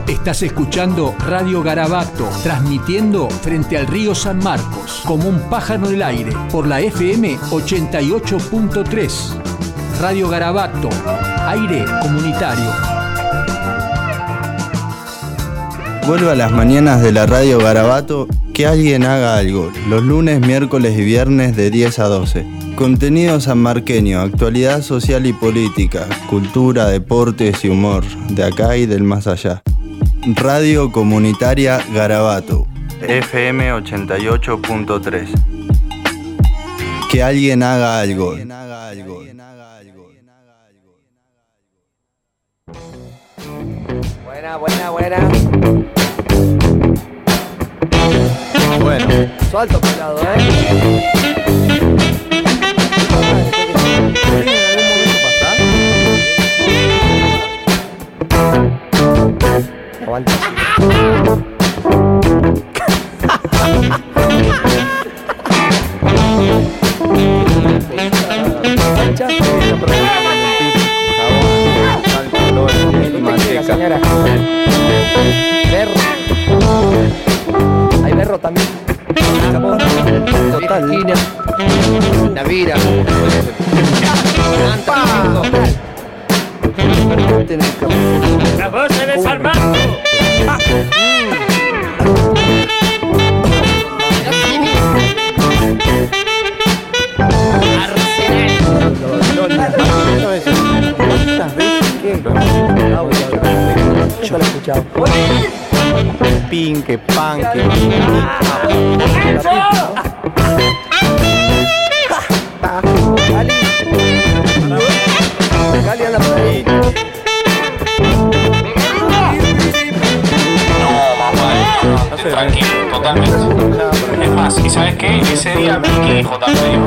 Estás escuchando Radio Garabato, transmitiendo frente al río San Marcos, como un pájaro en el aire, por la FM 88.3. Radio Garabato, aire comunitario. Vuelve a las mañanas de la Radio Garabato, que alguien haga algo, los lunes, miércoles y viernes de 10 a 12. Contenido sanmarqueño, actualidad social y política, cultura, deportes y humor, de acá y del más allá. Radio Comunitaria Garabato, FM 88.3. Que alguien haga algo. Buena. Bueno. Suelto pelado, Aguanta. Berro. Hay berro también. Total. Navira. ¡La voz de San Marcos! Yo lo he escuchado. Pinque, panque. Cali anda por ahí. Tranquilo, totalmente. Es más, ¿y sabes qué? Ese día Miki dijo también,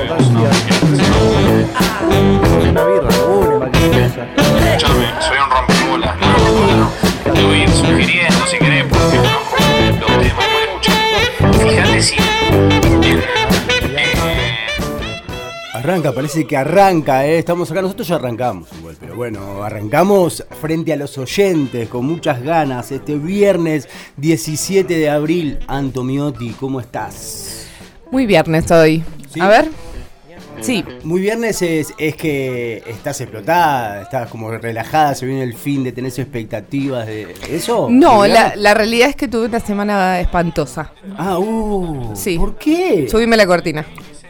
Una birra, escúchame, soy un rompebolas. No. Te voy a ir sugiriendo si querés, porque los temas que escuchar. Fíjate si. Arranca, parece que arranca, estamos acá, nosotros ya arrancamos igual, pero bueno, arrancamos frente a los oyentes con muchas ganas, este viernes 17 de abril. Anto Miotti, ¿cómo estás? Muy viernes hoy, ¿Sí? A ver, sí. Muy viernes es que estás explotada, estás como relajada, se viene el fin de, tenés expectativas de eso. No, la realidad es que tuve una semana espantosa. Sí. ¿Por qué? Subime la cortina.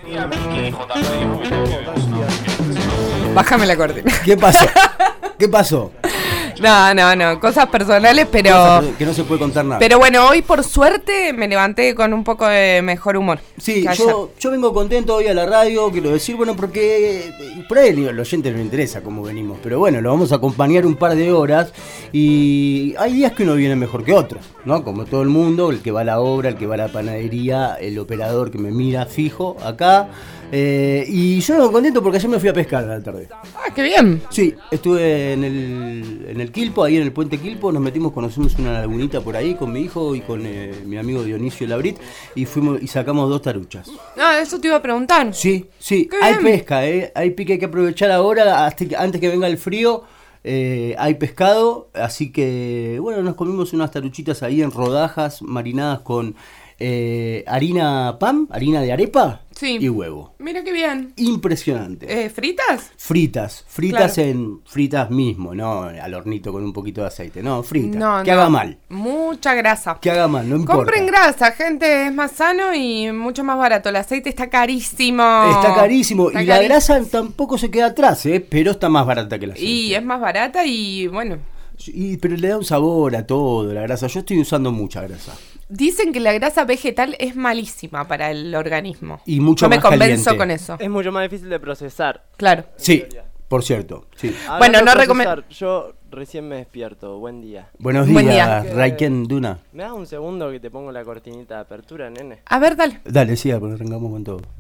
Bájame la cortina. ¿Qué pasó? ¿Qué pasó? No, cosas personales, pero que no se puede contar nada. Pero bueno, hoy por suerte me levanté con un poco de mejor humor. Sí, yo vengo contento hoy a la radio, quiero decir, bueno, porque por ahí el oyente no le interesa cómo venimos, pero bueno, lo vamos a acompañar un par de horas y hay días que uno viene mejor que otros, ¿no? Como todo el mundo, el que va a la obra, el que va a la panadería, el operador que me mira fijo acá. Y yo vengo contento porque ayer me fui a pescar a la tarde. Ah, qué bien. Sí, estuve en el Quilpo, ahí en el puente Quilpo, nos metimos, conocimos una lagunita por ahí con mi hijo y con mi amigo Dionisio Labrit y fuimos y sacamos 2 taruchas. Ah, eso te iba a preguntar. Sí, Qué hay bien. pesca, hay pique, hay que aprovechar ahora, antes que venga el frío. Hay pescado, así que bueno, nos comimos unas taruchitas ahí en rodajas marinadas con harina harina de arepa y huevo. Mira qué bien. Impresionante. ¿Fritas? Fritas Claro. fritas mismo, no al hornito con un poquito de aceite, no, fritas. No, que haga mal. Mucha grasa. Que haga mal, no importa. Compren grasa, gente, es más sano y mucho más barato. El aceite está carísimo. Está carísimo. Está Y la carísimo. grasa tampoco se queda atrás, pero está más barata que el aceite. Y es más barata y bueno. Pero le da un sabor a todo, la grasa. Yo estoy usando mucha grasa. Dicen que la grasa vegetal es malísima para el organismo. Y mucho Yo me más convenzo caliente. con eso. Es mucho más difícil de procesar. Claro. Sí, por cierto. Sí. Bueno, no recomiendo. Yo recién me despierto. Buen día. Buenos Buen días, día. Raiken Duna. ¿Me das un segundo que te pongo la cortinita de apertura, nene? A ver, dale. Dale, sí, porque arrancamos con todo.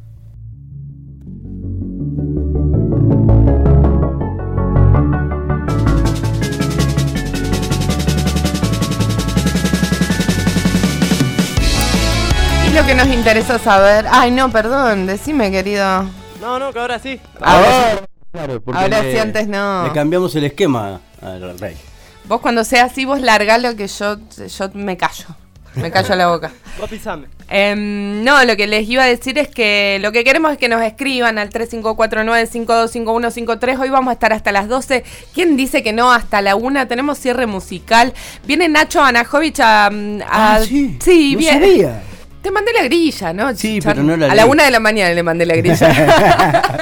Y lo que nos interesa saber. Ay, no, perdón, decime, querido. No, que ahora sí. Ahora, claro, porque Ahora sí, antes no. Le cambiamos el esquema al rey. Vos cuando sea así, vos largalo que yo me callo. Me callo la boca. Vos pisame. No, lo que les iba a decir es que lo que queremos es que nos escriban al 3549-525153. Hoy vamos a estar hasta las 12. ¿Quién dice que no? Hasta la 1 tenemos cierre musical. Viene Nacho Anajovic a sí. Sí, No bien. sabía. Te mandé la grilla, ¿no? Sí, pero no la a leí. la 1 de la mañana le mandé la grilla.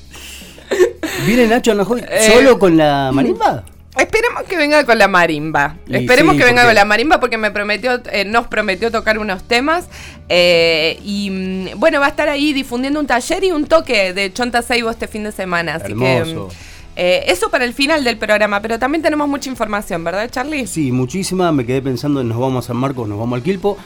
¿Viene Nacho Anajovic solo con la marimba? Esperemos que venga con la marimba. Y Esperemos sí, que venga porque- con la marimba porque nos prometió tocar unos temas. Bueno, va a estar ahí difundiendo un taller y un toque de Chonta Seibo este fin de semana. Así Hermoso. que eso para el final del programa. Pero también tenemos mucha información, ¿verdad, Charlie? Sí, muchísima. Me quedé pensando en nos vamos a San Marcos, nos vamos al Quilpo.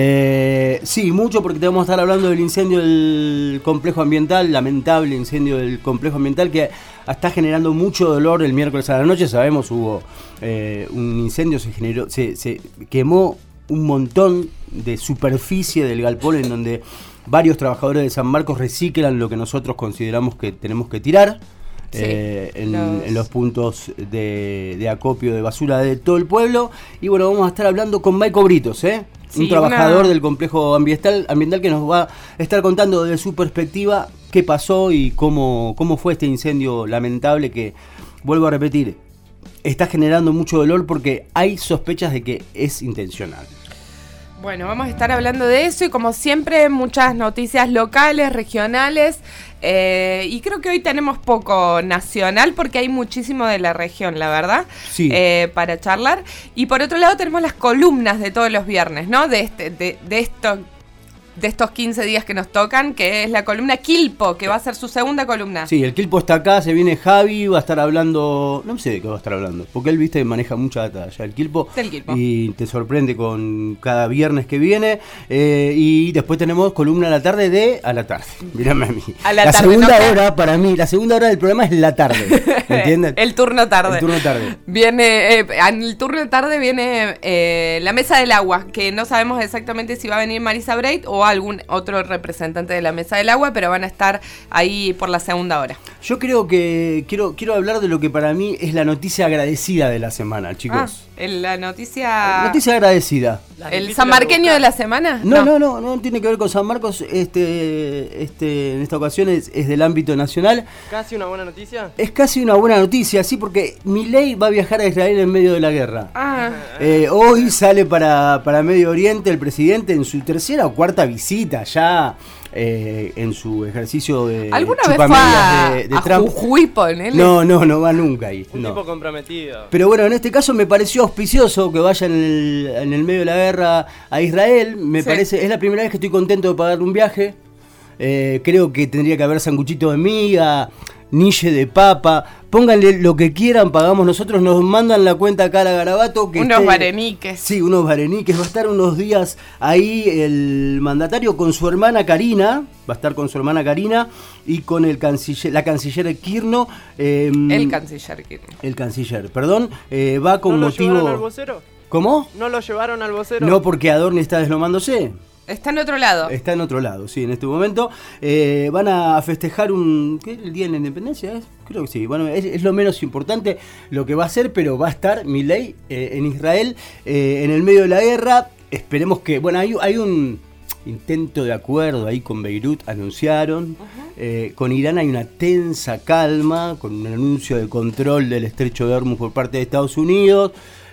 Sí, mucho porque te vamos a estar hablando del incendio del complejo ambiental, lamentable incendio del complejo ambiental que está generando mucho dolor el miércoles a la noche. Sabemos, hubo un incendio, se quemó un montón de superficie del galpón en donde varios trabajadores de San Marcos reciclan lo que nosotros consideramos que tenemos que tirar. Sí, En los puntos de acopio de basura de todo el pueblo. Y bueno, vamos a estar hablando con Maico Britos, Sí, un trabajador del complejo ambiental que nos va a estar contando desde su perspectiva qué pasó y cómo fue este incendio lamentable que, vuelvo a repetir, está generando mucho dolor porque hay sospechas de que es intencional. Bueno, vamos a estar hablando de eso y como siempre muchas noticias locales, regionales y creo que hoy tenemos poco nacional porque hay muchísimo de la región, la verdad, Sí. para charlar. Y por otro lado tenemos las columnas de todos los viernes, ¿no? De estos 15 días que nos tocan, que es la columna Quilpo, que va a ser su segunda columna. Sí, el Quilpo está acá, se viene Javi, va a estar hablando, no sé de qué va a estar hablando, porque él, viste, maneja mucha data ya el Quilpo, Del Quilpo. y te sorprende con cada viernes que viene, y después tenemos columna a la tarde a la tarde, mírame a mí. A la la tarde, segunda ¿no? hora, para mí, la segunda hora del programa es la tarde, ¿me entienden? El turno tarde. El turno tarde. Viene, en el turno de tarde viene la mesa del agua, que no sabemos exactamente si va a venir Marisa Breit o algún otro representante de la mesa del agua, pero van a estar ahí por la segunda hora. Yo creo que quiero hablar de lo que para mí es la noticia agradecida de la semana, chicos. La noticia... Noticia agradecida. ¿El sanmarqueño de la semana? No tiene que ver con San Marcos. En esta ocasión es del ámbito nacional. ¿Casi una buena noticia? Es casi una buena noticia, sí, porque Milei va a viajar a Israel en medio de la guerra. Hoy sale para Medio Oriente el presidente en su tercera o cuarta visita ya en su ejercicio de ¿Alguna vez chupamedias fue a Trump. Jujuy, ponele? No va nunca ahí. Un no. tipo comprometido. Pero bueno, en este caso me pareció auspicioso que vaya en el medio de la guerra a Israel. Me Sí. parece, es la primera vez que estoy contento de pagarle un viaje. Creo que tendría que haber sanguchito de miga, niche de papa. Pónganle lo que quieran, pagamos nosotros. Nos mandan la cuenta acá a la Garabato. Que Unos bareniques. Sí, unos bareniques. Va a estar unos días ahí el mandatario con su hermana Karina. Va a estar con su hermana Karina y con la canciller Kirno. El canciller. El canciller, perdón. Va con ¿No lo motivo. llevaron al vocero? ¿Cómo? ¿No lo llevaron al vocero? No, porque Adorni está deslomándose. Está en otro lado. Está en otro lado, sí, en este momento. Van a festejar el Día de la Independencia, ¿es? Creo que sí. Bueno, es lo menos importante lo que va a hacer, pero va a estar Milei en Israel, en el medio de la guerra. Esperemos que... Bueno, hay un intento de acuerdo ahí con Beirut, anunciaron. Con Irán hay una tensa calma, con un anuncio de control del estrecho de Hormuz por parte de Estados Unidos.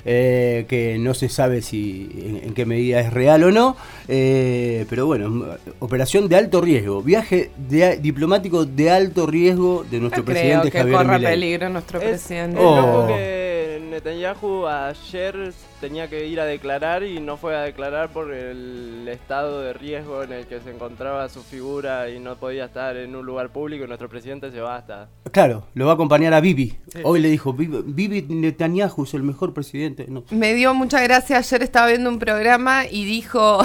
Que no se sabe si en qué medida es real o no, pero bueno, operación de alto riesgo, viaje diplomático de alto riesgo de nuestro No presidente creo que Javier corra Milei. peligro nuestro presidente. Es loco Oh. que Netanyahu ayer tenía que ir a declarar y no fue a declarar por el estado de riesgo en el que se encontraba su figura y no podía estar en un lugar público y nuestro presidente se va hasta... Claro, lo va a acompañar a Bibi. Sí. Hoy le dijo, Bibi Netanyahu es el mejor presidente. No. Me dio mucha gracia, ayer estaba viendo un programa y dijo,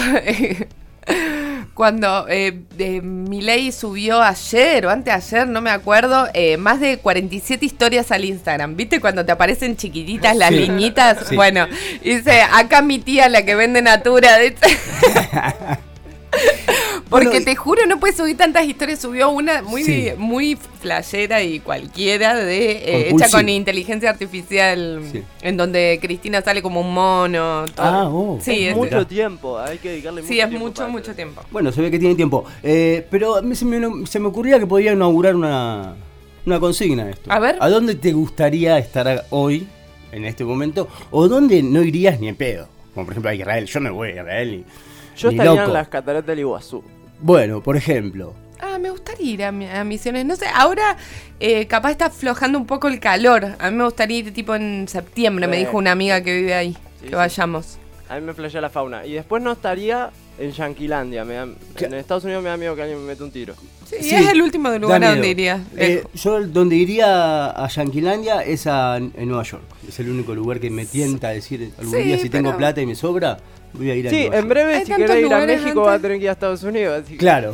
cuando Milei subió ayer o anteayer, no me acuerdo, más de 47 historias al Instagram. ¿Viste cuando te aparecen chiquititas las Sí. liñitas? Sí. Bueno, dice, acá mi tía, la que vende Natura. Porque Bueno, te juro, no puedes subir tantas historias. Subió una muy, Sí. muy flashera y cualquiera hecha Compulsiva. con inteligencia artificial, Sí. en donde Cristina sale como un mono. todo. Sí, es es, mucho tiempo, hay que dedicarle sí, mucho es tiempo. mucho, para mucho hacer. tiempo. Bueno, se ve que tiene tiempo. Pero a mí se me ocurría que podía inaugurar una consigna esto. A ver. ¿A dónde te gustaría estar hoy, en este momento? ¿O dónde no irías ni en pedo? Como por ejemplo a Israel. Yo no voy a Israel Yo ni estaría loco. en las cataratas del Iguazú. Bueno, por ejemplo. Ah, me gustaría ir a Misiones. No sé, ahora capaz está aflojando un poco el calor. A mí me gustaría ir tipo en septiembre, me dijo una amiga que vive ahí. Sí, Que sí. vayamos. A mí me flashea la fauna. Y después no estaría en Yanquilandia. En Estados Unidos me da miedo que alguien me meta un tiro. Sí, Sí, es el último lugar da a donde miedo. iría. Yo donde iría a Yanquilandia es en Nueva York. Es el único lugar que me tienta a decir algún Sí, día si tengo pero- plata y me sobra, voy a ir a Sí, Nueva en York. breve Hay si tantos querés ir a lugares México antes. vas a tener que ir a Estados Unidos. Así que... Claro.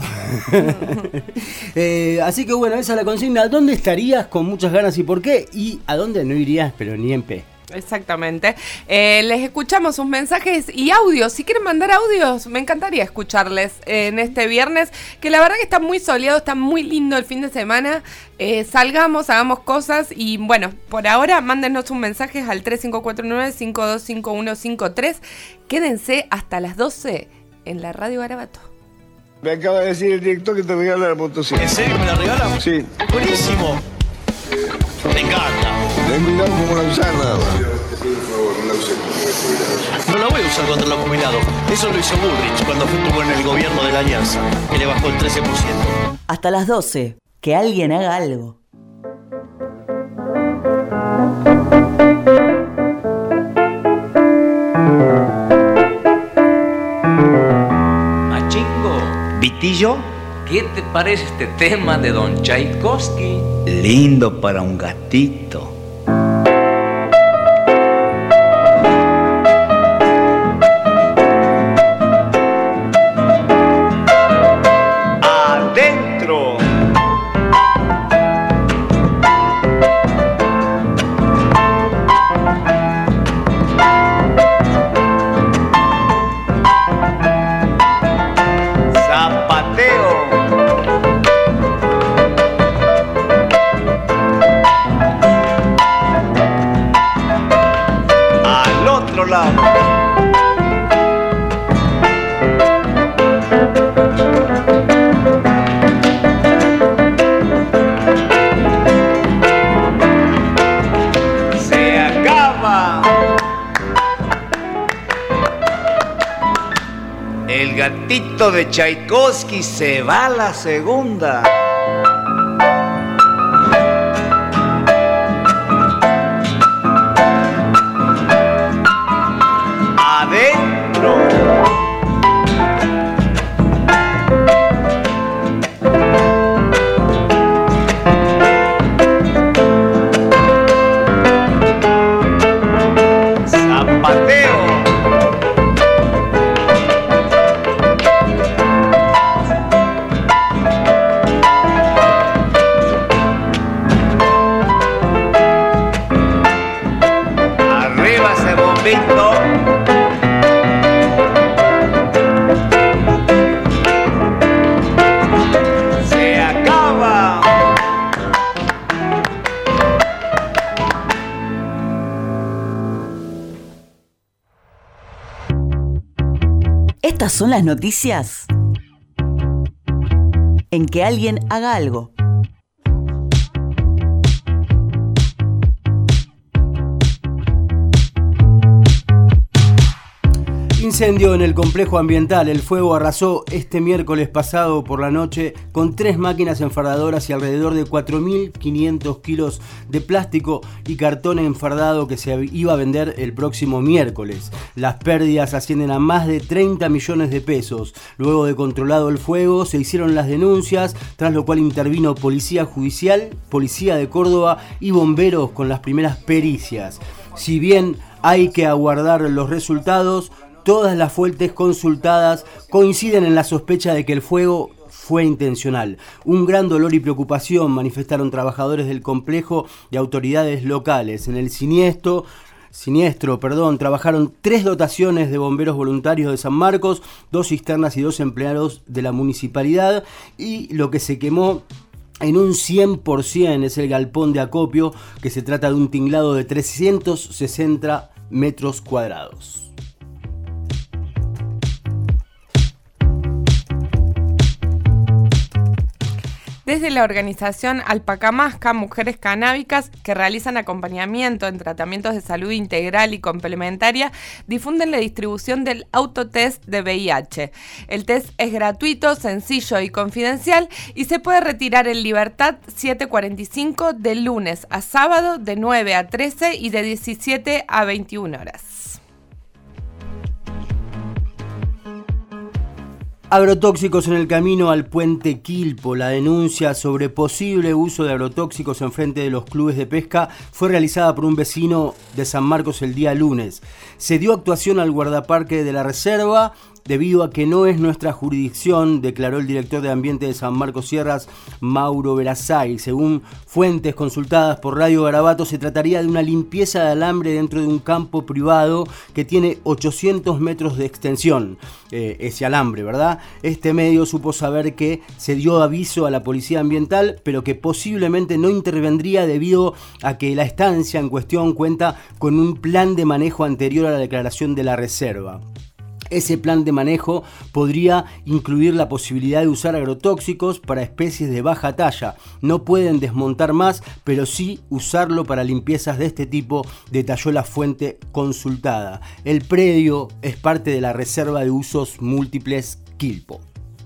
Así que bueno, esa es la consigna. ¿Dónde estarías con muchas ganas y por qué? Y a dónde no irías, pero ni en P. Exactamente. Les escuchamos sus mensajes y audios. Si quieren mandar audios, me encantaría escucharles en este viernes, que la verdad que está muy soleado, está muy lindo el fin de semana. Salgamos, hagamos cosas y bueno, por ahora mándenos sus mensajes al 3549-525153. Quédense hasta las 12 en la Radio Garabato. Me acaba de decir el director que te regala la motocicleta. ¿En serio me la regalan? Sí. Buenísimo. Me encanta. Ten cuidado como la usar nada más. No la voy a usar contra los jubilados. Eso lo hizo Bullrich cuando estuvo en el gobierno de la Alianza, que le bajó el 13%. Hasta las 12. Que alguien haga algo. Machingo, Vitillo, ¿qué te parece este tema de Don Tchaikovsky? Lindo para un gatito. Adentro. Zapateo. Al otro lado. Se acaba. El gatito de Tchaikovsky se va a la segunda. Adentro. Zapateo. Arriba ese bombito. Se acaba. Estas son las noticias en que alguien haga algo. Incendio en el complejo ambiental. El fuego arrasó este miércoles pasado por la noche con 3 máquinas enfardadoras y alrededor de 4.500 kilos de plástico y cartón enfardado que se iba a vender el próximo miércoles. Las pérdidas ascienden a más de 30 millones de pesos. Luego de controlado el fuego, se hicieron las denuncias, tras lo cual intervino Policía Judicial, Policía de Córdoba y bomberos con las primeras pericias. Si bien hay que aguardar los resultados, todas las fuentes consultadas coinciden en la sospecha de que el fuego fue intencional. Un gran dolor y preocupación manifestaron trabajadores del complejo y autoridades locales. En el siniestro trabajaron 3 dotaciones de bomberos voluntarios de San Marcos, 2 cisternas y 2 empleados de la municipalidad, y lo que se quemó en un 100% es el galpón de acopio, que se trata de un tinglado de 360 metros cuadrados. Desde la organización Alpacamasca, Mujeres Canábicas, que realizan acompañamiento en tratamientos de salud integral y complementaria, difunden la distribución del autotest de VIH. El test es gratuito, sencillo y confidencial y se puede retirar en Libertad 745 de lunes a sábado de 9 a 13 y de 17 a 21 horas. Agrotóxicos en el camino al puente Quilpo. La denuncia sobre posible uso de agrotóxicos en frente de los clubes de pesca fue realizada por un vecino de San Marcos el día lunes. Se dio actuación al guardaparque de la reserva debido a que no es nuestra jurisdicción, declaró el director de Ambiente de San Marcos Sierras, Mauro Verazay. Según fuentes consultadas por Radio Garabato, se trataría de una limpieza de alambre dentro de un campo privado que tiene 800 metros de extensión, ese alambre, ¿verdad? Este medio supo saber que se dio aviso a la Policía Ambiental, pero que posiblemente no intervendría debido a que la estancia en cuestión cuenta con un plan de manejo anterior a la declaración de la reserva. Ese plan de manejo podría incluir la posibilidad de usar agrotóxicos para especies de baja talla. No pueden desmontar más, pero sí usarlo para limpiezas de este tipo, detalló la fuente consultada. El predio es parte de la Reserva de Usos Múltiples Quilpo.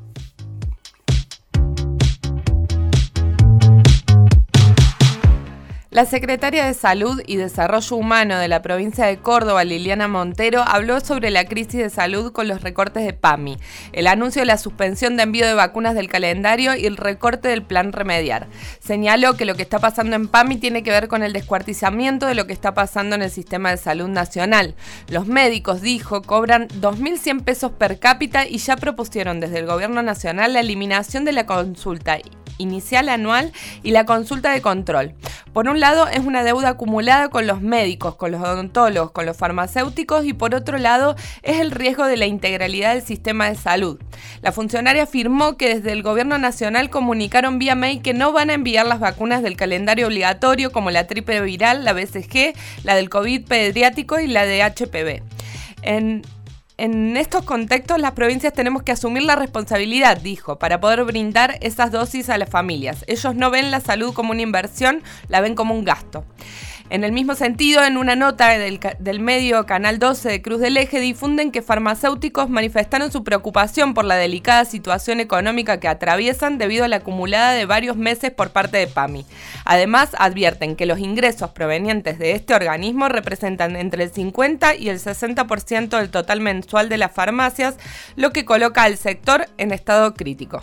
La secretaria de Salud y Desarrollo Humano de la provincia de Córdoba, Liliana Montero, habló sobre la crisis de salud con los recortes de PAMI, el anuncio de la suspensión de envío de vacunas del calendario y el recorte del plan Remediar. Señaló que lo que está pasando en PAMI tiene que ver con el descuartizamiento de lo que está pasando en el sistema de salud nacional. Los médicos, dijo, cobran 2.100 pesos per cápita y ya propusieron desde el gobierno nacional la eliminación de la consulta inicial anual y la consulta de control. Por un lado, es una deuda acumulada con los médicos, con los odontólogos, con los farmacéuticos y por otro lado, es el riesgo de la integralidad del sistema de salud. La funcionaria afirmó que desde el gobierno nacional comunicaron vía mail que no van a enviar las vacunas del calendario obligatorio como la triple viral, la BCG, la del COVID pediátrico y la de HPV. En estos contextos, las provincias tenemos que asumir la responsabilidad, dijo, para poder brindar esas dosis a las familias. Ellos no ven la salud como una inversión, la ven como un gasto. En el mismo sentido, en una nota del medio Canal 12 de Cruz del Eje, difunden que farmacéuticos manifestaron su preocupación por la delicada situación económica que atraviesan debido a la acumulada de varios meses por parte de PAMI. Además, advierten que los ingresos provenientes de este organismo representan entre el 50 y el 60% del total mensual de las farmacias, lo que coloca al sector en estado crítico.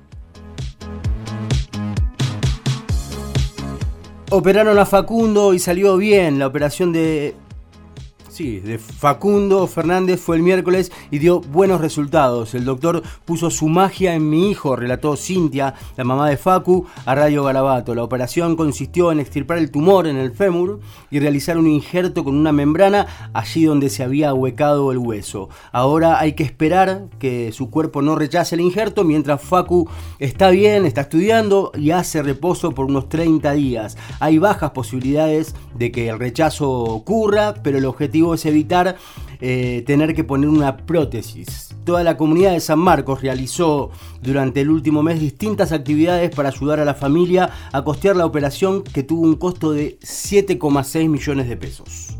Operaron a Facundo y salió bien. La operación de Facundo Fernández fue el miércoles y dio buenos resultados. El doctor puso su magia en mi hijo, relató Cintia, la mamá de Facu, a Radio Garabato. La operación consistió en extirpar el tumor en el fémur y realizar un injerto con una membrana allí donde se había ahuecado el hueso. Ahora hay que esperar que su cuerpo no rechace el injerto mientras Facu está bien, está estudiando y hace reposo por unos 30 días. Hay bajas posibilidades de que el rechazo ocurra, pero el objetivo es evitar tener que poner una prótesis. Toda la comunidad de San Marcos realizó durante el último mes distintas actividades para ayudar a la familia a costear la operación, que tuvo un costo de 7,6 millones de pesos.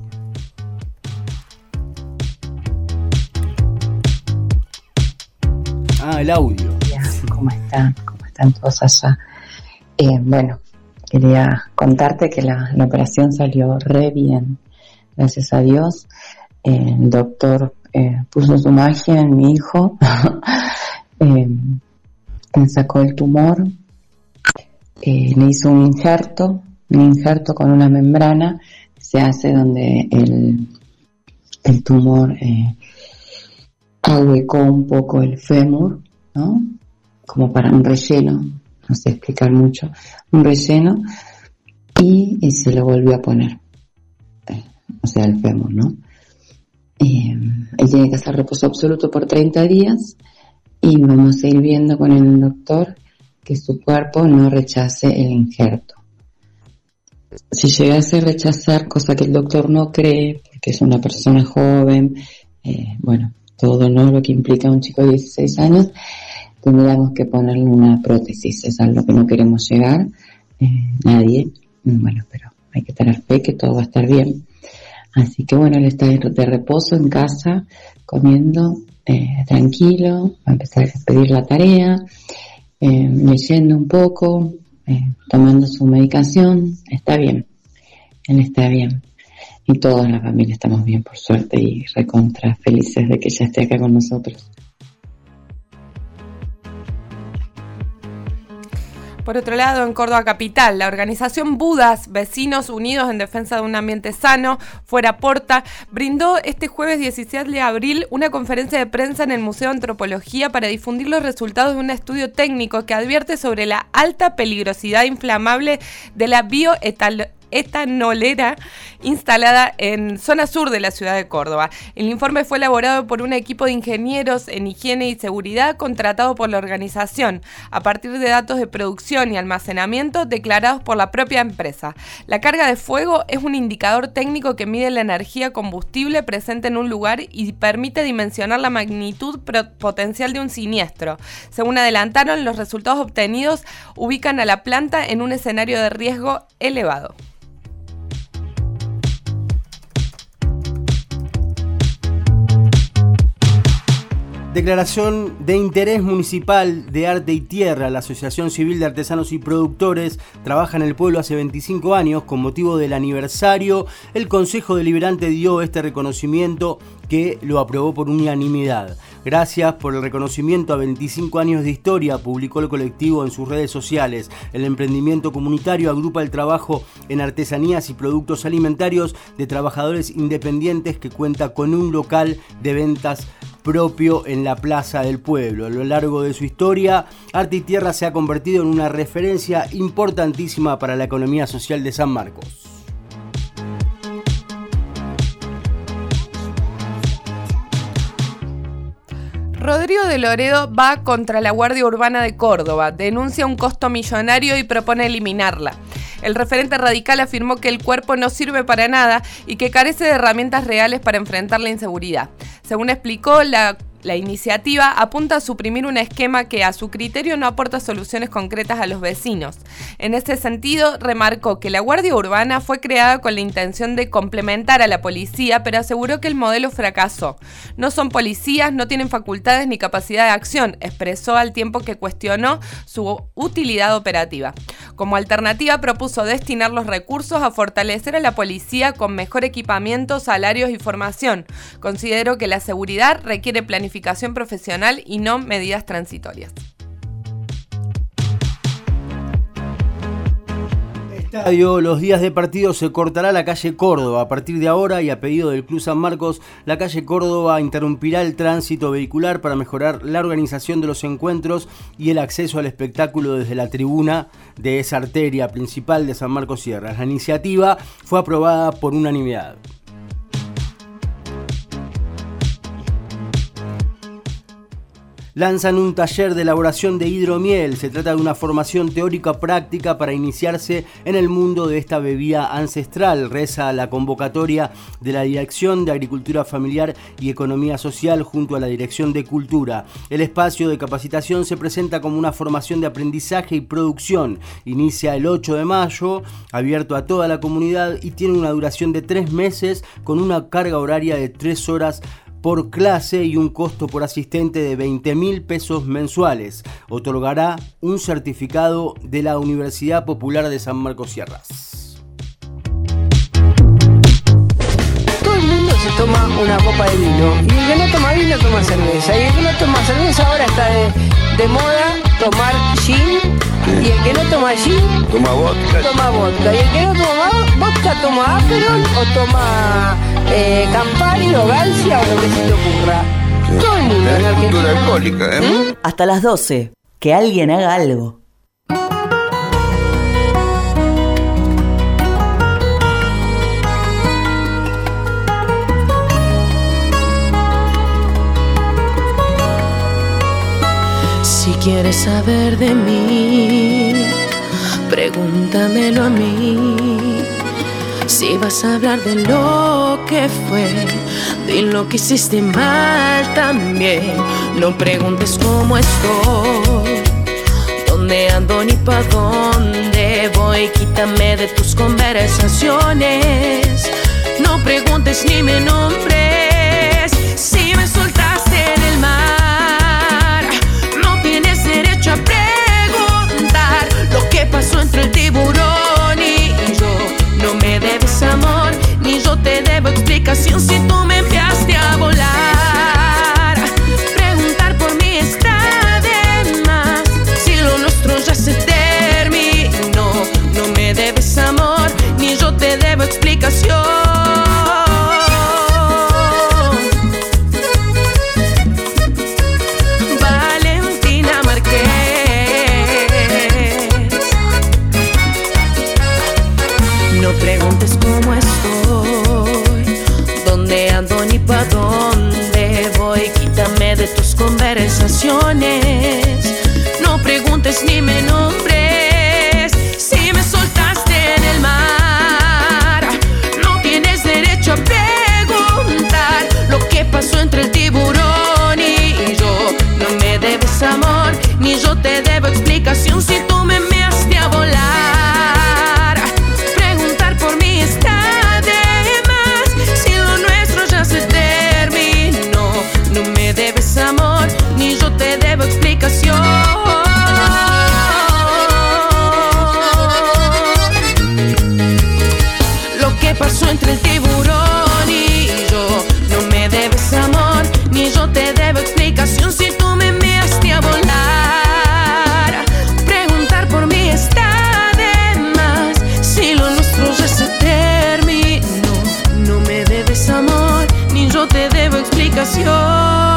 El audio. ¿Cómo están? ¿Cómo están todos allá? Bueno, quería contarte que la operación salió re bien. Gracias a Dios, el doctor puso su magia en mi hijo, me sacó el tumor, le hizo un injerto con una membrana que se hace donde el tumor ahuecó un poco el fémur, ¿no? Como para un relleno, no sé explicar mucho, un relleno, y se lo volvió a poner. o sea, el fémur, ¿no? Él tiene que hacer reposo absoluto por 30 días y vamos a ir viendo con el doctor que su cuerpo no rechace el injerto. Si llegase a rechazar, cosa que el doctor no cree, porque es una persona joven, todo no lo que implica un chico de 16 años, tendríamos que ponerle una prótesis. Es a lo que no queremos llegar, nadie, pero hay que tener fe que todo va a estar bien. Así que él está de reposo en casa, comiendo tranquilo, va a empezar a pedir la tarea, leyendo un poco, tomando su medicación. Está bien, él está bien. Y toda la familia estamos bien, por suerte, y recontra felices de que ella esté acá con nosotros. Por otro lado, en Córdoba Capital, la organización Budas, Vecinos Unidos en Defensa de un Ambiente Sano, Fuera Porta, brindó este jueves 17 de abril una conferencia de prensa en el Museo de Antropología para difundir los resultados de un estudio técnico que advierte sobre la alta peligrosidad inflamable de la bioetanolera instalada en zona sur de la ciudad de Córdoba. El informe fue elaborado por un equipo de ingenieros en higiene y seguridad contratado por la organización, a partir de datos de producción y almacenamiento declarados por la propia empresa. La carga de fuego es un indicador técnico que mide la energía combustible presente en un lugar y permite dimensionar la magnitud potencial de un siniestro. Según adelantaron, los resultados obtenidos ubican a la planta en un escenario de riesgo elevado. Declaración de interés municipal de Arte y Tierra. La Asociación Civil de Artesanos y Productores trabaja en el pueblo hace 25 años. Con motivo del aniversario, el Consejo Deliberante dio este reconocimiento que lo aprobó por unanimidad. Gracias por el reconocimiento a 25 años de historia, publicó el colectivo en sus redes sociales. El emprendimiento comunitario agrupa el trabajo en artesanías y productos alimentarios de trabajadores independientes que cuenta con un local de ventas propio en la Plaza del Pueblo. A lo largo de su historia, Arte y Tierra se ha convertido en una referencia importantísima para la economía social de San Marcos. Rodrigo de Loredo va contra la Guardia Urbana de Córdoba, denuncia un costo millonario y propone eliminarla. El referente radical afirmó que el cuerpo no sirve para nada y que carece de herramientas reales para enfrentar la inseguridad. Según explicó, la iniciativa apunta a suprimir un esquema que a su criterio no aporta soluciones concretas a los vecinos. En ese sentido, remarcó que la Guardia Urbana fue creada con la intención de complementar a la policía, pero aseguró que el modelo fracasó. No son policías, no tienen facultades ni capacidad de acción, expresó al tiempo que cuestionó su utilidad operativa. Como alternativa, propuso destinar los recursos a fortalecer a la policía con mejor equipamiento, salarios y formación. Considero que la seguridad requiere planificación profesional y no medidas transitorias. Los días de partido se cortará la calle Córdoba. A partir de ahora y a pedido del Club San Marcos, la calle Córdoba interrumpirá el tránsito vehicular para mejorar la organización de los encuentros y el acceso al espectáculo desde la tribuna de esa arteria principal de San Marcos Sierras. La iniciativa fue aprobada por unanimidad. Lanzan un taller de elaboración de hidromiel. Se trata de una formación teórica práctica para iniciarse en el mundo de esta bebida ancestral. Reza la convocatoria de la Dirección de Agricultura Familiar y Economía Social junto a la Dirección de Cultura. El espacio de capacitación se presenta como una formación de aprendizaje y producción. Inicia el 8 de mayo, abierto a toda la comunidad y tiene una duración de 3 meses con una carga horaria de 3 horas por clase y un costo por asistente de 20.000 pesos mensuales. Otorgará un certificado de la Universidad Popular de San Marcos Sierras. Todo el mundo se toma una copa de vino y el que no toma vino toma cerveza y el que no toma cerveza ahora está de moda tomar gin y el que no toma gin toma vodka y el que no toma vodka toma Aperol o toma Campari o Galcia o lo que se te ocurra. Todo el mundo en Argentina. Alcohólica, Hasta las 12. Que alguien haga algo. quieres saber de mí, pregúntamelo a mí. Si vas a hablar de lo que fue, de lo que hiciste mal también. No preguntes cómo estoy, dónde ando ni pa' dónde voy. Quítame de tus conversaciones. No preguntes ni me nombres. Si me soltaste en el mar, no tienes derecho a preguntar lo que pasó entre el tiburón y yo. No me debes amor, ni yo te debo explicación si tú me enviaste a volar. Preguntar por mí está de más, si lo nuestro ya se terminó. No me debes amor, ni yo te debo explicación. Valentina Márquez. No preguntes cómo estoy, dónde ando ni pa' dónde voy. Quítame de tus conversaciones. No preguntes ni me nombres. Si me soltaste en el mar, no tienes derecho a preguntar lo que pasó entre el tiburón y yo. No me debes amor, ni yo te debo explicación si tú me enviaste a volar. Preguntar por mí está de más, si lo nuestro ya se terminó. No me debes amor, ni yo te debo explicación. Lo que pasó entre el tiburón y yo. No me debes amor, ni yo te debo explicación si tú me enviaste a volar. Preguntar por mí está de más, si lo nuestro ya se terminó. No me debes amor, ni yo te debo explicación.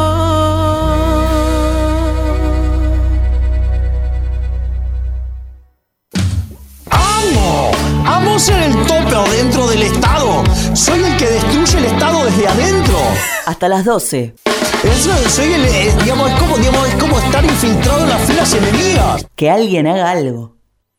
¡Amo ser el tope adentro del Estado! ¡Soy el que destruye el Estado desde adentro! Hasta las 12. Soy el, es como estar infiltrado en las filas enemigas. Que alguien haga algo.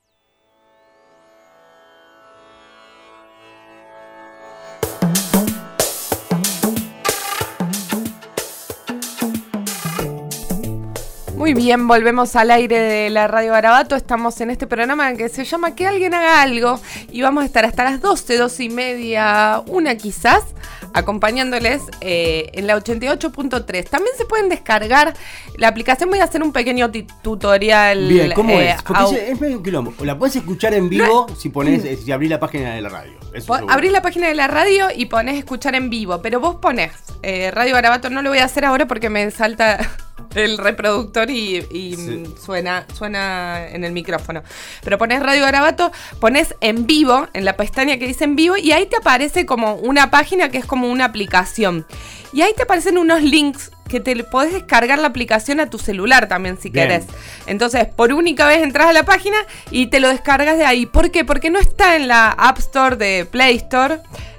Muy bien, volvemos al aire de la Radio Garabato. Estamos en este programa que se llama Que alguien haga algo. Y vamos a estar hasta las 12, 12 y media, una quizás, acompañándoles en la 88.3. También se pueden descargar la aplicación. Voy a hacer un pequeño tutorial. Bien, ¿cómo es? Porque es medio un quilombo. La puedes escuchar en vivo si abrís la página de la radio. Abrís la página de la radio y ponés escuchar en vivo. Pero vos ponés Radio Garabato. No lo voy a hacer ahora porque me salta el reproductor y sí, suena en el micrófono. Pero pones Radio Garabato, pones en vivo, en la pestaña que dice en vivo, y ahí te aparece como una página que es como una aplicación. Y ahí te aparecen unos links que te podés descargar la aplicación a tu celular también si querés. Entonces, por única vez entras a la página y te lo descargas de ahí. ¿Por qué? Porque no está en la App Store de Play Store.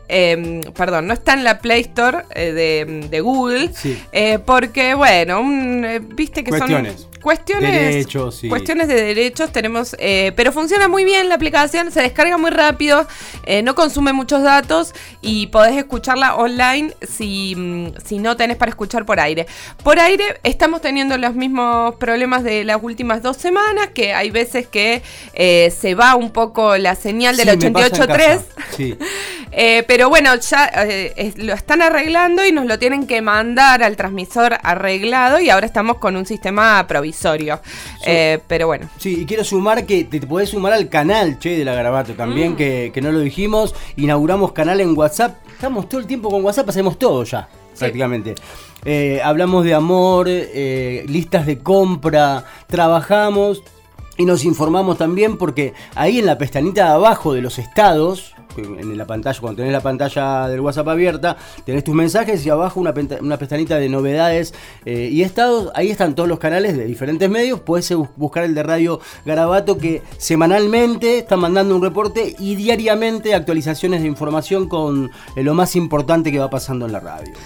No está en la Play Store de Google, sí. Porque, bueno, viste que son cuestiones de derechos tenemos, pero funciona muy bien la aplicación, se descarga muy rápido, no consume muchos datos y podés escucharla online si no tenés para escuchar por aire. Por aire estamos teniendo los mismos problemas de las últimas 2 semanas, que hay veces que se va un poco la señal del 88.3. Sí. Pero bueno, ya lo están arreglando y nos lo tienen que mandar al transmisor arreglado y ahora estamos con un sistema provisorio. Sí. Pero bueno. Sí, y quiero sumar que te podés sumar al canal, de la Garabato también, que no lo dijimos. Inauguramos canal en WhatsApp. Estamos todo el tiempo con WhatsApp, hacemos todo ya, prácticamente. Hablamos de amor, listas de compra, trabajamos y nos informamos también porque ahí en la pestañita de abajo de los estados, en la pantalla, cuando tenés la pantalla del WhatsApp abierta, tenés tus mensajes y abajo una pestañita de novedades y estados. Ahí están todos los canales de diferentes medios. Podés buscar el de Radio Garabato, que semanalmente está mandando un reporte y diariamente actualizaciones de información con lo más importante que va pasando en la radio.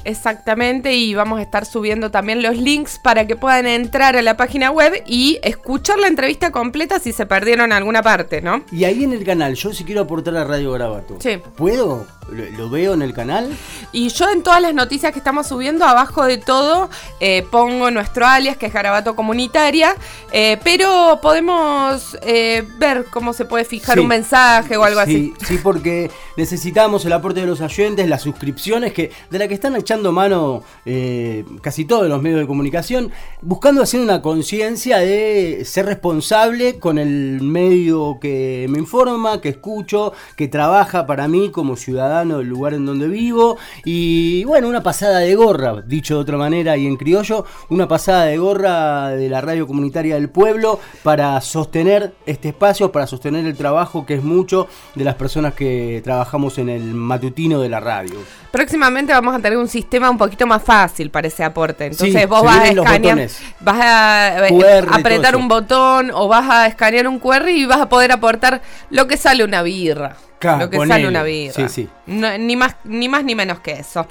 Exactamente, y vamos a estar subiendo también los links para que puedan entrar a la página web y escuchar la entrevista completa si se perdieron alguna parte, ¿no? Y ahí en el canal, yo si quiero aportar a Radio Garabato, sí. ¿puedo? ¿Lo veo en el canal? Y yo en todas las noticias que estamos subiendo, abajo de todo, pongo nuestro alias, que es Garabato Comunitaria, pero podemos ver cómo se puede fijar un mensaje o algo así. Sí, porque necesitamos el aporte de los oyentes, las suscripciones, de la que están echando mano casi todos los medios de comunicación, buscando hacer una conciencia de ser responsable con el medio que me informa, que escucho, que trabaja para mí como ciudadano del lugar en donde vivo. Y bueno, una pasada de gorra, dicho de otra manera y en criollo, una pasada de gorra de la radio comunitaria del pueblo para sostener este espacio, para sostener el trabajo que es mucho de las personas que trabajamos en el matutino de la radio. Próximamente vamos a tener un sistema un poquito más fácil para ese aporte. Entonces sí, vos vas a escanear, vas a apretar un botón o vas a escanear un QR y vas a poder aportar lo que sale una birra. Lo que sale una birra. Sí. No, ni más ni menos que eso.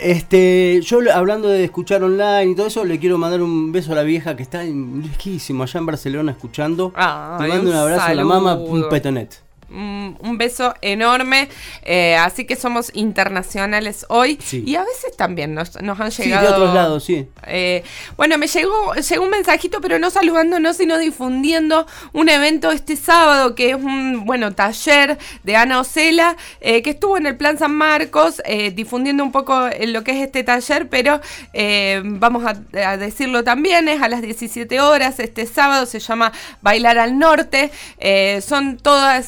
Yo hablando de escuchar online y todo eso, le quiero mandar un beso a la vieja que está lejísimo allá en Barcelona escuchando. Te mando un abrazo a la mamá, un petonet. Un beso enorme, así que somos internacionales hoy, sí. Y a veces también nos han llegado, sí, de otros lados, sí. Bueno, me llegó un mensajito, pero no saludándonos, sino difundiendo un evento este sábado, que es un taller de Ana Ocela, que estuvo en el Plan San Marcos, difundiendo un poco lo que es este taller, pero vamos a decirlo también, es a las 17 horas, este sábado, se llama Bailar al Norte, son todas...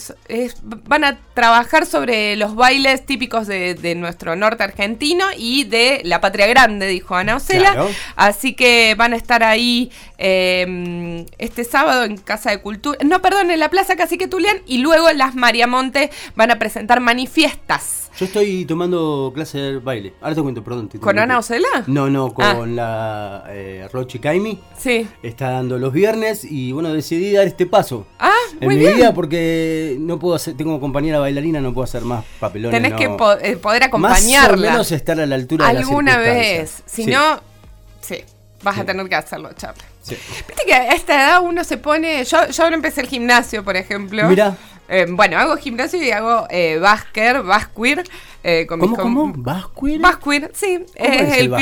van a trabajar sobre los bailes típicos de nuestro norte argentino y de la patria grande, dijo Ana Ocela. Claro. Así que van a estar ahí este sábado en Casa de Cultura, en la Plaza Cacique Tulián, y luego las Mariamonte van a presentar manifiestas. Yo estoy tomando clase de baile. Ahora te cuento, perdón. ¿Con Ana Ocela? No, con la Rochi Caimi. Sí. Está dando los viernes y bueno, decidí dar este paso. Muy en mi bien. vida, porque no puedo hacer, tengo compañera bailarina, no puedo hacer más papelones. Tenés que poder acompañarla. Más o menos estar a la altura de la alguna vez. Si no, sí, vas a tener que hacerlo, Charlie. Sí. Viste que a esta edad uno se pone... Yo ahora empecé el gimnasio, por ejemplo. Mira. Hago gimnasio y hago basquir. ¿Cómo? ¿Basquir? Basquir, sí. Es el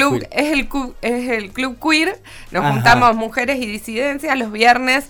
club queer. Nos juntamos mujeres y disidencias los viernes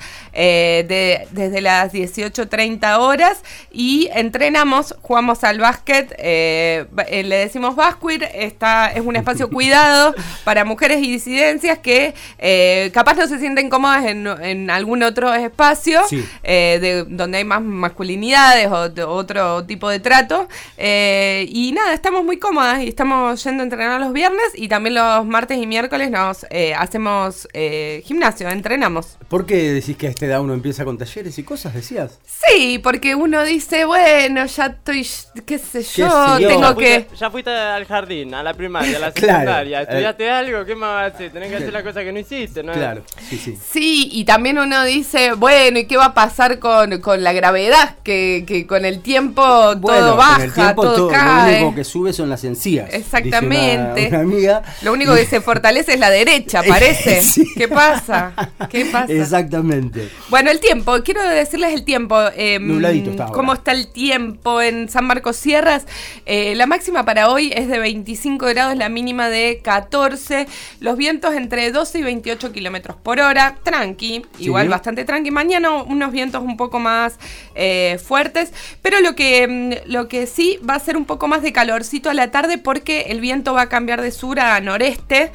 desde las 18:30 horas y entrenamos, jugamos al básquet. Le decimos basquir. Es un espacio cuidado para mujeres y disidencias que capaz no se sienten cómodas en algún otro espacio, sí. Donde hay más masculinidades o otro tipo de trato. Y nada, estamos muy cómodas y estamos yendo a entrenar los viernes y también los martes y miércoles nos hacemos gimnasio, entrenamos. ¿Por qué decís que a esta edad uno empieza con talleres y cosas, decías? Sí, porque uno dice, bueno, ya estoy, qué sé yo, tengo que... Ya fuiste al jardín, a la primaria, a la secundaria, estudiaste algo, ¿qué más vas a hacer? Tenés que hacer la cosa que no hiciste, ¿no? Claro, sí. Sí, y también uno dice, bueno, ¿y qué va a pasar con la gravedad? Que con el tiempo todo baja, todo cae. Lo único que sube son las encías. Exactamente. Una amiga. Lo único que se fortalece es la derecha, parece. Sí. ¿Qué pasa? Exactamente. Bueno, el tiempo. Quiero decirles el tiempo. Nubladito está ahora. ¿Cómo está el tiempo en San Marcos Sierras? La máxima para hoy es de 25 grados, la mínima de 14. Los vientos entre 12 y 28 kilómetros por hora. Tranqui, igual bastante tranqui. Mañana unos vientos un poco más fuertes. Pero lo que sí va a ser un poco más de calorcito a la tarde porque el viento va a cambiar de sur a noroeste,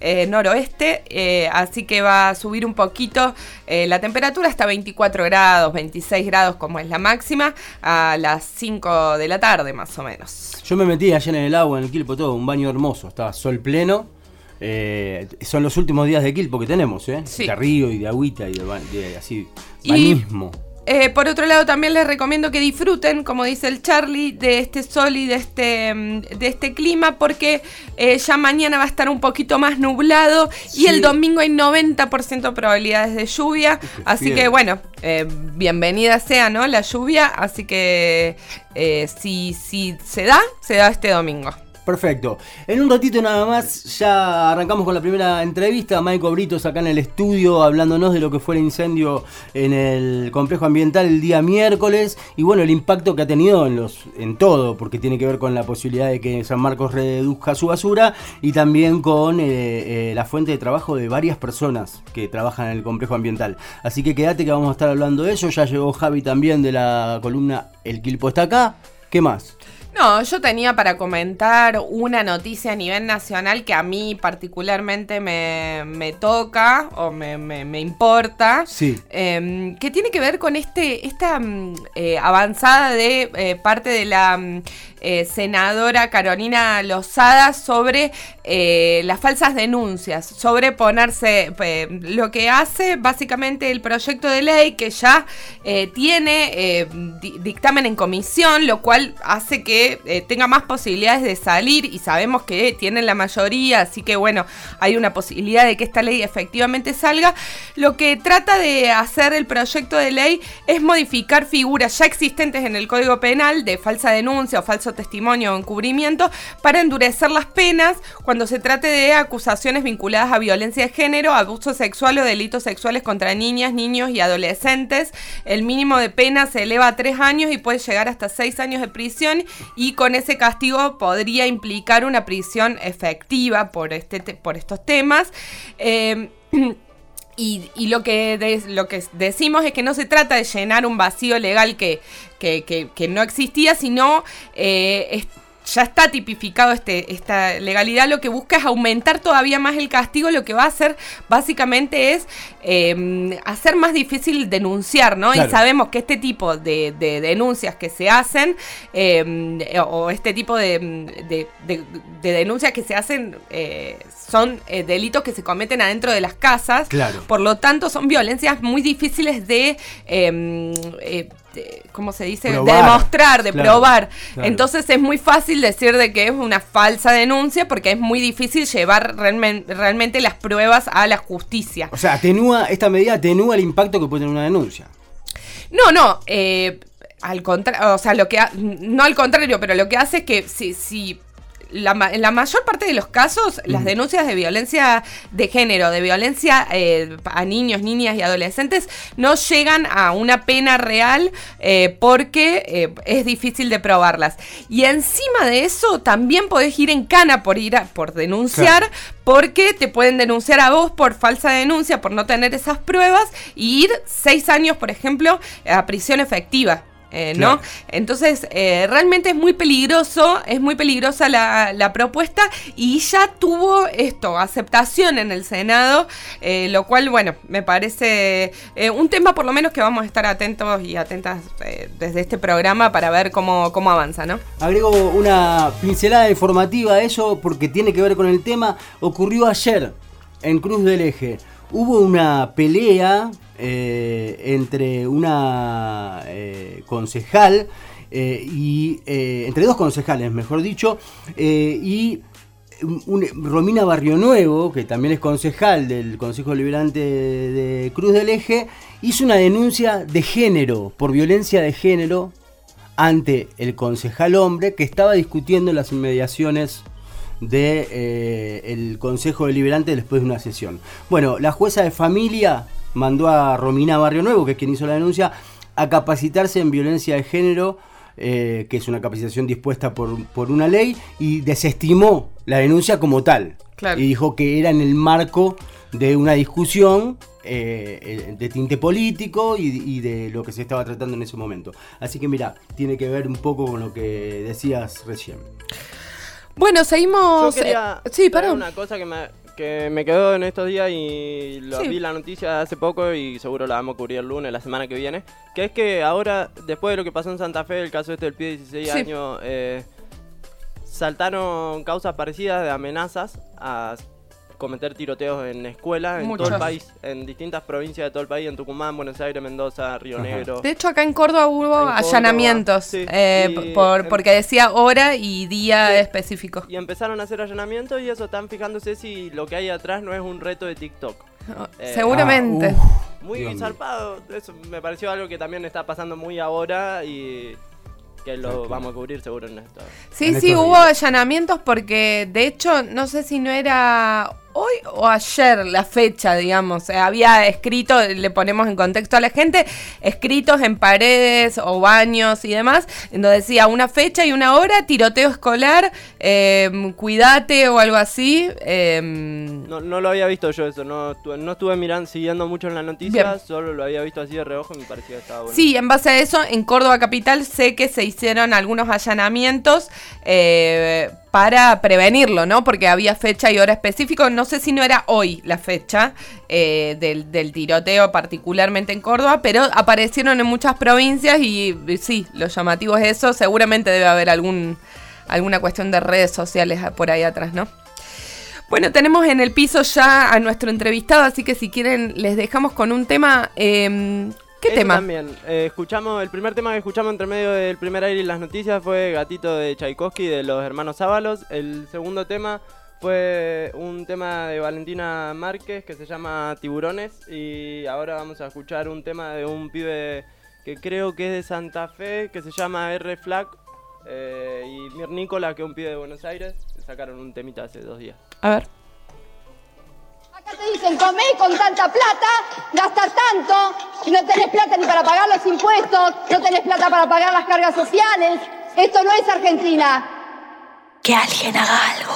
así que va a subir un poquito la temperatura hasta 24 grados, 26 grados como es la máxima, a las 5 de la tarde más o menos. Yo me metí ayer en el agua, en el Quilpo, todo, un baño hermoso, estaba sol pleno. Son los últimos días de Quilpo que tenemos, sí. De río y de agüita y de así, bañismo. Por otro lado, también les recomiendo que disfruten, como dice el Charlie, de este sol y de este clima, porque ya mañana va a estar un poquito más nublado y el domingo hay 90% de probabilidades de lluvia. Así que bueno, bienvenida sea, ¿no? La lluvia, así que si se da este domingo. Perfecto. En un ratito nada más ya arrancamos con la primera entrevista. Maico Britos acá en el estudio hablándonos de lo que fue el incendio en el complejo ambiental el día miércoles y bueno, el impacto que ha tenido en todo, porque tiene que ver con la posibilidad de que San Marcos reduzca su basura y también con la fuente de trabajo de varias personas que trabajan en el complejo ambiental. Así que quédate que vamos a estar hablando de eso. Ya llegó Javi también de la columna El Quilpo está acá. ¿Qué más? No, yo tenía para comentar una noticia a nivel nacional que a mí particularmente me toca o me importa, sí. Que tiene que ver con esta avanzada de parte de la senadora Carolina Lozada sobre las falsas denuncias, sobre ponerse lo que hace básicamente el proyecto de ley que ya tiene dictamen en comisión, lo cual hace que tenga más posibilidades de salir y sabemos que tienen la mayoría, así que bueno, hay una posibilidad de que esta ley efectivamente salga. Lo que trata de hacer el proyecto de ley es modificar figuras ya existentes en el Código Penal de falsa denuncia o falso testimonio o encubrimiento para endurecer las penas cuando se trate de acusaciones vinculadas a violencia de género, abuso sexual o delitos sexuales contra niñas, niños y adolescentes. El mínimo de pena se eleva a 3 años y puede llegar hasta 6 años de prisión y con ese castigo podría implicar una prisión efectiva por estos temas. Y lo que decimos es que no se trata de llenar un vacío legal que no existía, sino ya está tipificado esta legalidad. Lo que busca es aumentar todavía más el castigo. Lo que va a hacer básicamente es hacer más difícil denunciar, ¿no? Claro. Y sabemos que este tipo de denuncias que se hacen o este tipo de denuncias que se hacen son delitos que se cometen adentro de las casas. Claro. Por lo tanto, son violencias muy difíciles de ¿cómo se dice? Probar. De demostrar, de probar. Claro. Entonces es muy fácil decir de que es una falsa denuncia porque es muy difícil llevar realmente las pruebas a la justicia. O sea, esta medida atenúa el impacto que puede tener una denuncia. No, al contrario, o sea, no al contrario, pero lo que hace es que si en la mayor parte de los casos, las denuncias de violencia de género, de violencia a niños, niñas y adolescentes, no llegan a una pena real porque es difícil de probarlas. Y encima de eso, también podés ir en cana por denunciar, claro, porque te pueden denunciar a vos por falsa denuncia, por no tener esas pruebas, y ir 6 años, por ejemplo, a prisión efectiva. ¿No? Claro. Entonces, realmente es muy peligrosa la propuesta y ya tuvo aceptación en el Senado, lo cual, bueno, me parece un tema por lo menos que vamos a estar atentos y atentas desde este programa para ver cómo avanza, ¿no? Agrego una pincelada informativa a eso porque tiene que ver con el tema. Ocurrió ayer en Cruz del Eje. Hubo una pelea entre una concejal y entre dos concejales, mejor dicho, y Romina Barrio Nuevo, que también es concejal del Consejo Deliberante de Cruz del Eje, hizo una denuncia de género, por violencia de género, ante el concejal hombre que estaba discutiendo las inmediaciones del Consejo Deliberante después de una sesión. Bueno, la jueza de familia mandó a Romina Barrio Nuevo, que es quien hizo la denuncia, a capacitarse en violencia de género, que es una capacitación dispuesta por una ley, y desestimó la denuncia como tal. Claro. Y dijo que era en el marco de una discusión de tinte político y de lo que se estaba tratando en ese momento. Así que mira, tiene que ver un poco con lo que decías recién. Bueno, seguimos. Yo quería una cosa que me quedó en estos días y vi la noticia hace poco y seguro la vamos a cubrir el lunes, la semana que viene, que es que ahora, después de lo que pasó en Santa Fe, el caso del pibe de 16 años, saltaron causas parecidas de amenazas a cometer tiroteos en escuelas en todo el país, en distintas provincias de todo el país, en Tucumán, Buenos Aires, Mendoza, Río Negro. De hecho, acá en Córdoba hubo allanamientos, porque decía hora y día específico. Y empezaron a hacer allanamientos y eso, están fijándose si lo que hay atrás no es un reto de TikTok. Seguramente. Muy zarpado, eso me pareció algo que también está pasando muy ahora y que lo vamos a cubrir seguro en esto. Sí, hubo allanamientos porque de hecho no sé si no era hoy o ayer la fecha, digamos. Había escrito, le ponemos en contexto a la gente, escritos en paredes o baños y demás, en donde decía una fecha y una hora, tiroteo escolar, cuídate o algo así. No lo había visto yo eso, no estuve siguiendo mucho en la noticia. Bien. Solo lo había visto así de reojo y me parecía que estaba bueno. Sí, en base a eso, en Córdoba capital sé que se hicieron algunos allanamientos para prevenirlo, ¿no? Porque había fecha y hora específico. No sé si no era hoy la fecha del tiroteo, particularmente en Córdoba, pero aparecieron en muchas provincias y sí, lo llamativo es eso. Seguramente debe haber alguna cuestión de redes sociales por ahí atrás, ¿no? Bueno, tenemos en el piso ya a nuestro entrevistado, así que si quieren les dejamos con un tema. ¿Qué tema? También, el primer tema que escuchamos entre medio del primer aire y las noticias fue Gatito de Tchaikovsky, de los hermanos Ábalos. El segundo tema fue un tema de Valentina Márquez que se llama Tiburones. Y ahora vamos a escuchar un tema de un pibe que creo que es de Santa Fe, que se llama R. Flack, y Mir Nicola, que es un pibe de Buenos Aires. Sacaron un temita hace 2 días. A ver. Acá te dicen, comé con tanta plata, gasta tanto, y no tenés plata ni para pagar los impuestos, no tenés plata para pagar las cargas sociales. Esto no es Argentina. Que alguien haga algo.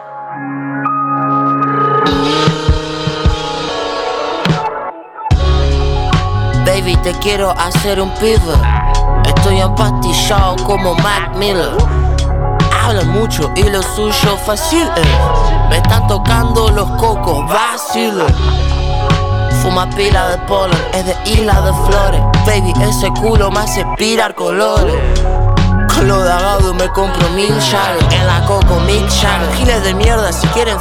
Baby, te quiero hacer un pibe. Estoy empastillado como Mac Miller. Hablan mucho y lo suyo fácil me están tocando los cocos, vacilo. Fuma pila de polen, es de isla de flores. Baby, ese culo me hace pirar colores. Con lo de agado me compro 1000 chales. En la coco 1000 chales. Giles de mierda si quieren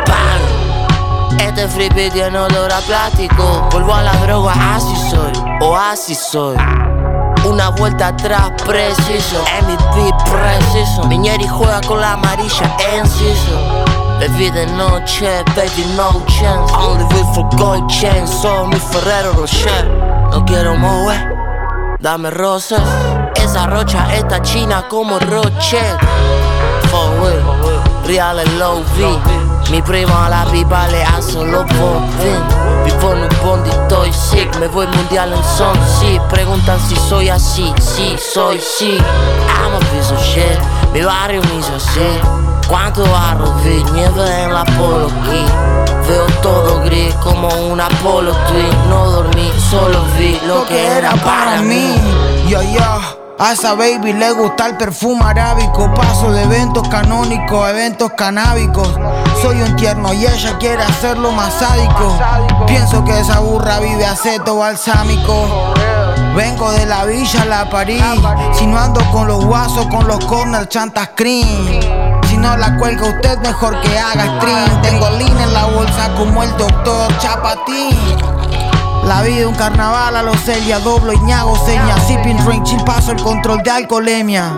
feedback. Este freebie tiene olor a plástico. Vuelvo a la droga, así soy, o así soy. Una vuelta atrás, preciso. MVP preciso. Miñeri juega con la amarilla, enciso. Baby de noche, baby no chance. Only live for gold chains. Soy mi Ferrero Rocher. No quiero mover, dame rosas. Esa rocha está china como Rocher. For real, real and low V. Mi prima a la pipa le hace los bombín. Vivo en un bondi, estoy sick. Me voy mundial en son, sí. Preguntan si soy así, sí, soy sí. I'm a piece of shit. Mi barrio me hizo así. Cuánto barro vi, nieve en la Polo Key. Veo todo gris como un Apollo Twin. No dormí, solo vi lo que era para mí. Yo. A esa baby le gusta el perfume arábico. Paso de eventos canónicos a eventos canábicos. Soy un tierno y ella quiere hacerlo más sádico. Pienso que esa burra vive aceto balsámico. Vengo de la villa, la París. Si no ando con los guasos, con los corners, chantas cream. Si no la cuelga usted, mejor que haga stream. Tengo lean en la bolsa como el doctor Chapatín. La vida un carnaval a los Celia, doblo y ñago señas. Sipping drink, chill, paso el control de alcoholemia.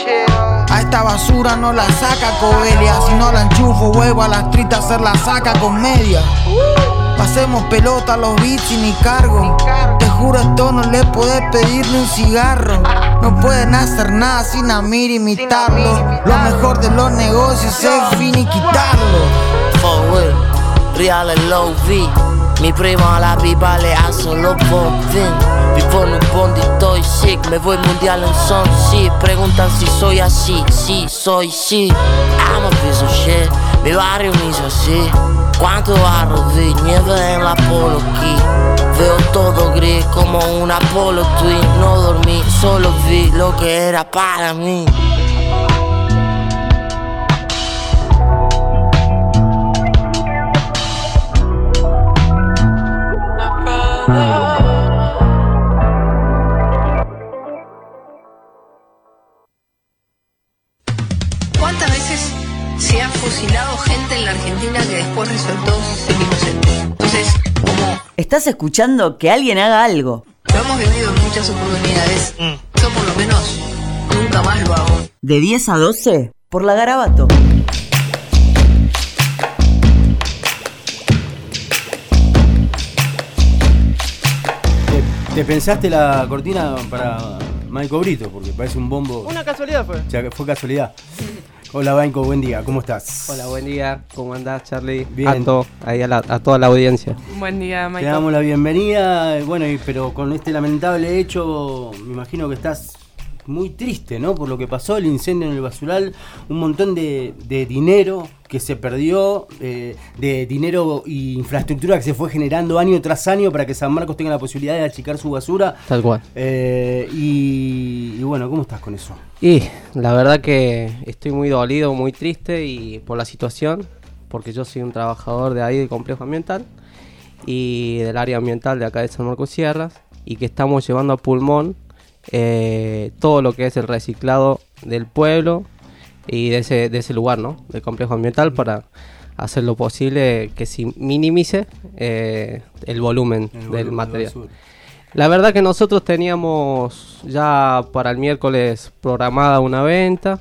A esta basura no la saca Covelia. Si no la enchufo, huevo a la street a hacer la saca con media. Pasemos pelota a los beats y ni cargo. Te juro esto no le podés pedir ni un cigarro. No pueden hacer nada sin a mí imitarlo. Lo mejor de los negocios es finiquitarlo. For real, real and low V. Mi prima a la pipa le hace los bombín. Vivo en un bondi, estoy sick. Me voy mundial en son, sí. Preguntan si soy así, sí, soy sí. I'm a piece of shit. Mi barrio me hizo así. Cuánto barro vi, nieve en la Polo Key. Veo todo gris como un Apollo Twin. No dormí, solo vi lo que era para mí. ¿Cuántas veces se ha fusilado gente en la Argentina que después resultó ser inocente? Entonces, como... Estás escuchando Que Alguien Haga Algo. Lo hemos vivido en muchas oportunidades. Yo por lo menos nunca más lo hago. De 10 a 12 por la Garabato. ¿Te pensaste la cortina para Maico Brito, porque parece un bombo. Una casualidad fue. O sea, que fue casualidad. Hola, Maico, buen día, ¿cómo estás? Hola, buen día, ¿cómo andás, Charlie? Bien. A toda la audiencia. Buen día, Te Maico. damos la bienvenida, bueno, pero con este lamentable hecho, me imagino que estás muy triste, ¿no? Por lo que pasó, el incendio en el basural, un montón de dinero que se perdió, de dinero y infraestructura que se fue generando año tras año para que San Marcos tenga la posibilidad de achicar su basura. Tal cual. Y bueno, ¿cómo estás con eso? Y la verdad que estoy muy dolido, muy triste y por la situación, porque yo soy un trabajador de ahí del complejo ambiental y del área ambiental de acá de San Marcos Sierras, y que estamos llevando a pulmón todo lo que es el reciclado del pueblo y de ese lugar, ¿no? Del complejo ambiental, para hacer lo posible que se minimice el volumen del material. La verdad que nosotros teníamos ya para el miércoles programada una venta.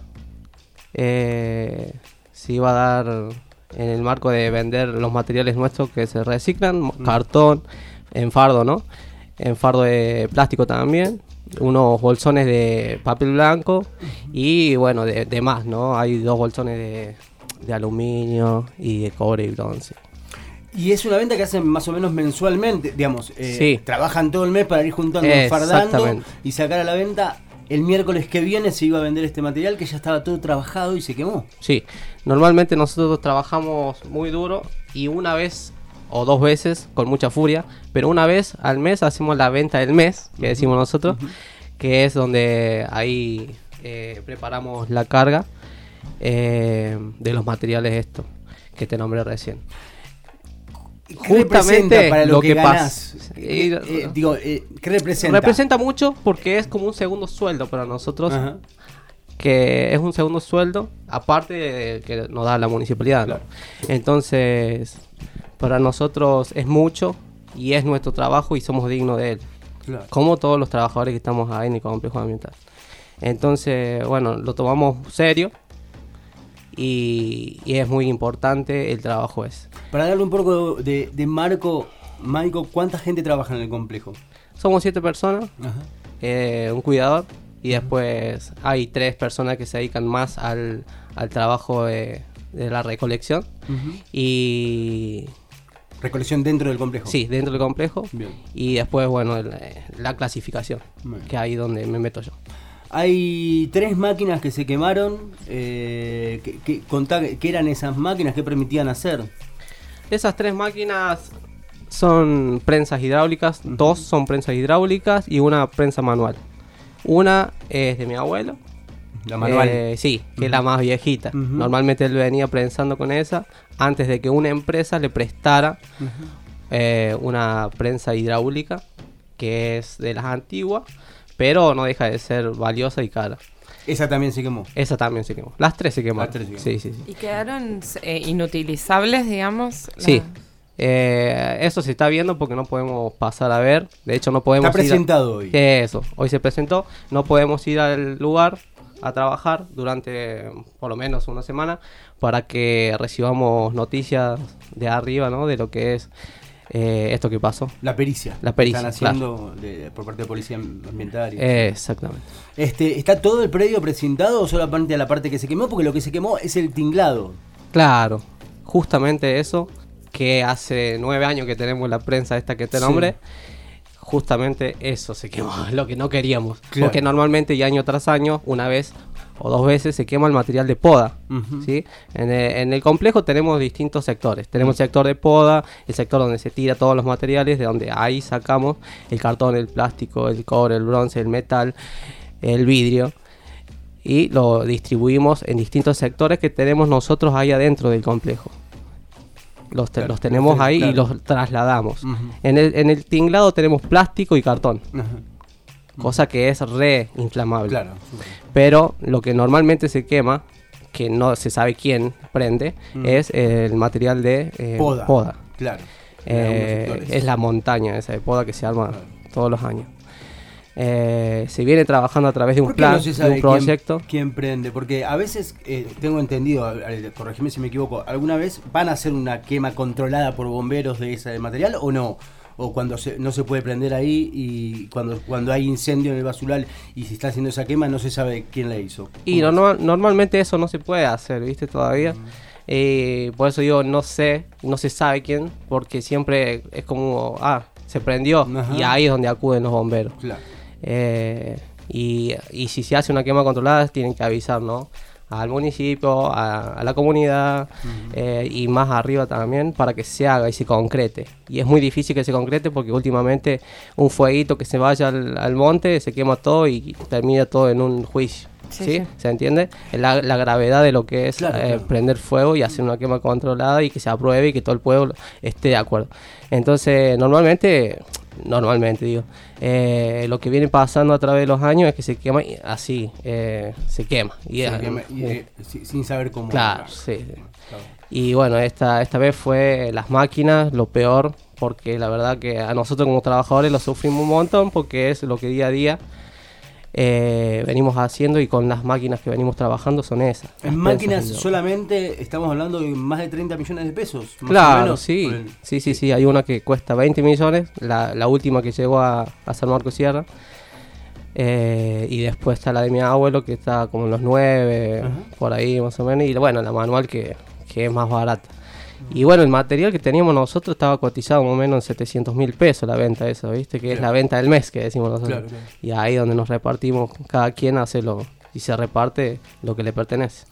Se iba a dar en el marco de vender los materiales nuestros que se reciclan, cartón, en fardo, ¿no? En fardo de plástico también, unos bolsones de papel blanco y bueno, de más, ¿no? Hay 2 bolsones de aluminio y de cobre y bronce. Y es una venta que hacen más o menos mensualmente, digamos, Sí. Trabajan todo el mes para ir juntando, fardando y sacar a la venta. El miércoles que viene se iba a vender este material que ya estaba todo trabajado y se quemó. Sí, normalmente nosotros trabajamos muy duro y una vez o 2 veces con mucha furia, pero una vez al mes hacemos la venta del mes, que decimos nosotros, que es donde ahí preparamos la carga de los materiales estos que te nombré recién. ¿Qué representa para lo que ganás? pasa? ¿Qué representa? Representa mucho porque es como un segundo sueldo para nosotros. Ajá. Que es un segundo sueldo, aparte de que nos da la municipalidad, ¿no? Entonces, para nosotros es mucho y es nuestro trabajo y somos dignos de él. Claro. Como todos los trabajadores que estamos ahí en el complejo ambiental. Entonces, bueno, lo tomamos serio y es muy importante el trabajo ese. Para darle un poco de marco, Maico, ¿cuánta gente trabaja en el complejo? Somos 7 personas, Ajá. un cuidador, y después hay 3 personas que se dedican más al trabajo de la recolección. Y ¿recolección dentro del complejo? Sí, dentro del complejo. Bien. Y después, bueno, la clasificación, que ahí donde me meto yo. Hay 3 máquinas que se quemaron. ¿Qué eran esas máquinas? ¿Qué permitían hacer? Esas 3 máquinas son prensas hidráulicas. 2 son prensas hidráulicas y una prensa manual. Una es de mi abuelo. La manual. Sí, que es la más viejita. Normalmente él venía prensando con esa antes de que una empresa le prestara una prensa hidráulica, que es de las antiguas, pero no deja de ser valiosa y cara. ¿Esa también se quemó? Esa también se quemó. Las 3 se quemaron. Sí. ¿Y quedaron inutilizables, digamos? Sí. Eso se está viendo porque no podemos pasar a ver. De hecho, no podemos. Está presentado hoy. Eso, hoy se presentó. No podemos ir al lugar a trabajar durante por lo menos una semana para que recibamos noticias de arriba, ¿no? De lo que es esto que pasó. La pericia. La pericia. Están haciendo por parte de Policía Ambiental. Exactamente. ¿Está todo el predio precintado o solamente la parte que se quemó? Porque lo que se quemó es el tinglado. Claro, justamente eso. Que hace 9 años que tenemos la prensa esta que te nombré, justamente eso se quemó, lo que no queríamos. Claro. Porque normalmente y año tras año, una vez o 2 veces se quema el material de poda. ¿Sí? En el complejo tenemos distintos sectores. Tenemos el sector de poda, el sector donde se tira todos los materiales, de donde ahí sacamos el cartón, el plástico, el cobre, el bronce, el metal, el vidrio. Y lo distribuimos en distintos sectores que tenemos nosotros ahí adentro del complejo. Los tenemos ahí y los trasladamos. En el tinglado tenemos plástico y cartón. Cosa que es re inflamable. Claro. Pero lo que normalmente se quema, que no se sabe quién prende, es el material de poda. Claro. Es la montaña esa de poda que se arma todos los años. Se viene trabajando a través de un plan, de un proyecto. ¿Quién prende? Porque a veces, tengo entendido, corregime si me equivoco, ¿alguna vez van a hacer una quema controlada por bomberos de ese material o no? o cuando no se puede prender ahí y cuando hay incendio en el basural y se está haciendo esa quema no se sabe quién la hizo. Y normalmente eso no se puede hacer, ¿viste? Todavía. Por eso digo, no se sabe quién, porque siempre es como, se prendió. Ajá. Y ahí es donde acuden los bomberos. Claro. Y si se hace una quema controlada tienen que avisar, ¿no? Al municipio, a la comunidad, y más arriba también, para que se haga y se concrete. Y es muy difícil que se concrete porque últimamente un fueguito que se vaya al monte, se quema todo y termina todo en un juicio. ¿Sí? ¿Se entiende? La gravedad de lo que es prender fuego y hacer una quema controlada y que se apruebe y que todo el pueblo esté de acuerdo. Entonces, normalmente digo, lo que viene pasando a través de los años es que se quema así, se quema. Sin saber cómo. Claro, sí. Claro. Y bueno, esta vez fue las máquinas, lo peor, porque la verdad que a nosotros como trabajadores lo sufrimos un montón porque es lo que día a día venimos haciendo y con las máquinas que venimos trabajando son esas. En máquinas solamente estamos hablando de más de 30 millones de pesos. Claro, sí, hay una que cuesta 20 millones, la última que llegó a San Marcos Sierra, y después está la de mi abuelo que está como en los 9, por ahí más o menos, y bueno, la manual que es más barata. Y bueno, el material que teníamos nosotros estaba cotizado más o menos en 700.000 pesos la venta esa, ¿viste? Que es la venta del mes que decimos nosotros. Claro. Y ahí donde nos repartimos, cada quien hace y se reparte lo que le pertenece.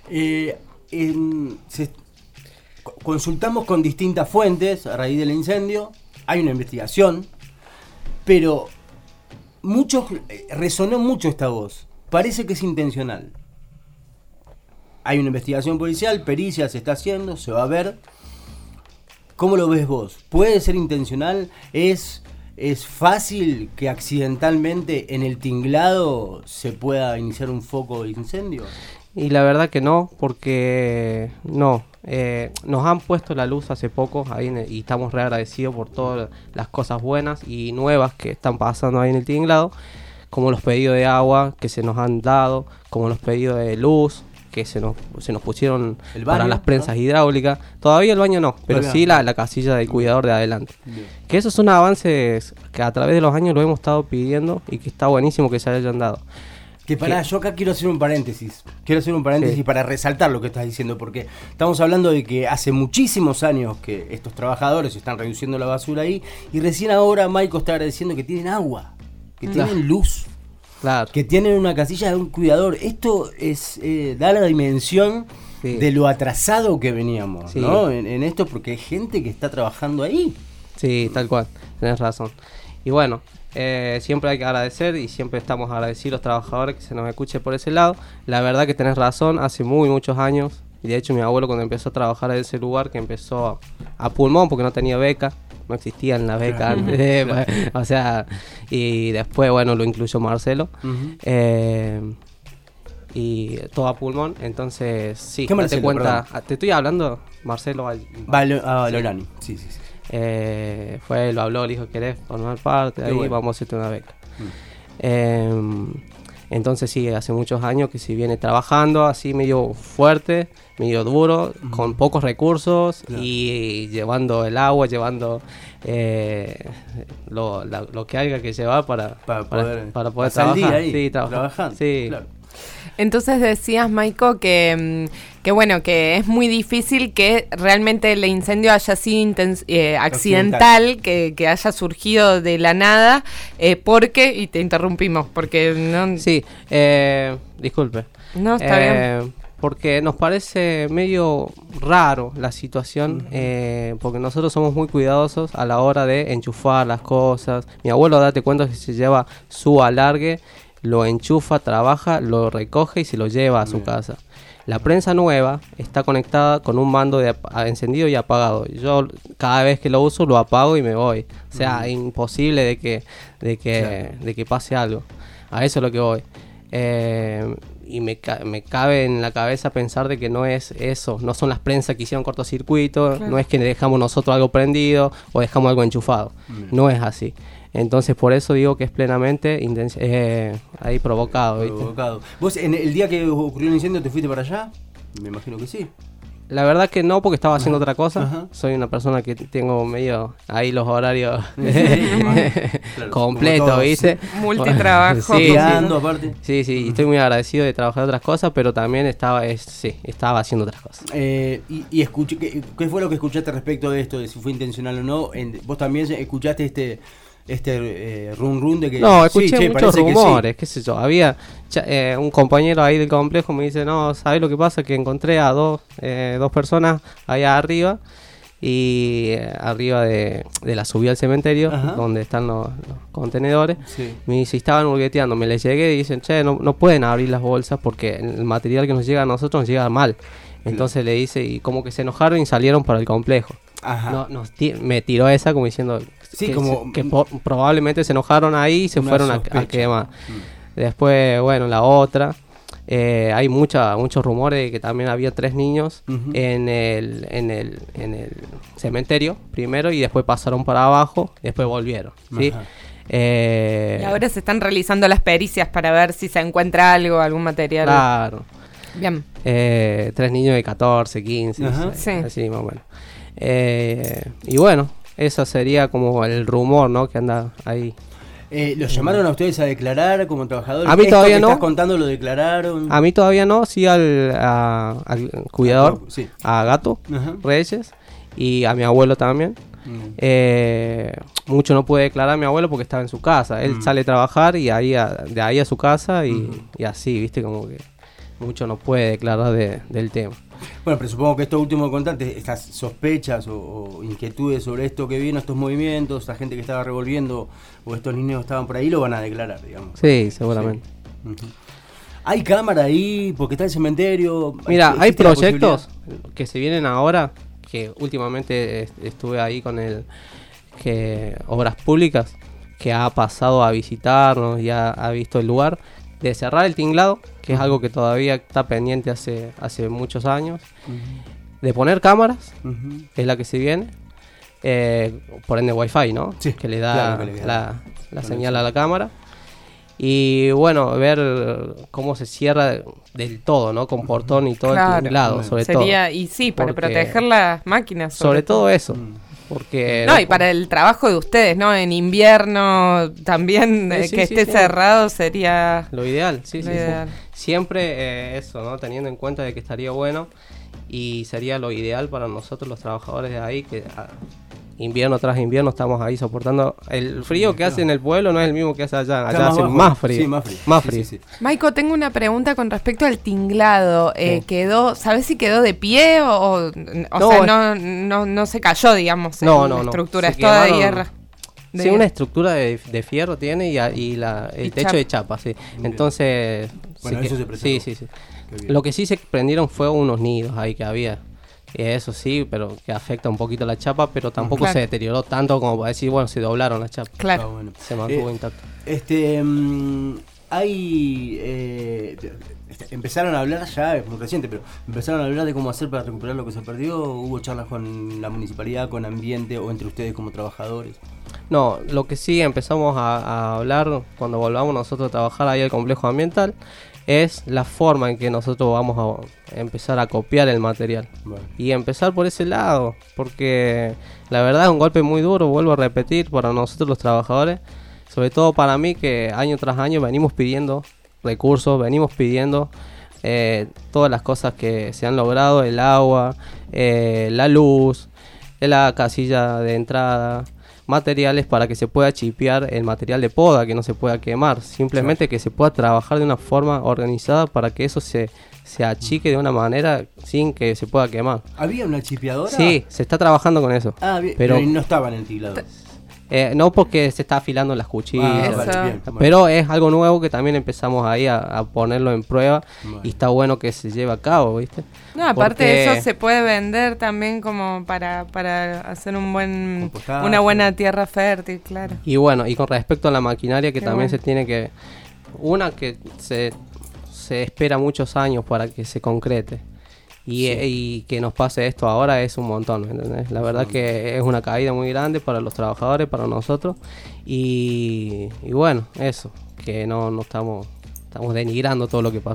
Consultamos con distintas fuentes a raíz del incendio, hay una investigación, pero resonó mucho esta voz. Parece que es intencional. Hay una investigación policial, pericia se está haciendo, se va a ver. ¿Cómo lo ves vos? ¿Puede ser intencional? ¿Es fácil que accidentalmente en el tinglado se pueda iniciar un foco de incendio? Y la verdad que no, porque no. Nos han puesto la luz hace poco ahí y estamos re agradecidos por todas las cosas buenas y nuevas que están pasando ahí en el tinglado, como los pedidos de agua que se nos han dado, como los pedidos de luz que se nos pusieron para las prensas hidráulicas. Todavía el baño no, pero sí la casilla del cuidador de adelante. Bien. Que esos son avances que a través de los años lo hemos estado pidiendo y que está buenísimo que se hayan dado. Yo acá quiero hacer un paréntesis. Para resaltar lo que estás diciendo, porque estamos hablando de que hace muchísimos años que estos trabajadores están reduciendo la basura ahí, y recién ahora Maico está agradeciendo que tienen agua, que tienen luz. Claro. Que tienen una casilla de un cuidador. Esto da la dimensión de lo atrasado que veníamos, ¿no? En esto, porque hay gente que está trabajando ahí. Sí, tal cual, tenés razón. Y bueno, siempre hay que agradecer y siempre estamos agradecidos los trabajadores que se nos escuche por ese lado. La verdad que tenés razón, hace muchos años, y de hecho mi abuelo cuando empezó a trabajar en ese lugar, que empezó a pulmón porque no tenía beca, no existían las becas antes, o sea, y después, bueno, lo incluyó Marcelo, y todo a pulmón, entonces, sí, ¿qué Marcelo, date cuenta, te estoy hablando, Marcelo Lorani, sí. Fue, lo habló, le dijo, ¿querés formar parte? Ahí vamos a hacerte una beca. Entonces sí, hace muchos años que se viene trabajando así medio fuerte, medio duro, con pocos recursos, y llevando el agua, llevando lo que haya que llevar para poder trabajar. Ahí, trabajando. Sí. Claro. Entonces decías, Maico, que bueno, que es muy difícil que realmente el incendio haya sido accidental, que haya surgido de la nada, porque, y te interrumpimos, porque no... Sí, disculpe. No, está bien. Porque nos parece medio raro la situación, porque nosotros somos muy cuidadosos a la hora de enchufar las cosas. Mi abuelo, date cuenta que se lleva su alargue, lo enchufa, trabaja, lo recoge y se lo lleva a su casa. La prensa nueva está conectada con un mando de encendido y apagado. Yo cada vez que lo uso lo apago y me voy. O sea, imposible de que pase algo. A eso es lo que voy. Y me cabe en la cabeza pensar de que no es eso, no son las prensas que hicieron cortocircuito, no es que dejamos nosotros algo prendido o dejamos algo enchufado. No es así. Entonces por eso digo que es plenamente ahí provocado, ¿viste? ¿Vos en el día que ocurrió el incendio te fuiste para allá? Me imagino que sí. La verdad que no, porque estaba haciendo otra cosa. Ajá. Soy una persona que tengo medio ahí los horarios Claro, completos, como todos. ¿viste? Multitrabajo. Sí, Guiando, aparte. sí, y estoy muy agradecido de trabajar otras cosas, pero también estaba haciendo otras cosas. Y escuché, ¿qué fue lo que escuchaste respecto de esto, de si fue intencional o no? ¿Vos también escuchaste este run de que... No, escuché che, muchos parece que rumores, qué sé yo. Había un compañero ahí del complejo me dice, no, ¿sabés lo que pasa? Que encontré a dos personas allá arriba, y arriba de la subida al cementerio, Ajá. donde están los contenedores. Sí. Me dice, estaban hurgueteando, me les llegué y dicen, che, no pueden abrir las bolsas porque el material que nos llega a nosotros nos llega mal. Entonces le dice, y como que se enojaron y salieron para el complejo. Ajá. Me tiró esa como diciendo Sí, que, como- probablemente se enojaron ahí y se Una fueron a sospecha. quemar. Después, bueno, la otra, hay muchos rumores de que también había 3 niños Ujú. en el cementerio primero, y después pasaron para abajo, después volvieron, ¿sí? Ajá. Y ahora se están realizando las pericias para ver si se encuentra algo, algún material. Claro. Bien. 3 niños de 14, 15, Ajá. no sé, Sí. así más o menos. Y bueno, eso sería como el rumor, ¿no? Que anda ahí. ¿Los llamaron a ustedes a declarar como trabajadores? A mí ¿Esto todavía que no. estás contando lo declararon? A mí todavía no, sí al cuidador, Sí. a Gato Ajá. Reyes, y a mi abuelo también. Mucho no puede declarar a mi abuelo porque estaba en su casa. Él sale a trabajar y de ahí a su casa, y así, viste, como que mucho no puede declarar del tema. Bueno, pero supongo que esto último que contaste, estas sospechas o inquietudes sobre esto que vino, estos movimientos, esta gente que estaba revolviendo o estos niños que estaban por ahí, lo van a declarar, digamos. Sí, seguramente. Ujú. ¿Hay cámara ahí? Porque está el cementerio. Mira, hay ¿Existe la proyectos que se vienen ahora, que últimamente estuve ahí con Obras Públicas, que ha pasado a visitarnos y ha visto el lugar, de cerrar el tinglado, que es algo que todavía está pendiente hace muchos años, de poner cámaras, Ujú. es la que se viene, por ende Wi-Fi, ¿no? Sí, que le da claro, que le da la señal a la cámara. Y bueno, ver cómo se cierra del todo, ¿no? Con portón y todo Claro. el tinglado, sobre Sería, todo. y sí, para Porque- proteger las máquinas. Sobre todo eso. Porque No, y para el trabajo de ustedes, ¿no? En invierno también, Sí, que sí, esté sí. cerrado sería... Lo ideal, sí, Lo sí, sí. ideal. Siempre eso, ¿no? Teniendo en cuenta de que estaría bueno, y sería lo ideal para nosotros los trabajadores de ahí, que invierno tras invierno estamos ahí soportando. El frío que hace en el pueblo no es el mismo que hace allá. Allá hace más frío. Sí, más frío. Más Sí, frío. sí, sí. Maiko, tengo una pregunta con respecto al tinglado. ¿Sabes si quedó de pie o No, sea, no se cayó, digamos, en No, la no. estructura? Se Es toda de quemaron- hierra. Sí, una estructura de fierro tiene y el techo chapa. de chapa, sí. Entonces... Bueno, eso se preservó. sí. Qué bien. Lo que sí se prendieron fue unos nidos ahí que había. Eso sí, pero que afecta un poquito la chapa, pero tampoco Claro. se deterioró tanto como para decir, bueno, se doblaron las chapas. Claro. Ah, bueno. Se mantuvo intacto. Empezaron a hablar ya, es muy reciente, pero empezaron a hablar de cómo hacer para recuperar lo que se perdió. ¿Hubo charlas con la municipalidad, con ambiente o entre ustedes como trabajadores? No, lo que sí empezamos a hablar cuando volvamos nosotros a trabajar ahí al complejo ambiental es la forma en que nosotros vamos a empezar a copiar el material. Bueno. Y empezar por ese lado, porque la verdad es un golpe muy duro, vuelvo a repetir, para nosotros los trabajadores, sobre todo para mí, que año tras año venimos pidiendo recursos, venimos pidiendo todas las cosas que se han logrado, el agua, la luz, la casilla de entrada, materiales para que se pueda chipear el material de poda, que no se pueda quemar, simplemente que se pueda trabajar de una forma organizada para que eso se achique de una manera sin que se pueda quemar. ¿Había una chipeadora? Sí, se está trabajando con eso. Ah, bien, pero pero no estaba en el tinglado. no, porque se está afilando las cuchillas. Vale, bien, bueno. Pero es algo nuevo que también empezamos ahí a ponerlo en prueba. Vale. Y está bueno que se lleve a cabo, ¿viste? No, aparte Porque- de eso se puede vender también como para hacer Compostaje. una buena tierra fértil, claro. Y bueno, y con respecto a la maquinaria, que Qué también bueno. se tiene que... Una que se espera muchos años para que se concrete. Y que nos pase esto ahora es un montón, ¿entendés? La verdad que es una caída muy grande para los trabajadores, para nosotros. Y bueno, eso, que no estamos denigrando todo lo que pasó.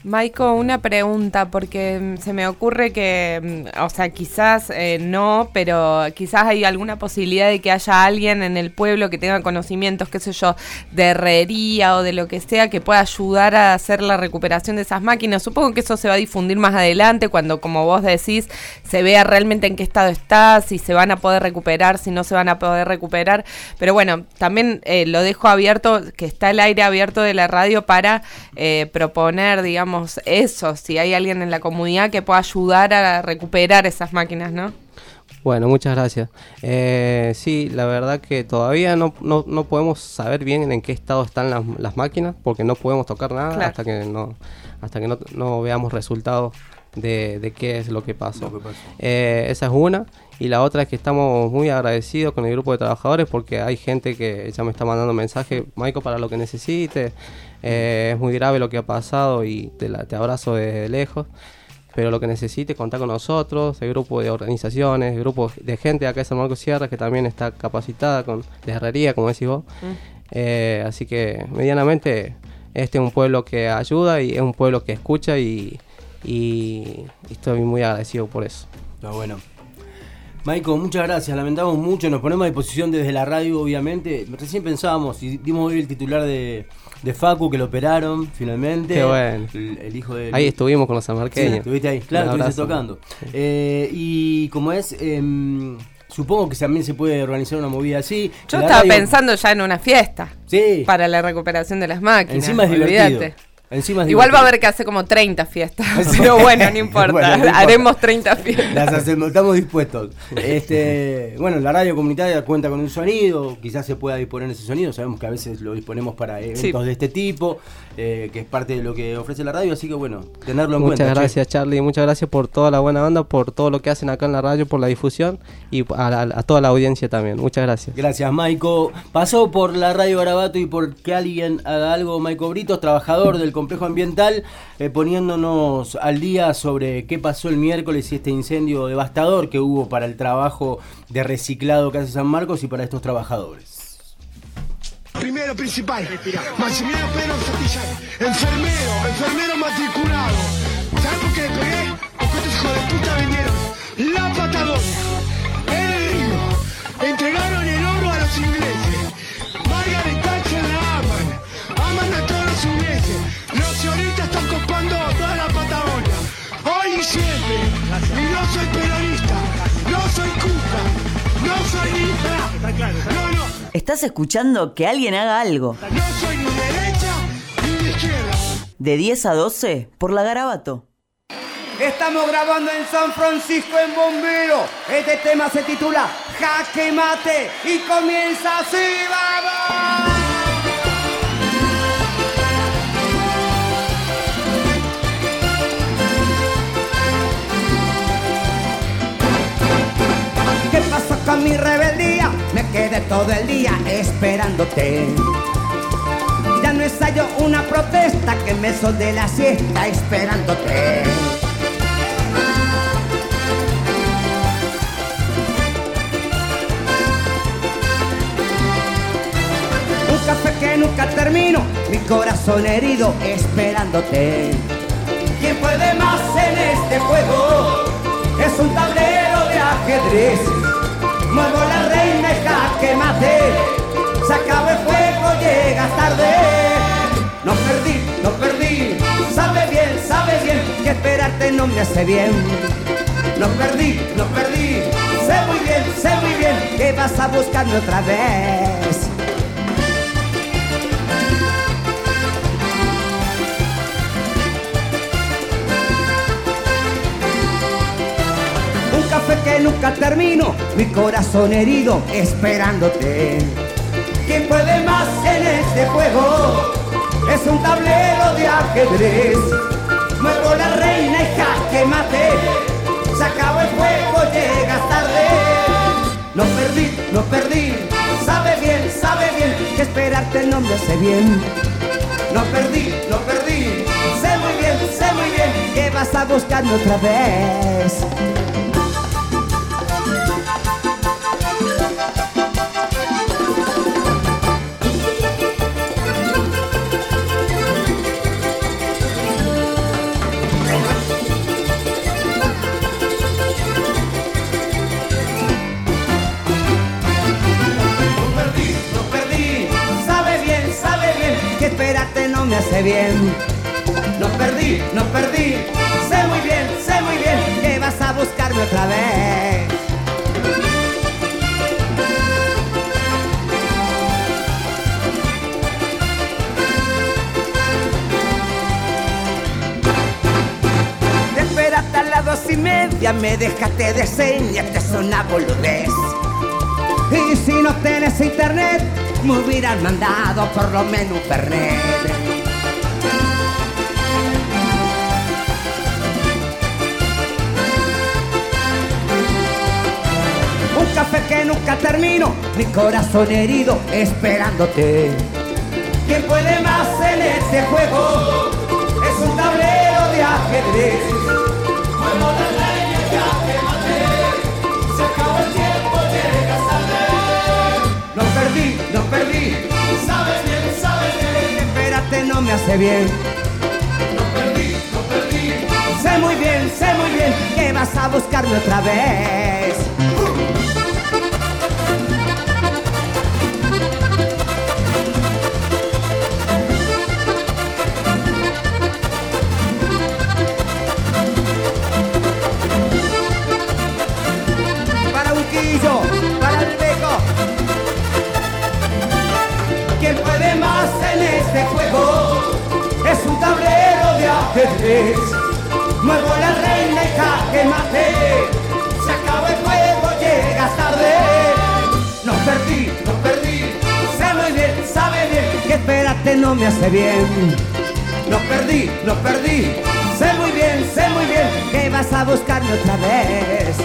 Maiko, una pregunta, porque se me ocurre que, o sea, quizás no, pero quizás hay alguna posibilidad de que haya alguien en el pueblo que tenga conocimientos, qué sé yo, de herrería o de lo que sea, que pueda ayudar a hacer la recuperación de esas máquinas. Supongo que eso se va a difundir más adelante, cuando, como vos decís, se vea realmente en qué estado está, si se van a poder recuperar, si no se van a poder recuperar. Pero bueno, también lo dejo abierto, que está el aire abierto de la radio para proponer, digamos, eso, si hay alguien en la comunidad que pueda ayudar a recuperar esas máquinas, ¿no? Bueno, muchas gracias. Sí, la verdad que todavía no podemos saber bien en qué estado están las máquinas, porque no podemos tocar nada, claro, hasta que no veamos resultados de qué es lo que pasó. Esa es una. Y la otra es que estamos muy agradecidos con el grupo de trabajadores, porque hay gente que ya me está mandando mensajes: Maiko, para lo que necesites, es muy grave lo que ha pasado y te abrazo desde lejos, pero lo que necesites, contá con nosotros. Hay grupo de organizaciones, grupo de gente acá de San Marcos Sierra que también está capacitada con de herrería, como decís vos. Así que medianamente este es un pueblo que ayuda y es un pueblo que escucha, y estoy muy agradecido por eso. Está bueno. Maiko, muchas gracias, lamentamos mucho, nos ponemos a disposición desde la radio, obviamente. Recién pensábamos, y dimos hoy el titular de Facu, que lo operaron finalmente. Qué bueno. El hijo de... Ahí estuvimos con los sanmarqueños. Sí, estuviste ahí, claro, estuviste tocando. Y como es, supongo que también se puede organizar una movida así. Yo estaba pensando ya en una fiesta. Sí. Para la recuperación de las máquinas. Encima es divertido. Igual va a haber que hacer como 30 fiestas, pero bueno, no importa, bueno, no importa. Haremos 30 fiestas. Las hacemos, estamos dispuestos. Bueno, la radio comunitaria cuenta con un sonido, quizás se pueda disponer ese sonido, sabemos que a veces lo disponemos para eventos de este tipo, que es parte de lo que ofrece la radio, así que bueno, tenerlo en cuenta. Muchas gracias, Charlie, muchas gracias por toda la buena onda, por todo lo que hacen acá en la radio, por la difusión y a toda la audiencia también. Muchas gracias. Gracias, Maiko. Pasó por la Radio Garabato y por Que Alguien Haga Algo, Maiko Britos, trabajador del complejo ambiental, poniéndonos al día sobre qué pasó el miércoles y este incendio devastador que hubo para el trabajo de reciclado que hace San Marcos y para estos trabajadores. Primero principal, Maximiliano Pedro Santillán, enfermero matriculado. ¿Sabes por qué le pegué? Porque estos hijos de puta vinieron la Patagonia, el río, entregaron el oro a los ingleses. Margaret Thatcher la aman a todos los ingleses. Los sionistas están copando toda la Patagonia, hoy y siempre. Y no soy peronista, no soy cuca, no soy ni no. Estás escuchando Que Alguien Haga Algo. No soy ni derecha ni de izquierda. De 10 a 12 por la Garabato. Estamos grabando en San Francisco en Bombero. Este tema se titula Jaque Mate y comienza así, ¡vamos! ¿Qué pasó con mi rebeldía? Me quedé todo el día esperándote. Ya no ensayo una protesta, que me soldé la siesta esperándote. Un café que nunca termino, mi corazón herido esperándote. ¿Quién puede más en este juego? Es un tablero de ajedrez. Muevo la reina y jaque mate. Se acaba el juego, llegas tarde. No perdí. Sabe bien que esperarte no me hace bien. No perdí. Sé muy bien que vas a buscarme otra vez. Café que nunca termino, mi corazón herido esperándote. ¿Quién puede más en este juego? Es un tablero de ajedrez. Muevo la reina y jaque mate. Se acabó el juego, llegas tarde. No perdí. Sabe bien que esperarte no me hace bien. No perdí. Sé muy bien que vas a buscarme otra vez. bien. No perdí, sé muy bien que vas a buscarme otra vez. Te esperaste a las 2:30, me dejaste de señas, te es una boludez. Y si no tenés internet, me hubieran mandado por lo menos un Fernet. Un café que nunca termino, mi corazón herido esperándote. ¿Quién puede más en este juego? Es un tablero de ajedrez. Juego de reyes, ya te maté. Se acabó el tiempo, llegas tarde. No perdí. Sabes bien. Espérate, no me hace bien. No perdí. Sé muy bien que vas a buscarme otra vez. Para el beco. ¿Quién puede más en este juego? Es un tablero de ajedrez. Muevo la reina y jaque mate. Se acaba el juego, llegas tarde. No perdí. Sé muy bien, sabe bien que espérate no me hace bien. No perdí. Sé muy bien que vas a buscarme otra vez.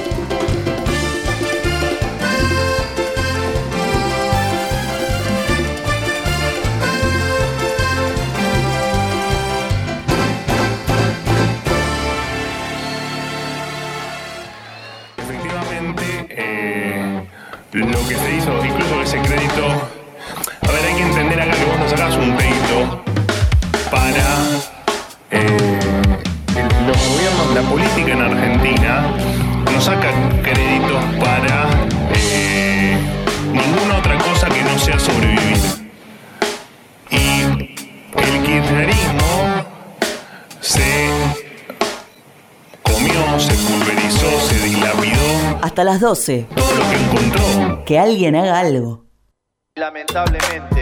Lo que se hizo, incluso ese crédito. A ver, hay que entender acá que vos no sacás un crédito para los gobiernos, la política en Argentina no saca créditos para ninguna otra cosa que no sea sobrevivir. Y el kirchnerismo se comió, se pulverizó, se dilapidó. Hasta las 12. Todo lo que encontró. Que alguien haga algo. Lamentablemente,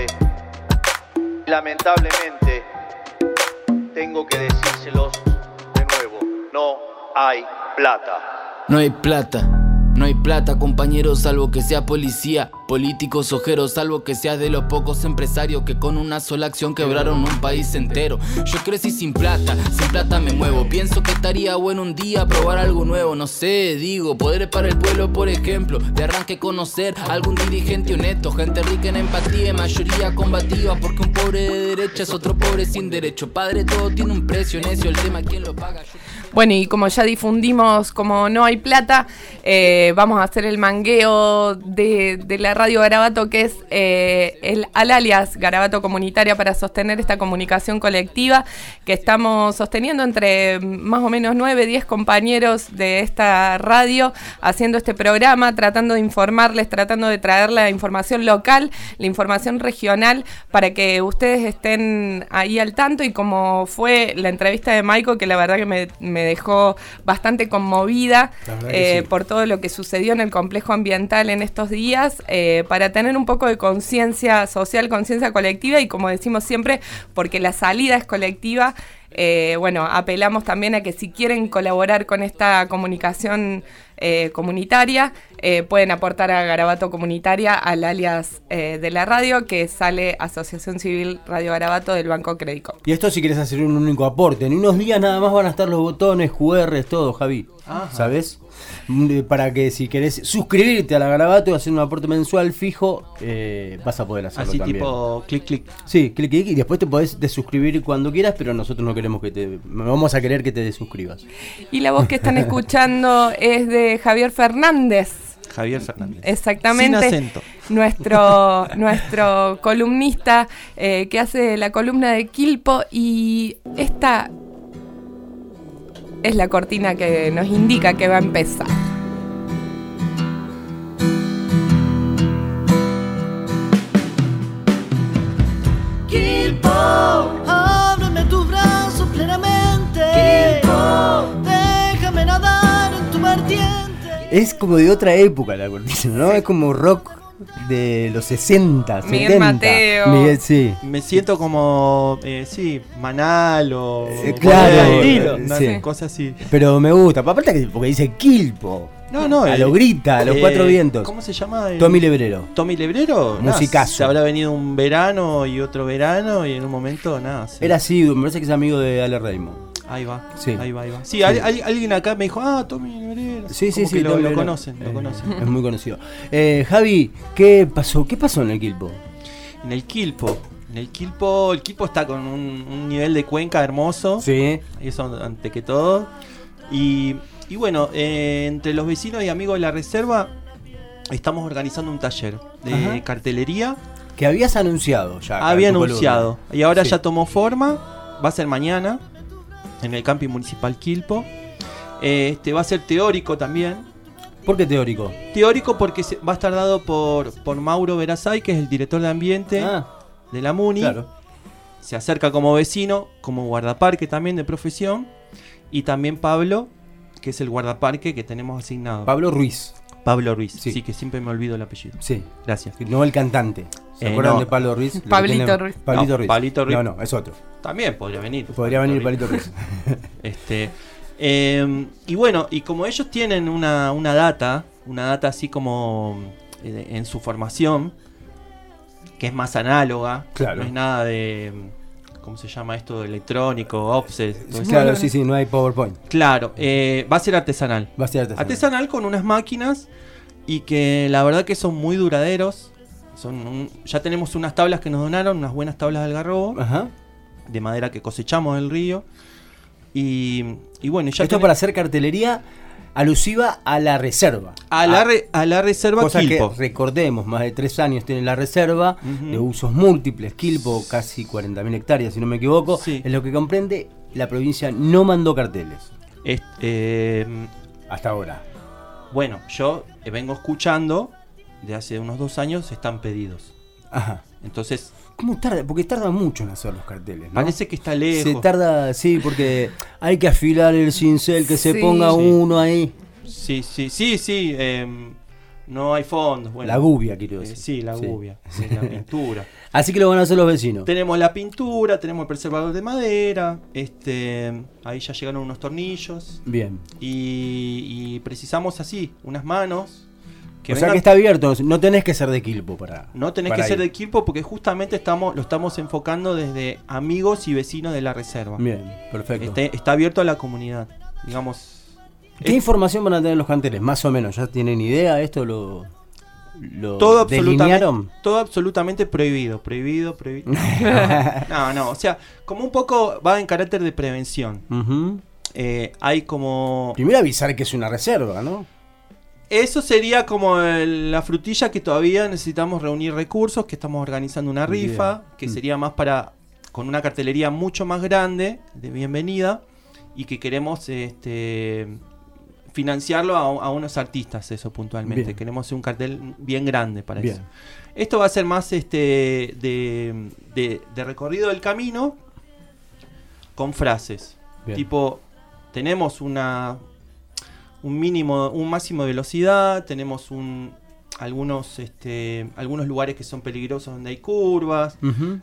tengo que decírselos de nuevo. No hay plata. No hay plata, compañeros, salvo que seas policía, políticos ojeros, salvo que seas de los pocos empresarios que con una sola acción quebraron un país entero. Yo crecí sin plata me muevo. Pienso que estaría bueno un día probar algo nuevo. No sé, digo, poder para el pueblo, por ejemplo. De arranque conocer algún dirigente honesto, gente rica en empatía, mayoría combativa. Porque un pobre de derecha es otro pobre sin derecho. Padre, todo tiene un precio, necio, el tema quién lo paga. Bueno, y como ya difundimos, como no hay plata, vamos a hacer el mangueo de la Radio Garabato, que es el alias Garabato Comunitaria, para sostener esta comunicación colectiva que estamos sosteniendo entre más o menos 9-10 compañeros de esta radio, haciendo este programa, tratando de informarles, tratando de traer la información local, la información regional, para que ustedes estén ahí al tanto. Y como fue la entrevista de Maiko, que la verdad que me dejó bastante conmovida por todo lo que sucedió en el complejo ambiental en estos días, para tener un poco de conciencia social, conciencia colectiva, y como decimos siempre, porque la salida es colectiva. Bueno, apelamos también a que si quieren colaborar con esta comunicación comunitaria, pueden aportar a Garabato Comunitaria, al alias de la radio, que sale Asociación Civil Radio Garabato del Banco Crédito. Y esto si quieres hacer un único aporte, en unos días nada más van a estar los botones, QRs, todo, Javi. Ajá. ¿Sabes? Para que si querés suscribirte a la Garabato y hacer un aporte mensual fijo, vas a poder hacerlo. así también. Tipo clic. Sí, clic, y después te podés desuscribir cuando quieras, pero nosotros no queremos vamos a querer que te desuscribas. Y la voz que están escuchando es de Javier Fernández. Exactamente. Sin acento. Nuestro columnista que hace la columna de Quilpo, y esta es la cortina que nos indica que va a empezar. Quilpo, háblame Es como de otra época la cortina, ¿no? Es como rock de los 60, Miguel 70. Mateo. Miguel, sí. Me siento como, Manal o... Claro, una cosa así. Pero me gusta, aparte que porque dice Quilpo. No, a lo grita, a los cuatro vientos. ¿Cómo se llama? Tommy Lebrero. Tommy Lebrero. Musicazo. Se habrá venido un verano y otro verano y en un momento nada. Sí. Era así, me parece que es amigo de Ale Raymond. Ahí va, sí. Ahí va. Sí, alguien acá me dijo, Tommy Lebrero. Sí, lo conocen, lo conocen. Es muy conocido. Javi, ¿qué pasó? ¿Qué pasó en el Quilpo? En el Quilpo está con un nivel de cuenca hermoso. Sí. Eso ante que todo. Y bueno, entre los vecinos y amigos de la reserva estamos organizando un taller de cartelería. Que habías anunciado ya. Había anunciado. Y ahora ya tomó forma. Va a ser mañana en el camping municipal Quilpo. Va a ser teórico también. ¿Por qué teórico? Teórico porque va a estar dado por Mauro Verazay, que es el director de ambiente de la MUNI. Claro. Se acerca como vecino, como guardaparque también de profesión. Y también Pablo, que es el guardaparque que tenemos asignado. Pablo Ruiz, sí, que siempre me olvido el apellido. Sí. Gracias. No el cantante. ¿Se acuerdan de Pablo Ruiz? Pablito Ruiz. Pablito Ruiz. Pablito Ruiz. No, es otro. También podría venir. Podría venir Pablito Ruiz. Y bueno, y como ellos tienen una data así como en su formación, que es más análoga, claro. No es nada de, ¿cómo se llama esto? Electrónico, offset. Claro, sí, no hay PowerPoint. Claro, va a ser artesanal. Va a ser artesanal. Artesanal con unas máquinas y que la verdad que son muy duraderos. Ya tenemos unas tablas que nos donaron, unas buenas tablas de algarrobo, de madera que cosechamos del río. Y bueno, ya esto para hacer cartelería alusiva a la reserva. A la reserva cosa Quilpo. Que recordemos, más de 3 años tiene la reserva, de usos múltiples. Quilpo, casi 40.000 hectáreas, si no me equivoco. Sí. En lo que comprende, la provincia no mandó carteles. Hasta ahora. Bueno, yo vengo escuchando, de hace unos 2 años, están pedidos. Ajá. Entonces... ¿Cómo tarda? Porque tarda mucho en hacer los carteles, ¿no? Parece que está lejos. Se tarda, sí, porque hay que afilar el cincel, que se ponga uno ahí. Sí. No hay fondos. Bueno, la gubia, quiero decir. Sí, la gubia. La pintura. Así que lo van a hacer los vecinos. Tenemos la pintura, tenemos el preservador de madera. Ahí ya llegaron unos tornillos. Bien. Y precisamos así, unas manos. O sea que está abierto, no tenés que ser de Quilpo para... No tenés que ser de Quilpo porque justamente lo estamos enfocando desde amigos y vecinos de la reserva. Bien, perfecto. Está abierto a la comunidad, digamos. ¿Qué información van a tener los carteles? Más o menos, ¿ya tienen idea? ¿Esto lo delinearon? Todo absolutamente prohibido. No, o sea, como un poco va en carácter de prevención. Hay como... Primero avisar que es una reserva, ¿no? Eso sería como la frutilla que todavía necesitamos reunir recursos, que estamos organizando una rifa, que sería más con una cartelería mucho más grande, de bienvenida, y que queremos financiarlo a unos artistas, eso puntualmente. Bien. Queremos hacer un cartel bien grande para eso. Esto va a ser más de recorrido del camino con frases. Bien. Tipo, tenemos un máximo de velocidad, tenemos algunos lugares que son peligrosos donde hay curvas.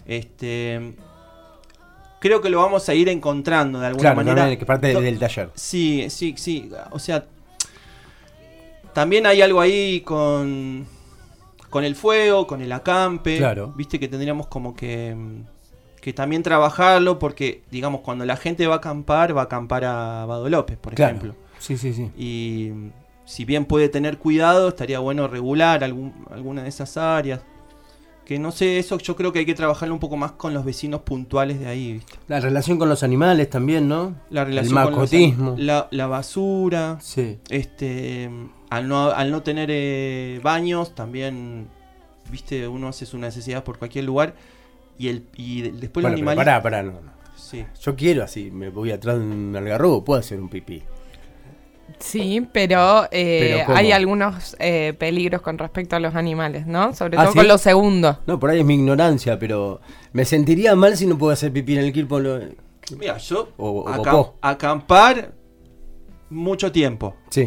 Creo que lo vamos a ir encontrando de alguna manera. Que parte del taller. Sí. O sea, también hay algo ahí con el fuego, con el acampe. Claro. Viste que tendríamos como que también trabajarlo, porque digamos cuando la gente va a acampar a Vado López, por ejemplo. Sí. Y si bien puede tener cuidado, estaría bueno regular alguna de esas áreas. Que no sé, eso yo creo que hay que trabajarlo un poco más con los vecinos puntuales de ahí, ¿viste? La relación con los animales también, ¿no? La relación el mascotismo. La basura. Sí. Al no tener baños, también, viste, uno hace su necesidad por cualquier lugar. Y después los animales... Pará, no. Sí. Yo quiero así, me voy atrás de un algarrobo, puedo hacer un pipí. Sí, pero hay algunos peligros con respecto a los animales, ¿no? Sobre todo con lo segundo. No, por ahí es mi ignorancia, pero me sentiría mal si no puedo hacer pipí en el Quilpo. Mira, yo acampar mucho tiempo. Sí.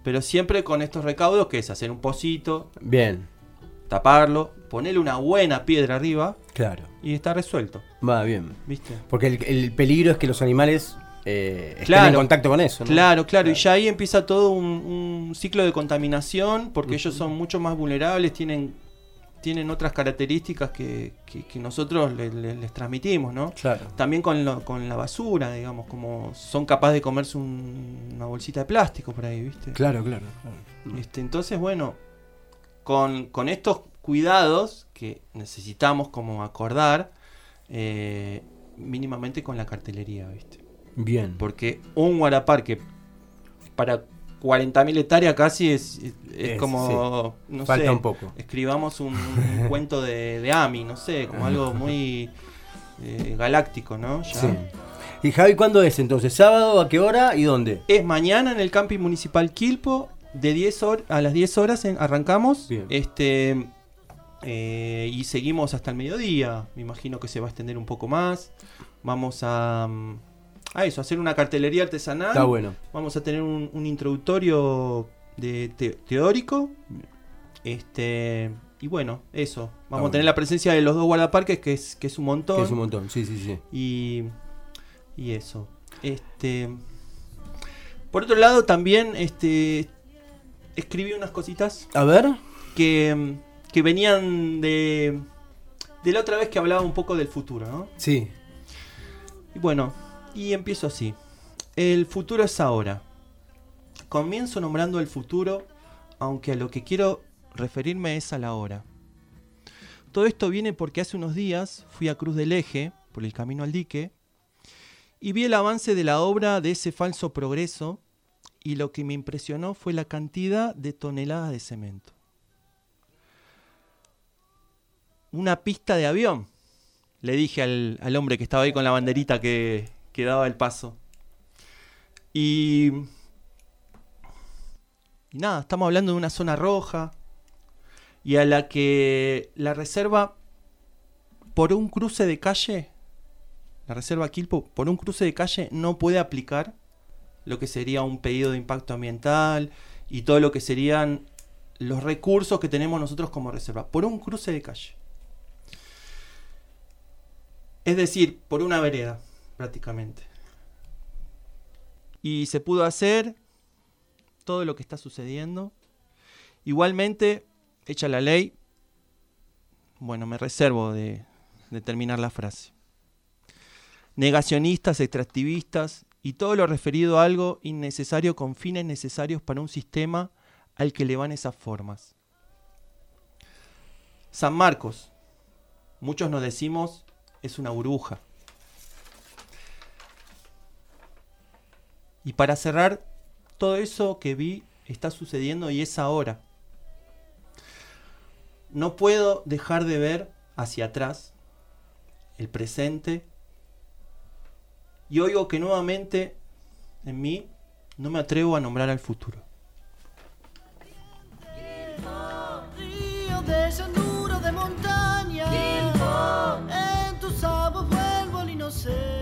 Pero siempre con estos recaudos, que es hacer un pocito. Bien. Taparlo, ponerle una buena piedra arriba. Claro. Y está resuelto. Va bien. ¿Viste? Porque el peligro es que los animales estén en contacto con eso, ¿no? Claro. Y ya ahí empieza todo un ciclo de contaminación, porque ellos son mucho más vulnerables, tienen otras características que nosotros les transmitimos, ¿no? Claro. También con la basura, digamos, como son capaces de comerse una bolsita de plástico por ahí, ¿viste? Claro. Entonces, bueno, con estos cuidados que necesitamos como acordar, mínimamente con la cartelería, ¿viste? Bien. Porque un guardaparque para 40.000 hectáreas casi es como, sí. no Falta sé, un poco. escribamos un cuento de Ami, no sé, como algo muy galáctico, ¿no? Ya. Sí. ¿Y Javi, cuándo es entonces? ¿Sábado? ¿A qué hora y dónde? Es mañana en el Camping Municipal Quilpo, a las 10 horas arrancamos. Bien. Y seguimos hasta el mediodía. Me imagino que se va a extender un poco más. Vamos a hacer una cartelería artesanal. Está bueno. Vamos a tener un introductorio teórico. Y bueno, eso. Vamos a tener la presencia de los 2 guardaparques, que es un montón. Que es un montón, sí. Y eso. Por otro lado, también escribí unas cositas. A ver. Que venían de la otra vez que hablaba un poco del futuro, ¿no? Sí. Y bueno, y empiezo así. El futuro es ahora. Comienzo nombrando el futuro, aunque a lo que quiero referirme es a la hora. Todo esto viene porque hace unos días fui a Cruz del Eje, por el camino al dique, y vi el avance de la obra de ese falso progreso, y lo que me impresionó fue la cantidad de toneladas de cemento. Una pista de avión, le dije al hombre que estaba ahí con la banderita que daba el paso. Y nada, estamos hablando de una zona roja y a la que la reserva por un cruce de calle, la reserva Quilpo, por un cruce de calle no puede aplicar lo que sería un pedido de impacto ambiental y todo lo que serían los recursos que tenemos nosotros como reserva, por un cruce de calle. Es decir, por una vereda, prácticamente. Y se pudo hacer todo lo que está sucediendo. Igualmente, hecha la ley, bueno, me reservo de terminar la frase. Negacionistas, extractivistas y todo lo referido a algo innecesario con fines necesarios para un sistema al que le van esas formas. San Marcos, muchos nos decimos, es una burbuja. Y para cerrar, todo eso que vi está sucediendo y es ahora. No puedo dejar de ver hacia atrás, el presente, y oigo que nuevamente en mí no me atrevo a nombrar al futuro. Río de llanura, de montaña, en tus aguas vuelvo al inocente.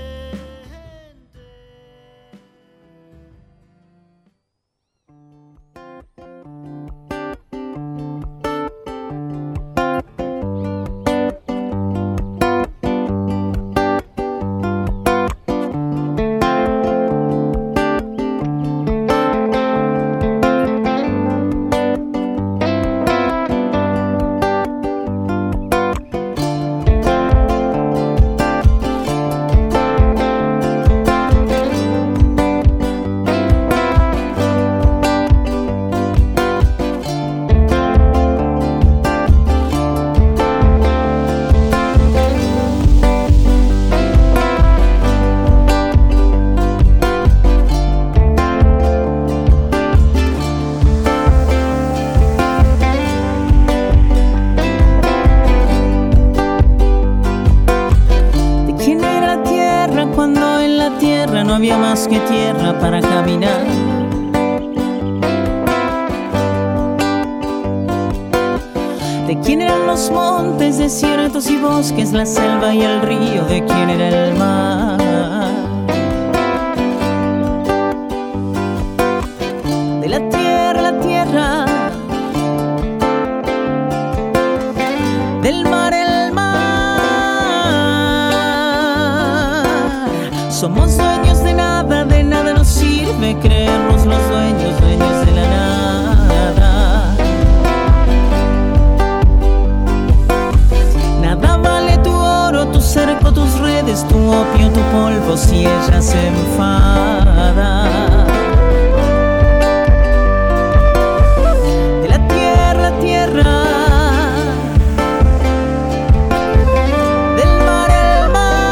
Que tierra para caminar. ¿De quién eran los montes, desiertos y bosques, la selva y el río? ¿De quién era el mar? De la tierra, del mar el mar. Somos dueños de nada nos sirve creernos los dueños de la nada. Nada vale tu oro, tu cerco, tus redes, tu opio, tu polvo si ella se enfada. De la tierra, del mar el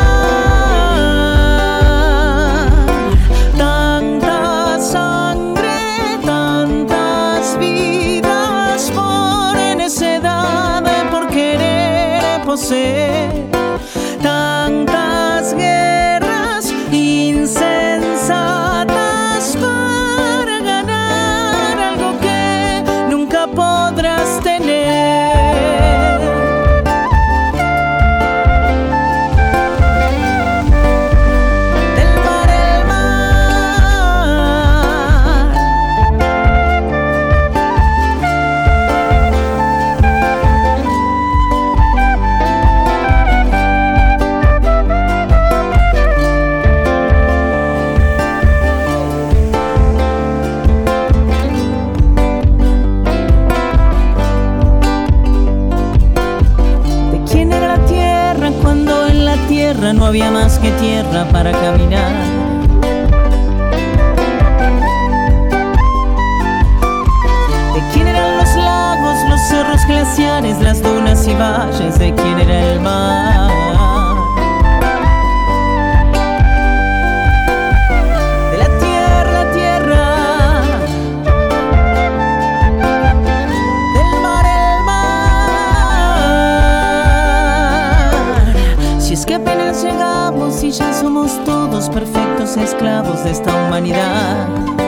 mar. Tanta sangre, tantas vidas por necesidad, por querer poseer. Tantas guerras insensatas para ganar algo que nunca podrás tener. Del mar el mar. ¿De quién era la tierra cuando en la tierra no había más que tierra para caminar? ¿De quién eran los lagos, los cerros glaciares, las dunas y valles? ¿De quién era el mar? De la tierra, del mar el mar. Si es que apenas llegamos y ya somos todos perfectos esclavos de esta humanidad.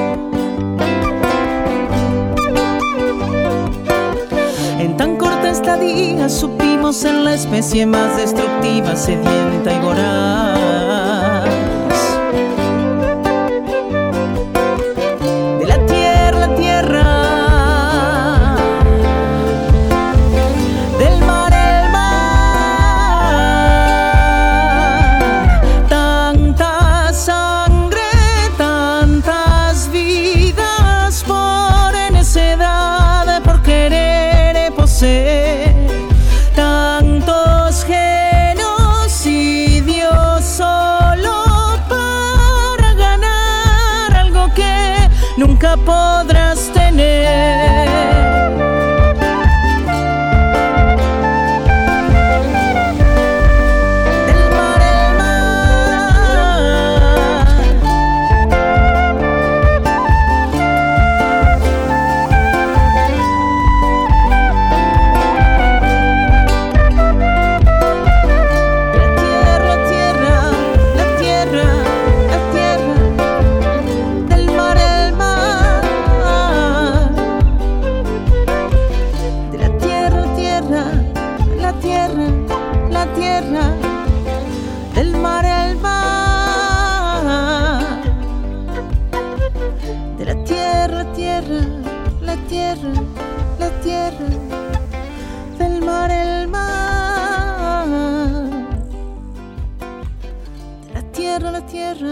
En tan corta estadía supimos ser la especie más destructiva, sedienta y voraz. De la tierra, del mar el mar. Tanta sangre, tantas vidas por necesidad, por querer poseer. Tantos genocidios solo para ganar algo que nunca podrás tener. Del mar el mar. La tierra, del mar el mar. De la tierra, del mar el mar. De la tierra, del mar el mar. De la tierra.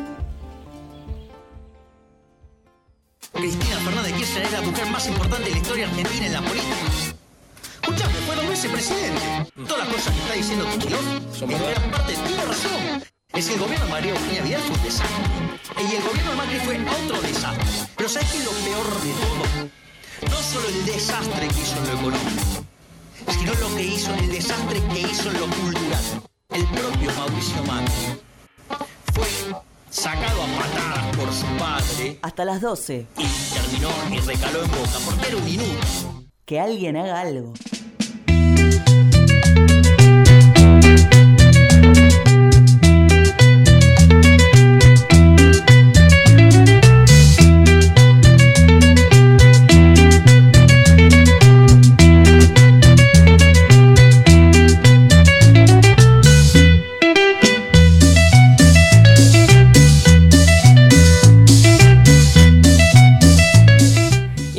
Cristina Fernández de Kirchner es la mujer más importante de la historia argentina en la política. Escuchame, fue 2 veces presidente. Todas las cosas que está diciendo Quiroz, en gran parte tiene razón. Es que el gobierno de María Eugenia Vidal fue un desastre. Y el gobierno de Macri fue otro desastre. Pero ¿sabes qué es lo peor de todo? No solo el desastre que hizo en lo económico, sino lo que hizo, el desastre que hizo en lo cultural. El propio Mauricio Macri fue sacado a patadas por su padre. Hasta las 12. Y terminó y recaló en Boca porque era un inútil. Que alguien haga algo.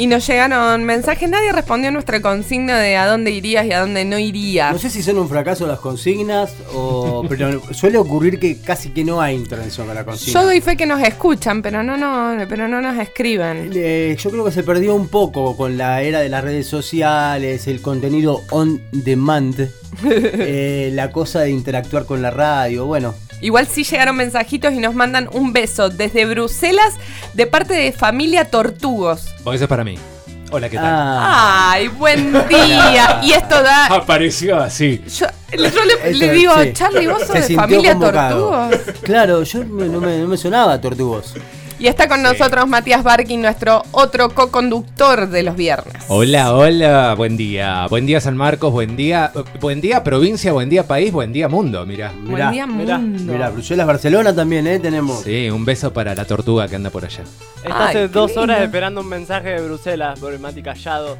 Y nos llegaron mensajes, nadie respondió a nuestra consigna de a dónde irías y a dónde no irías. No sé si son un fracaso las consignas, pero suele ocurrir que casi que no hay intervención con la consigna. Yo doy fe que nos escuchan, pero no nos escriben. Yo creo que se perdió un poco con la era de las redes sociales, el contenido on demand, la cosa de interactuar con la radio, bueno. Igual sí llegaron mensajitos y nos mandan un beso desde Bruselas de parte de familia Tortugos. Eso es para mí. Hola, ¿qué tal? Ay, buen día. Y esto da... Apareció así. Yo le digo, sí. Charlie, ¿vos sos de familia Tortugos? Claro, yo no me sonaba Tortugos. Y está con nosotros Matías Barkin, nuestro otro co-conductor de los viernes. Hola, buen día. Buen día San Marcos, buen día provincia, buen día país, buen día mundo, mirá. Buen día mundo. Mirá, Bruselas, Barcelona también, tenemos. Sí, un beso para la tortuga que anda por allá. Está hace 2 horas esperando un mensaje de Bruselas, por Mati callado.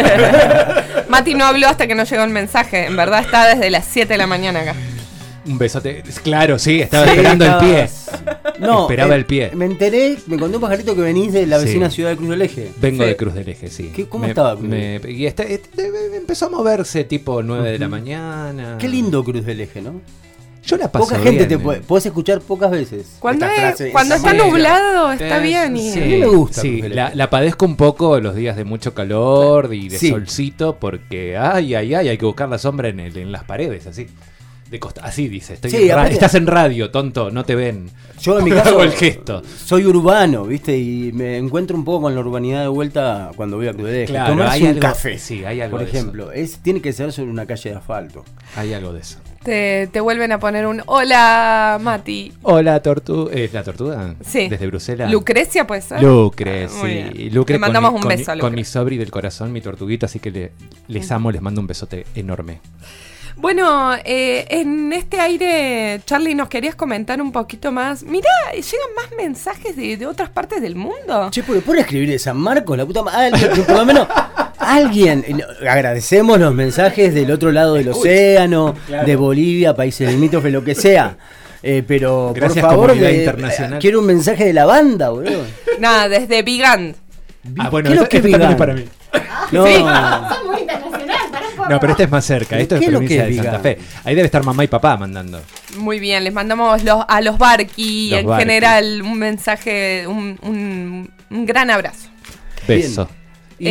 Mati no habló hasta que no llegó el mensaje, en verdad está desde las 7 de la mañana acá. Un besote, claro, sí, estaba esperando el pie. No, esperaba el pie. Me enteré, me contó un pajarito que venís de la vecina ciudad de Cruz del Eje. Vengo de Cruz del Eje, sí. ¿Cómo estaba Cruz? Y empezó a moverse tipo 9 de la mañana. Qué lindo Cruz del Eje, ¿no? Yo la paso Poca bien, gente podés escuchar pocas veces. Cuando está nublado está bien. Sí, a mí me gusta. Sí, la padezco un poco los días de mucho calor y de solcito porque hay que buscar la sombra en las paredes, así. Así dice, estás en radio, tonto, no te ven. Yo en mi caso hago el gesto. Soy urbano, ¿viste? Y me encuentro un poco con la urbanidad de vuelta cuando voy a Cruz del Eje. Claro, tomarse un café, sí, hay algo por de ejemplo, tiene que ser sobre una calle de asfalto. Hay algo de eso. Te vuelven a poner un hola, Mati. Hola, Tortuga. ¿Es la tortuga? Sí. Desde Bruselas. ¿Lucrecia puede ser? Lucre, sí. Lucre, le mandamos un beso a Lucre. Con mi sobri del corazón, mi tortuguita, así que les amo, les mando un besote enorme. Bueno, en este aire, Charlie, ¿nos querías comentar un poquito más? Mirá, llegan más mensajes de otras partes del mundo. Che, ¿puedo escribir de San Marcos? La puta madre. Por lo menos alguien. Agradecemos los mensajes del otro lado del océano, de Bolivia, países limítrofes, lo que sea. Pero, gracias, por favor, internacional. Quiero un mensaje de la banda, boludo. Nada, desde Vigand. Bueno, esto también es para mí. No. Sí. Son muy internacional, para un poco. No, pero este es más cerca. Esto es provincia de Santa Fe. Ahí debe estar mamá y papá mandando. Muy bien, les mandamos a los Barqui en Barqui. General un mensaje, un gran abrazo. Beso. Bien.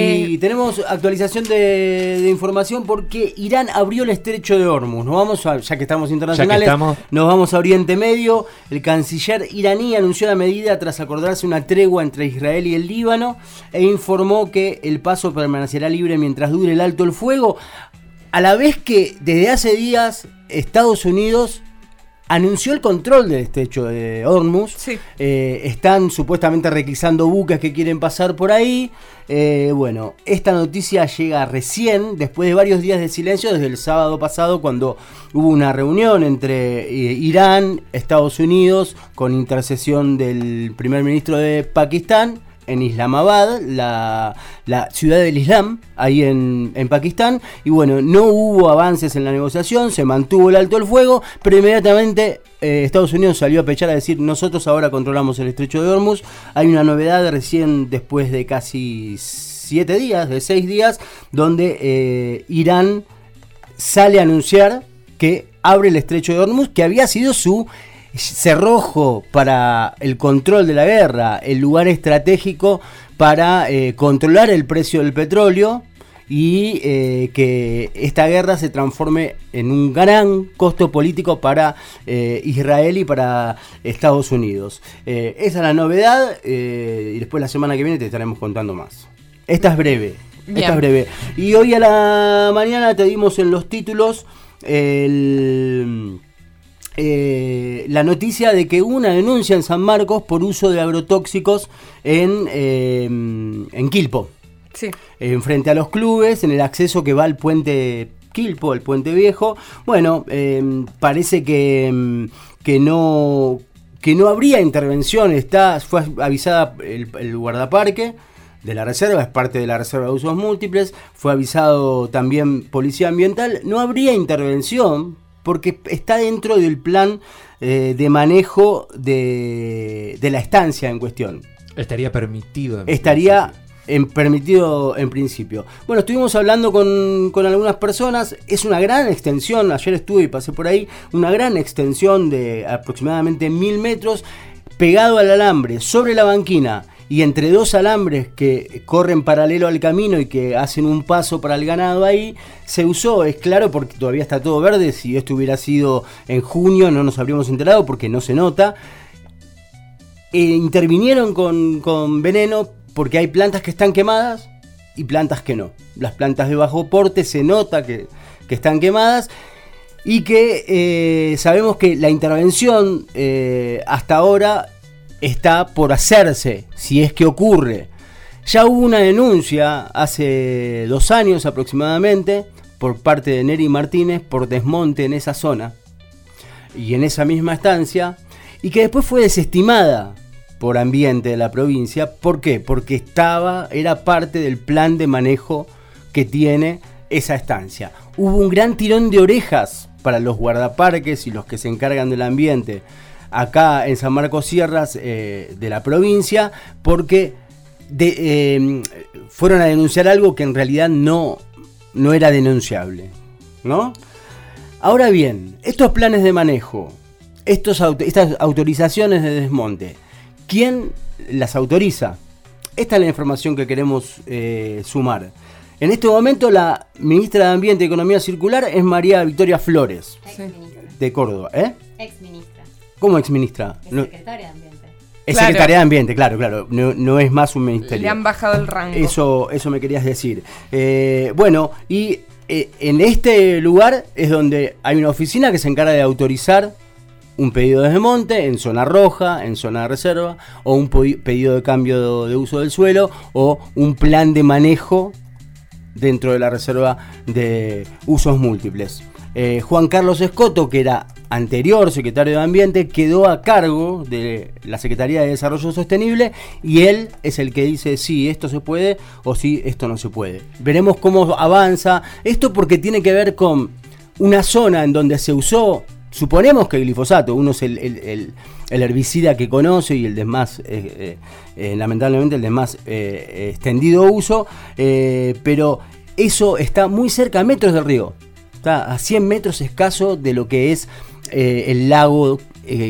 Y tenemos actualización de información porque Irán abrió el estrecho de Hormuz. Ya que estamos internacionales, nos vamos a Oriente Medio. El canciller iraní anunció la medida tras acordarse una tregua entre Israel y el Líbano e informó que el paso permanecerá libre mientras dure el alto el fuego, a la vez que desde hace días Estados Unidos anunció el control del estrecho de Hormuz. Sí. Están supuestamente requisando buques que quieren pasar por ahí. Bueno, esta noticia llega recién, después de varios días de silencio, desde el sábado pasado, cuando hubo una reunión entre Irán, Estados Unidos, con intercesión del primer ministro de Pakistán, en Islamabad, la ciudad del Islam, ahí en Pakistán. Y bueno, no hubo avances en la negociación, se mantuvo el alto el fuego, pero inmediatamente Estados Unidos salió a pechar a decir: nosotros ahora controlamos el estrecho de Hormuz. Hay una novedad recién después de casi 6 días, donde Irán sale a anunciar que abre el estrecho de Hormuz, que había sido su cerrojo para el control de la guerra, el lugar estratégico para controlar el precio del petróleo y que esta guerra se transforme en un gran costo político para Israel y para Estados Unidos. Esa es la novedad y después la semana que viene te estaremos contando más. Esta es breve. Bien. Esta es breve. Y hoy a la mañana te dimos en los títulos la noticia de que hubo una denuncia en San Marcos por uso de agrotóxicos en Quilpo. Sí. Frente a los clubes, en el acceso que va al puente Quilpo, el puente viejo. Bueno, parece que no habría intervención. Fue avisada el guardaparque de la reserva, es parte de la reserva de usos múltiples. Fue avisado también policía ambiental. No habría intervención porque está dentro del plan de manejo de la estancia en cuestión. Estaría permitido. permitido en principio. Bueno, estuvimos hablando con algunas personas, es una gran extensión, ayer estuve y pasé por ahí, una gran extensión de aproximadamente 1000 metros, pegado al alambre, sobre la banquina, y entre dos alambres que corren paralelo al camino y que hacen un paso para el ganado ahí, se usó, es claro, porque todavía está todo verde, si esto hubiera sido en junio no nos habríamos enterado porque no se nota. Intervinieron con veneno porque hay plantas que están quemadas y plantas que no. Las plantas de bajo porte se nota que están quemadas y que sabemos que la intervención hasta ahora está por hacerse, si es que ocurre. Ya hubo una denuncia hace 2 años aproximadamente por parte de Neri Martínez por desmonte en esa zona y en esa misma estancia, y que después fue desestimada por ambiente de la provincia. ¿Por qué? Porque era parte del plan de manejo que tiene esa estancia. Hubo un gran tirón de orejas para los guardaparques y los que se encargan del ambiente acá en San Marcos Sierras de la provincia, porque fueron a denunciar algo que en realidad no era denunciable, ¿no? Ahora bien, estos planes de manejo, estas autorizaciones de desmonte, ¿quién las autoriza? Esta es la información que queremos sumar. En este momento la ministra de Ambiente y Economía Circular es María Victoria Flores, de Córdoba. Ex-ministra. ¿Cómo ex-ministra? Es secretaria de Ambiente. Es secretaria de Ambiente, claro. No es más un ministerio. Le han bajado el rango. Eso me querías decir. Bueno, y en este lugar es donde hay una oficina que se encarga de autorizar un pedido de desmonte en zona roja, en zona de reserva, o un pedido de cambio de uso del suelo, o un plan de manejo dentro de la reserva de usos múltiples. Juan Carlos Escoto, que era anterior secretario de Ambiente, quedó a cargo de la Secretaría de Desarrollo Sostenible y él es el que dice si esto se puede o si esto no se puede. Veremos cómo avanza esto, porque tiene que ver con una zona en donde se usó, suponemos que el glifosato, uno es el herbicida que conoce y el de más, lamentablemente el de más extendido uso, pero eso está muy cerca, a metros del río. Está a 100 metros escaso de lo que es el lago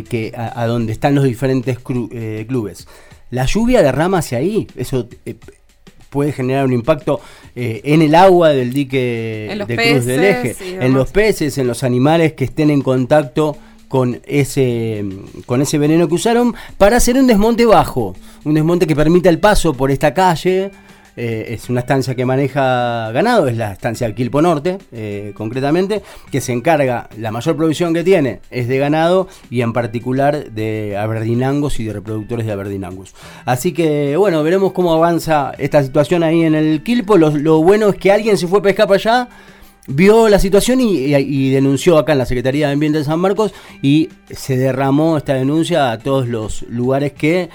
a donde están los diferentes clubes. La lluvia derrama hacia ahí, eso puede generar un impacto en el agua del dique de Cruz del Eje, en los peces, en los animales que estén en contacto con ese veneno que usaron para hacer un desmonte bajo, un desmonte que permita el paso por esta calle. Es una estancia que maneja ganado, es la estancia Quilpo Norte, concretamente, que se encarga, la mayor provisión que tiene es de ganado y en particular de aberdinangos y de reproductores de aberdinangos. Así que bueno, veremos cómo avanza esta situación ahí en el Quilpo. Lo bueno es que alguien se fue a pescar para allá, vio la situación y denunció acá en la Secretaría de Ambiente de San Marcos, y se derramó esta denuncia a todos los lugares que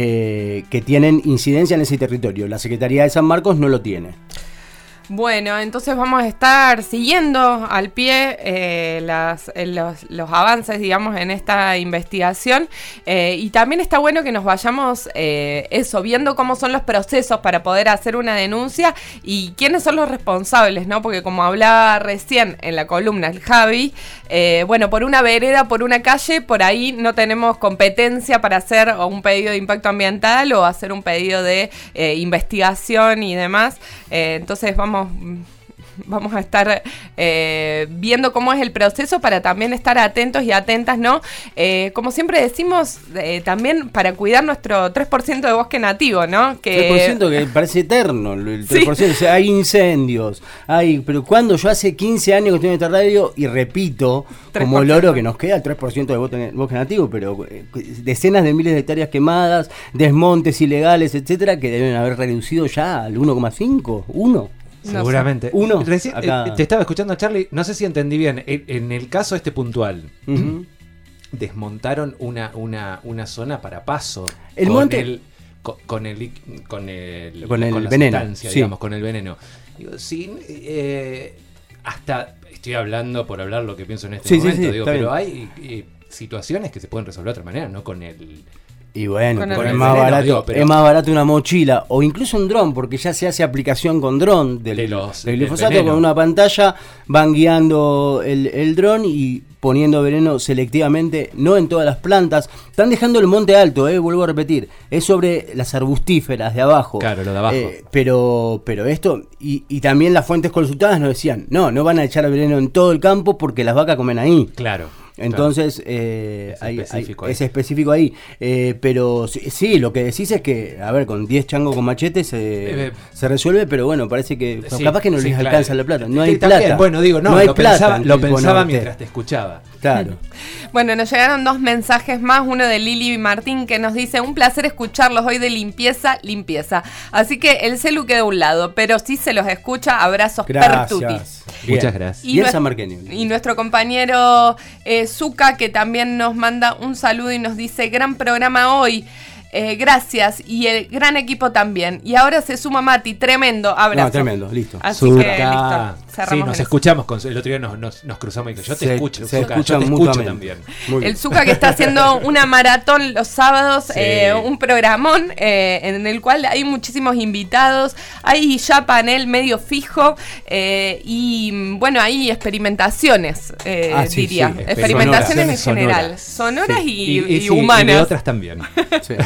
tienen incidencia en ese territorio. La Secretaría de San Marcos no lo tiene. Bueno, entonces vamos a estar siguiendo al pie los avances, digamos, en esta investigación, y también está bueno que nos vayamos viendo cómo son los procesos para poder hacer una denuncia y quiénes son los responsables, ¿no? Porque como hablaba recién en la columna el Javi, bueno, por una vereda, por una calle, por ahí no tenemos competencia para hacer o un pedido de impacto ambiental o hacer un pedido de investigación y demás. Entonces vamos a estar viendo cómo es el proceso para también estar atentos y atentas, ¿no? Como siempre decimos, también para cuidar nuestro 3% de bosque nativo, ¿no? 3% que parece eterno, el 3%, sí. O sea, hay incendios, pero cuando yo hace 15 años que estoy en esta radio y repito, 3%. Como loro, que nos queda el 3% de bosque nativo, pero decenas de miles de hectáreas quemadas, desmontes ilegales, etcétera, que deben haber reducido ya al 1,5, 1. Seguramente. Uno. Recién te estaba escuchando, Charlie. No sé si entendí bien. En el caso este puntual, desmontaron una zona para paso. El monte. Con la veneno. Sustancia, digamos, con el veneno. Digo, hasta estoy hablando por hablar lo que pienso en este momento. Digo, pero hay situaciones que se pueden resolver de otra manera, no con el Y bueno, Con pero el es más veneno, barato, digo, pero- es más barato una mochila o incluso un dron, porque ya se hace aplicación con dron del del glifosato. veneno. Con una pantalla van guiando el dron y poniendo veneno selectivamente, no en todas las plantas. Están dejando el monte alto, vuelvo a repetir, es sobre las arbustíferas de abajo. Claro, lo de abajo. Pero esto, y también las fuentes consultadas nos decían, no van a echar veneno en todo el campo porque las vacas comen ahí. Claro. Entonces, Es específico ahí. es específico ahí. Pero sí, lo que decís es que, a ver, con 10 changos con machete se resuelve, pero bueno, parece que Sí, capaz que no sí, les claro. alcanza la plata. No hay Sí, también. plata. Bueno, digo, no hay lo plata pensaba, en el Cono Norte. mientras te escuchaba. Claro. Bueno, nos llegaron 2 mensajes más, uno de Lili Martín que nos dice: un placer escucharlos hoy de limpieza. Así que el celu queda a un lado, pero sí se los escucha. Abrazos pertuti. Bien. Muchas gracias. Y el sanmarqueño. Y nuestro compañero Zuka, que también nos manda un saludo y nos dice: gran programa hoy. Gracias, y el gran equipo también. Y ahora se suma Mati, tremendo abrazo. No, tremendo, listo. Así que listo, cerramos. Sí, en nos eso. escuchamos, el otro día nos cruzamos y yo te escucho, se Zuka, escuchan yo te escucho mutuamente. también. Muy bien. El Zuka que está haciendo una maratón los sábados, Sí. un programón en el cual hay muchísimos invitados, hay ya panel medio fijo y bueno, hay experimentaciones, Sí, diría. sí, Experimentaciones en sonoras. general, sonoras Sí. y sí, humanas. y de otras también. Sí.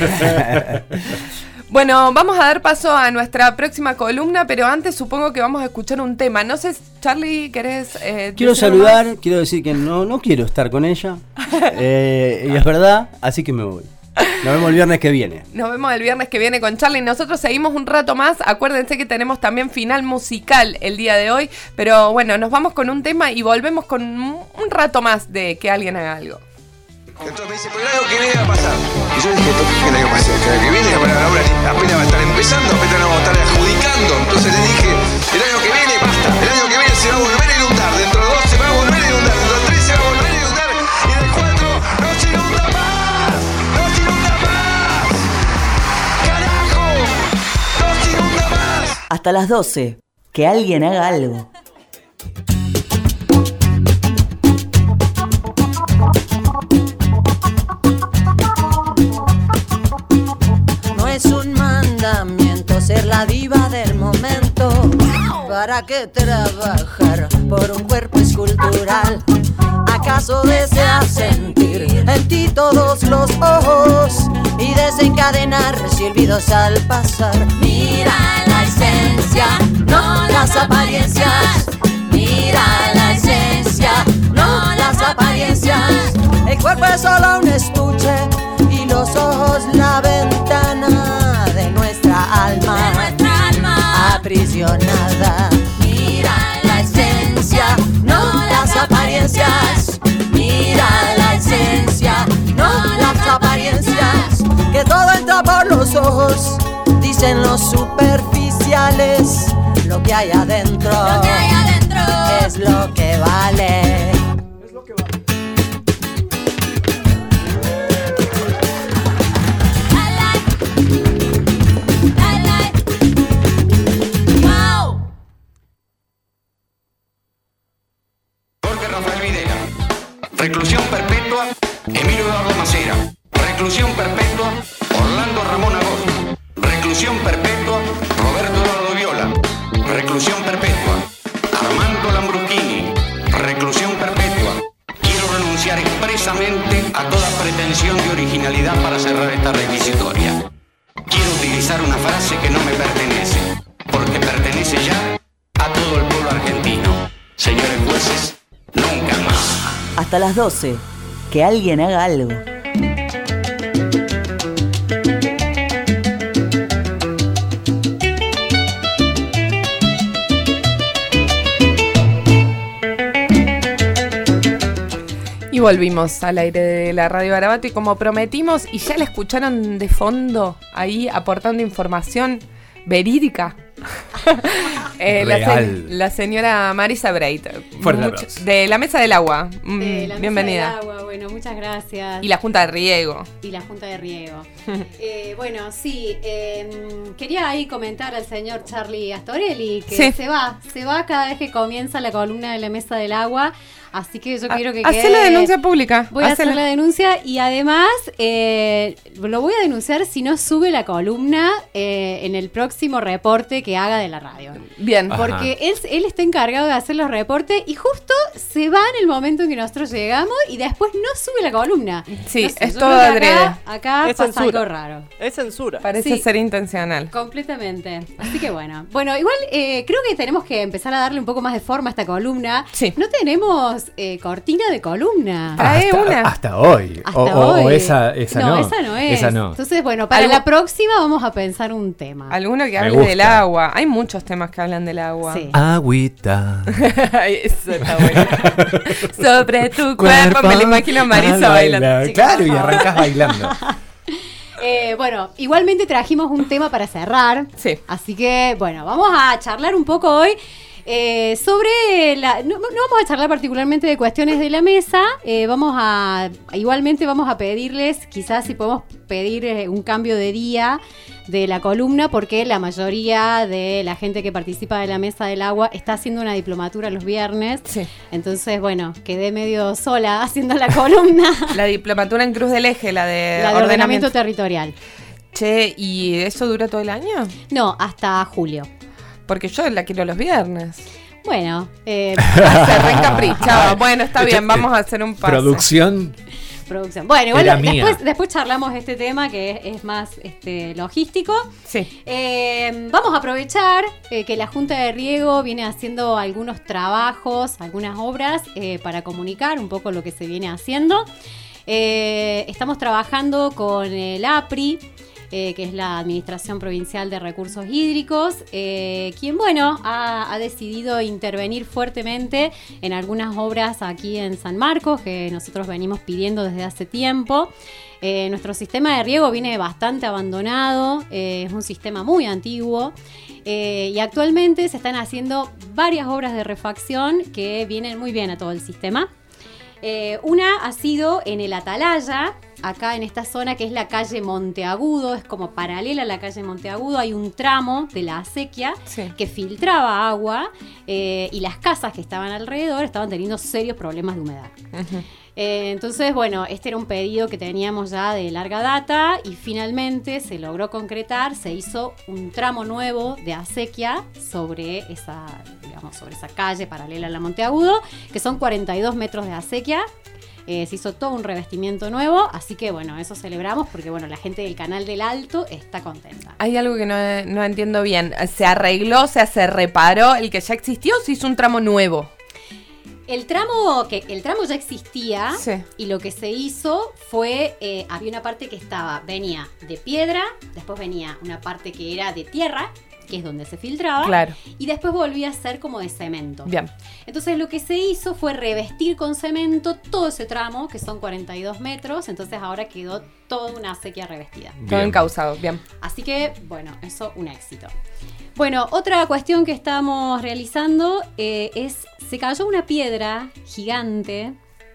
Bueno, vamos a dar paso a nuestra próxima columna, pero antes supongo que vamos a escuchar un tema. No sé, Charlie, ¿querés Quiero decir algo saludar, más? quiero decir que no quiero estar con ella. Y es verdad, así que me voy. Nos vemos el viernes que viene. Nos vemos el viernes que viene con Charlie. Nosotros seguimos un rato más. Acuérdense que tenemos también final musical el día de hoy. Pero bueno, nos vamos con un tema y volvemos con un rato más de que alguien haga algo. Entonces me dice, pero el año que viene va a pasar. Y yo dije, ¿qué el año pasado? Que el año que viene, la obra apenas va a estar empezando, apenas vamos a estar adjudicando. Entonces le dije, el año que viene basta. El año que viene se va a volver a inundar. Dentro de 2 se va a volver a inundar. Dentro de 3 se va a volver a inundar. Y en el 4 no se inunda más. No se inunda más. Carajo. No se inunda más. Hasta las 12. Que alguien haga algo. No es un mandamiento ser la diva del momento. ¿Para qué trabajar por un cuerpo escultural? ¿Acaso deseas sentir en ti todos los ojos y desencadenar silbidos al pasar? Mira la esencia, no las apariencias. Mira la esencia, no las apariencias. El cuerpo es solo un estuche y los ojos la ventana de nuestra alma, aprisionada. Mira la esencia, no las apariencias. Mira la esencia, no las apariencias. Que todo entra por los ojos, dicen los superficiales. Lo que hay adentro, es lo que vale. Jorge Rafael Videla. Reclusión perpetua, Emilio Eduardo Macera. Reclusión perpetua, Orlando Ramón Agosto. Reclusión perpetua, Roberto Eduardo Viola. Reclusión perpetua, Armando Lambruschini. Reclusión perpetua. Quiero renunciar expresamente a toda pretensión de originalidad para cerrar esta requisitoria. Quiero utilizar una frase que no me pertenece, porque pertenece ya a todo el pueblo argentino. Señores jueces, nunca más. Hasta las 12. Que alguien haga algo. Y volvimos al aire de la Radio Garabato y como prometimos, y ya la escucharon de fondo ahí aportando información verídica. La señora Marisa Breit, de la Mesa del Agua. De la Bienvenida. Mesa del Agua, bueno, muchas gracias. Y la Junta de Riego. Y la Junta de Riego. Bueno, sí, quería ahí comentar al señor Charlie Astorelli que Sí. se va cada vez que comienza la columna de la Mesa del Agua. Así que yo quiero que Hacé la denuncia pública. Voy a hacer la denuncia y además lo voy a denunciar si no sube la columna en el próximo reporte que haga de la radio. Bien. Porque él está encargado de hacer los reportes y justo se va en el momento en que nosotros llegamos y después no sube la columna. Sí, no sé, es yo todo creo que adrede. Acá Es pasa censura. algo raro. Es censura. Parece ser intencional. Completamente. Así que bueno. Bueno, igual creo que tenemos que empezar a darle un poco más de forma a esta columna. Sí. No tenemos cortina de columna. Trae una. Hasta hoy. Hasta o hoy. esa no. Esa no es. Esa no. Entonces, bueno, para la próxima vamos a pensar un tema. Alguno que Me hable gusta. del agua. Hay muchos temas que hablan del agua. Sí. Agüita. Eso está bueno. Sobre tu cuerpo. Me lo imagino a Marisa bailando. Claro, y arrancás bailando. Bueno, igualmente trajimos un tema para cerrar. Sí. Así que, bueno, vamos a charlar un poco hoy sobre la... No vamos a charlar particularmente de cuestiones de la mesa. Igualmente vamos a pedirles, quizás si podemos pedir un cambio de día de la columna, porque la mayoría de la gente que participa de la Mesa del Agua está haciendo una diplomatura los viernes. Sí. Entonces, bueno, quedé medio sola haciendo la columna. La diplomatura en Cruz del Eje, la de ordenamiento territorial. Che, ¿y eso dura todo el año? No, hasta julio. Porque yo la quiero los viernes. Bueno, se reencaprichaba. Bueno, está bien, vamos a hacer un pase. Producción. Bueno, igual Era mía. después charlamos este tema que es más logístico. Sí. Vamos a aprovechar que la Junta de Riego viene haciendo algunos trabajos, algunas obras para comunicar un poco lo que se viene haciendo. Estamos trabajando con el APRI, que es la Administración Provincial de Recursos Hídricos, quien, bueno, ha decidido intervenir fuertemente en algunas obras aquí en San Marcos, que nosotros venimos pidiendo desde hace tiempo. Nuestro sistema de riego viene bastante abandonado, es un sistema muy antiguo, y actualmente se están haciendo varias obras de refacción que vienen muy bien a todo el sistema. Una ha sido en el Atalaya, acá en esta zona que es la calle Monteagudo, es como paralela a la calle Monteagudo, hay un tramo de la acequia que filtraba agua y las casas que estaban alrededor estaban teniendo serios problemas de humedad. Uh-huh. Entonces, bueno, este era un pedido que teníamos ya de larga data y finalmente se logró concretar, se hizo un tramo nuevo de acequia sobre esa calle paralela a la Monteagudo, que son 42 metros de acequia. Se hizo todo un revestimiento nuevo, así que bueno, eso celebramos porque bueno, la gente del Canal del Alto está contenta. Hay algo que no entiendo bien. ¿Se arregló, o sea, se reparó el que ya existió o se hizo un tramo nuevo? El tramo ya existía, sí, y lo que se hizo fue, había una parte que venía de piedra, después venía una parte que era de tierra, que es donde se filtraba, claro, y después volvía a ser como de cemento. Bien. Entonces lo que se hizo fue revestir con cemento todo ese tramo, que son 42 metros, entonces ahora quedó toda una acequia revestida. Bien. Todo encauzado, bien. Así que, bueno, eso un éxito. Bueno, otra cuestión que estamos realizando se cayó una piedra gigante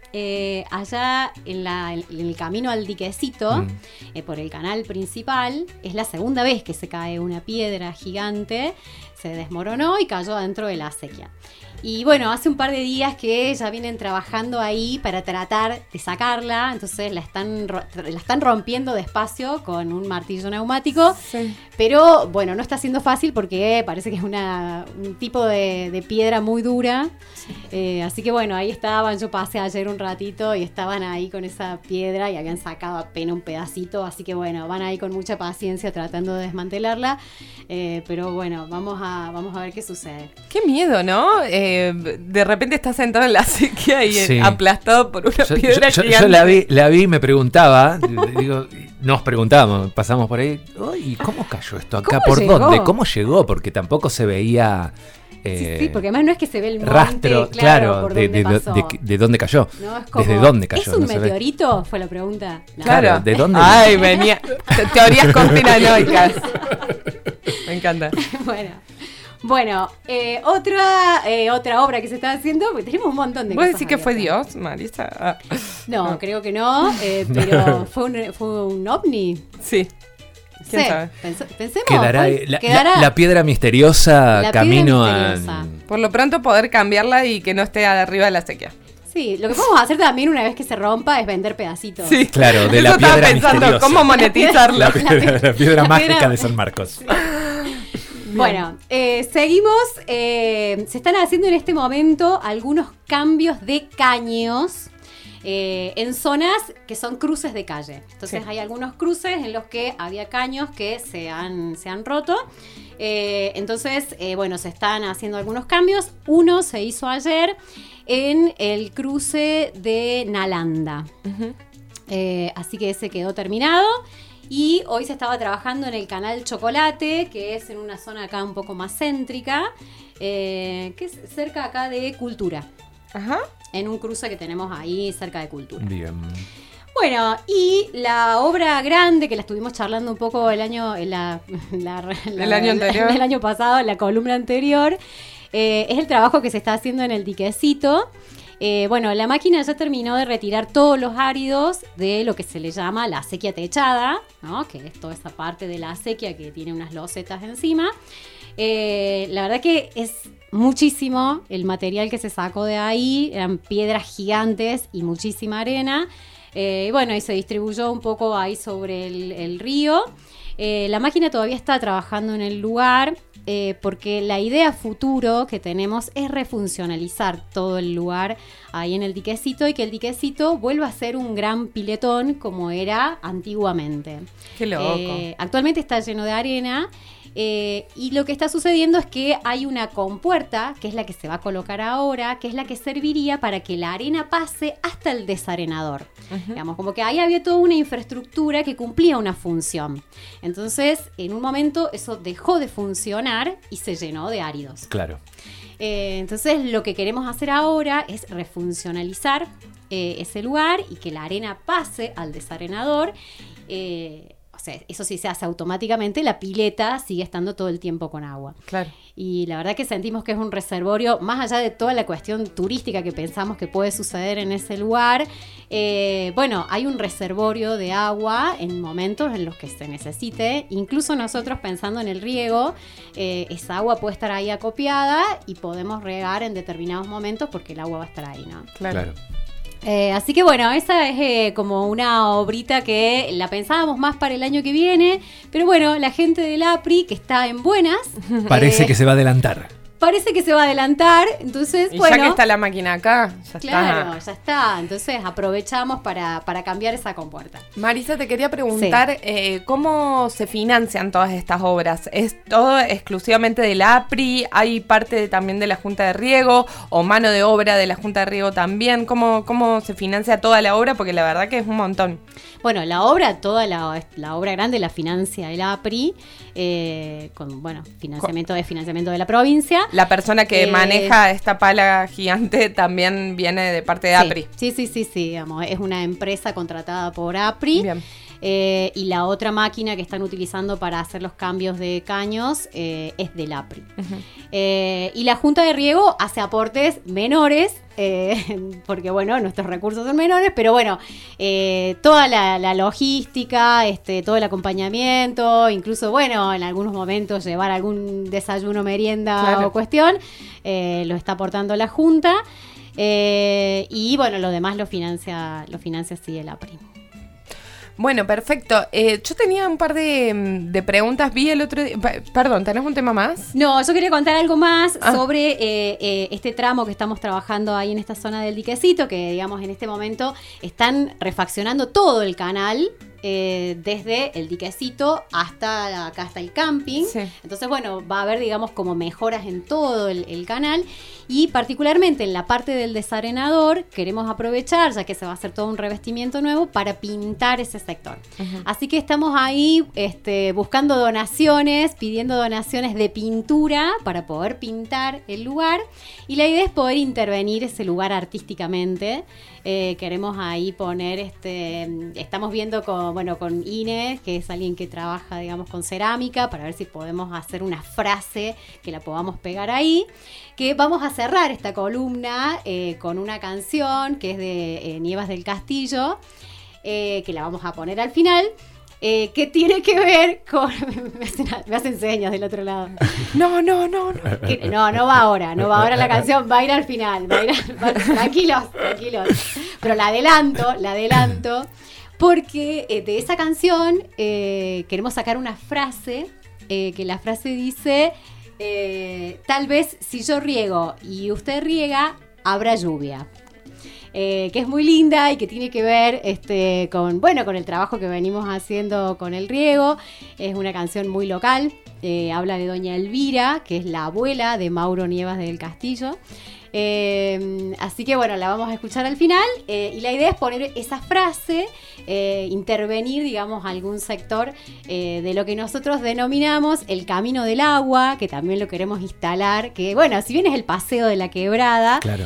allá en el camino al diquecito, por el canal principal. Es la segunda vez que se cae una piedra gigante, se desmoronó y cayó dentro de la acequia. Y bueno, hace un par de días que ya vienen trabajando ahí para tratar de sacarla, entonces la están rompiendo despacio con un martillo neumático, sí, pero bueno, no está siendo fácil porque parece que es un tipo de piedra muy dura, sí, así que bueno, ahí estaban, yo pasé ayer un ratito y estaban ahí con esa piedra y habían sacado apenas un pedacito, así que bueno, van ahí con mucha paciencia tratando de desmantelarla, pero bueno, vamos a ver qué sucede. Qué miedo, ¿no? De repente estás sentado en la acequia y sí, aplastado por una piedra gigante. Yo la vi y me preguntaba, nos preguntábamos, pasamos por ahí, ¿y cómo cayó esto acá? ¿Por llegó? ¿Dónde? ¿Cómo llegó? Porque tampoco se veía... sí, porque además no es que se ve el monte, rastro, claro, por de dónde cayó. No, es como, ¿desde dónde cayó? ¿Es un meteorito? Fue la pregunta. No. Claro, ¿de dónde? Ay, venía. Teorías conspiranoicas. Me encanta. Bueno, otra obra que se está haciendo, porque tenemos un montón de cosas. ¿Vos decís que fue Dios, Marisa? No, creo que no, pero fue un ovni. Sí. ¿Quién sabe? Pensemos. Quedará la piedra misteriosa camino a... Por lo pronto poder cambiarla y que no esté arriba de la acequia. Sí, lo que podemos hacer también una vez que se rompa es vender pedacitos. Sí. Claro, de la Eso estaba piedra pensando, misteriosa. ¿cómo monetizarlo? La piedra mágica de San Marcos. Bueno, seguimos. Se están haciendo en este momento algunos cambios de caños en zonas que son cruces de calle. Entonces hay algunos cruces en los que había caños que se han roto. Entonces, bueno, se están haciendo algunos cambios. Uno se hizo ayer en el cruce de Nalanda. Así que ese quedó terminado. Y hoy se estaba trabajando en el canal Chocolate, que es en una zona acá un poco más céntrica, que es cerca acá de Cultura. Ajá. En un cruce que tenemos ahí cerca de Cultura. Bien. Bueno, y la obra grande que la estuvimos charlando un poco el año anterior. El año pasado, en la columna anterior, es el trabajo que se está haciendo en el diquecito. Bueno, la máquina ya terminó de retirar todos los áridos de lo que se le llama la acequia techada, ¿no? Que es toda esa parte de la acequia que tiene unas losetas encima. La verdad que es muchísimo el material que se sacó de ahí, eran piedras gigantes y muchísima arena. Bueno, y se distribuyó un poco ahí sobre el río. La máquina todavía está trabajando en el lugar. Porque la idea futuro que tenemos es refuncionalizar todo el lugar ahí en el diquecito y que el diquecito vuelva a ser un gran piletón como era antiguamente. Qué loco. Actualmente está lleno de arena. Y lo que está sucediendo es que hay una compuerta, que es la que se va a colocar ahora, que es la que serviría para que la arena pase hasta el desarenador. Digamos, como que ahí había toda una infraestructura que cumplía una función. Entonces, en un momento eso dejó de funcionar y se llenó de áridos. Claro. Entonces, lo que queremos hacer ahora es refuncionalizar ese lugar y que la arena pase al desarenador. O sea, eso sí se hace automáticamente, la pileta sigue estando todo el tiempo con agua. Claro. Y la verdad que sentimos que es un reservorio, más allá de toda la cuestión turística que pensamos que puede suceder en ese lugar, bueno, hay un reservorio de agua en momentos en los que se necesite. Incluso nosotros pensando en el riego, esa agua puede estar ahí acopiada y podemos regar en determinados momentos porque el agua va a estar ahí, ¿no? Claro. Así que bueno, esa es como una obrita que la pensábamos más para el año que viene, pero bueno, la gente del APRI, que está en buenas, Parece que se va a adelantar. Parece que se va a adelantar, entonces, Y bueno. ya que está la máquina acá, ya Claro, está. ya está. Entonces aprovechamos para cambiar esa compuerta. Marisa, te quería preguntar, ¿cómo se financian todas estas obras? ¿Es todo exclusivamente del APRI? ¿Hay parte también de la Junta de Riego? ¿O mano de obra de la Junta de Riego también? ¿Cómo se financia toda la obra? Porque la verdad que es un montón. Bueno, la obra, toda la obra grande la financia el APRI, con, bueno, financiamiento de la provincia. La persona que maneja esta pala gigante también viene de parte de APRI. Sí, digamos, es una empresa contratada por APRI. Bien. Y la otra máquina que están utilizando para hacer los cambios de caños es del APRI. Y la Junta de Riego hace aportes menores, porque bueno, nuestros recursos son menores, pero bueno, toda la logística, todo el acompañamiento, incluso bueno, en algunos momentos llevar algún desayuno, merienda o cuestión, lo está aportando la Junta. Y bueno, lo demás lo financia sí el APRI. Bueno, perfecto. Yo tenía un par de preguntas. Vi el otro día... Perdón, ¿tenés un tema más? No, yo quería contar algo más sobre este tramo que estamos trabajando ahí en esta zona del diquecito, que digamos en este momento están refaccionando todo el canal. Desde el diquecito hasta acá, hasta el camping. Sí. Entonces, bueno, va a haber, digamos, como mejoras en todo el canal. Y particularmente en la parte del desarenador, queremos aprovechar, ya que se va a hacer todo un revestimiento nuevo, para pintar ese sector. Así que estamos ahí buscando donaciones, pidiendo donaciones de pintura para poder pintar el lugar. Y la idea es poder intervenir ese lugar artísticamente. Queremos ahí poner, estamos viendo con Inés, que es alguien que trabaja, digamos, con cerámica, para ver si podemos hacer una frase que la podamos pegar ahí, que vamos a cerrar esta columna con una canción que es de Nievas del Castillo, que la vamos a poner al final. que tiene que ver con... me hacen señas del otro lado. No. No va ahora la canción, va a ir al final. Tranquilos. Pero la adelanto, porque de esa canción queremos sacar una frase, que la frase dice, tal vez si yo riego y usted riega, habrá lluvia. Que es muy linda y que tiene que ver con el trabajo que venimos haciendo con el riego. Es una canción muy local, habla de doña Elvira, que es la abuela de Mauro Nievas del Castillo. Así que bueno, la vamos a escuchar al final, y la idea es poner esa frase, intervenir, digamos, algún sector de lo que nosotros denominamos el camino del agua, que también lo queremos instalar, que bueno, si bien es el paseo de la quebrada, claro.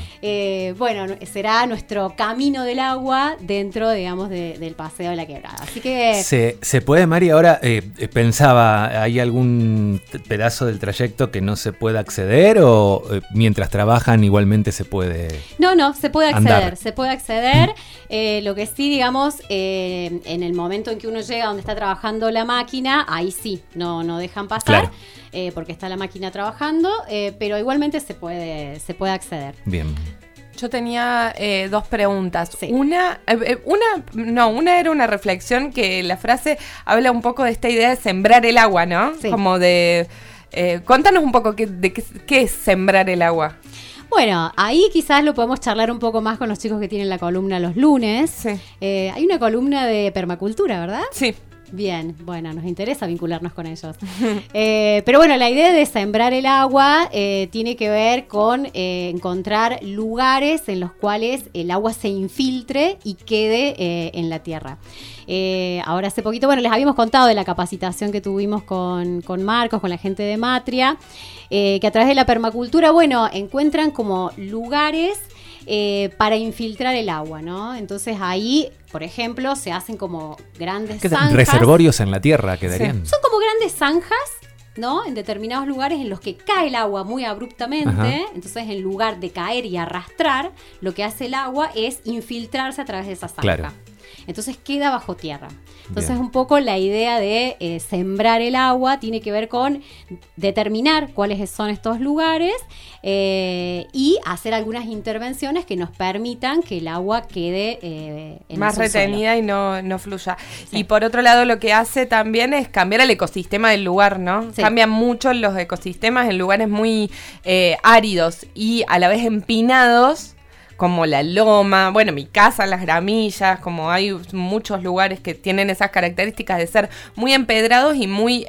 Será nuestro camino del agua dentro, digamos, del paseo de la quebrada. Así que... ¿Se puede, Mari? Ahora pensaba, ¿hay algún pedazo del trayecto que no se pueda acceder o mientras trabajan igualmente se puede? No, se puede andar? Se puede acceder. Lo que sí, digamos, en el momento en que uno llega donde está trabajando la máquina, ahí sí, no dejan pasar, claro. Porque está la máquina trabajando, pero igualmente se puede acceder. Bien. Yo tenía dos preguntas. Sí. Una era una reflexión, que la frase habla un poco de esta idea de sembrar el agua, ¿no? Sí. Como de... contanos un poco qué es sembrar el agua. Bueno, ahí quizás lo podemos charlar un poco más con los chicos que tienen la columna los lunes. Sí. Hay una columna de permacultura, ¿verdad? Sí. Bien, bueno, nos interesa vincularnos con ellos. Pero bueno, la idea de sembrar el agua tiene que ver con encontrar lugares en los cuales el agua se infiltre y quede en la tierra. Ahora hace poquito, les habíamos contado de la capacitación que tuvimos con Marcos, con la gente de Matria, que a través de la permacultura, encuentran como lugares para infiltrar el agua, ¿no? Entonces ahí, por ejemplo, se hacen como grandes zanjas. Reservorios en la tierra quedarían. Sí. Son como grandes zanjas, ¿no? En determinados lugares en los que cae el agua muy abruptamente. Ajá. Entonces, en lugar de caer y arrastrar, lo que hace el agua es infiltrarse a través de esa zanja. Claro. Entonces queda bajo tierra. Entonces bien. Un poco la idea de sembrar el agua tiene que ver con determinar cuáles son estos lugares y hacer algunas intervenciones que nos permitan que el agua quede en más retenida y no fluya. Sí. Y por otro lado, lo que hace también es cambiar el ecosistema del lugar, ¿no? Sí. Cambian mucho los ecosistemas en lugares muy áridos y a la vez empinados, como la loma, mi casa, las Gramillas, como hay muchos lugares que tienen esas características de ser muy empedrados y muy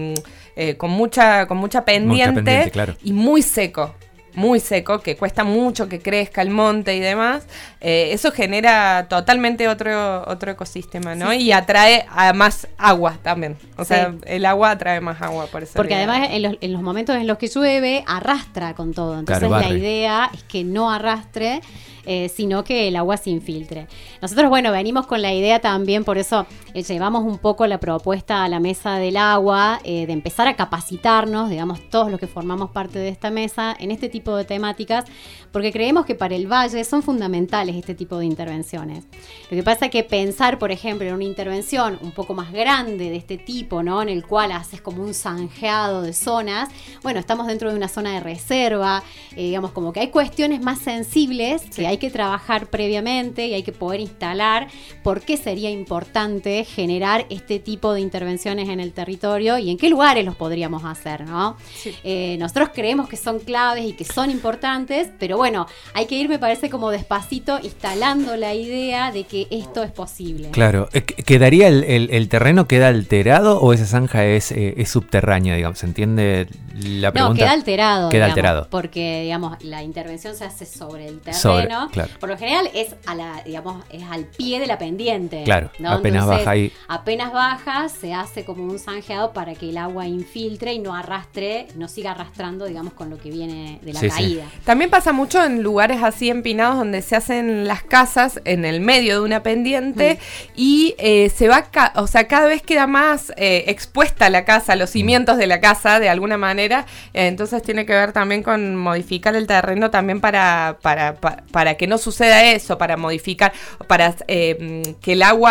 con mucha pendiente, claro. Y muy seco, que cuesta mucho que crezca el monte y demás. Eso genera totalmente otro ecosistema, ¿no? Sí. Y atrae a más agua también. O sea, el agua atrae más agua, por eso. Porque además en los momentos en los que llueve, arrastra con todo. Entonces la idea es que no arrastre, sino que el agua se infiltre. Nosotros, venimos con la idea también, por eso llevamos un poco la propuesta a la mesa del agua, de empezar a capacitarnos, digamos, todos los que formamos parte de esta mesa, en este tipo de temáticas, porque creemos que para el valle son fundamentales este tipo de intervenciones. Lo que pasa es que pensar, por ejemplo, en una intervención un poco más grande de este tipo, ¿no? En el cual haces como un zanjeado de zonas, estamos dentro de una zona de reserva, digamos, como que hay cuestiones más sensibles que hay que trabajar previamente y hay que poder instalar por qué sería importante generar este tipo de intervenciones en el territorio y en qué lugares los podríamos hacer, ¿no? Sí. Nosotros creemos que son claves y que son importantes, pero hay que ir, me parece, como despacito instalando la idea de que esto es posible. Claro. ¿Quedaría el terreno queda alterado o esa zanja es subterránea, digamos? ¿Se entiende la pregunta? No, queda alterado. Queda alterado. Porque, digamos, la intervención se hace sobre el terreno. Claro. Por lo general es es al pie de la pendiente. Claro, ¿no? Apenas Entonces, baja ahí. Apenas baja, se hace como un zanjeado para que el agua infiltre y no siga arrastrando, digamos, con lo que viene de la caída. Sí. También pasa mucho en lugares así empinados donde se hacen las casas en el medio de una pendiente y se va, cada vez queda más expuesta la casa, los cimientos de la casa de alguna manera. Entonces tiene que ver también con modificar el terreno también para que no suceda eso, para modificar, para que el agua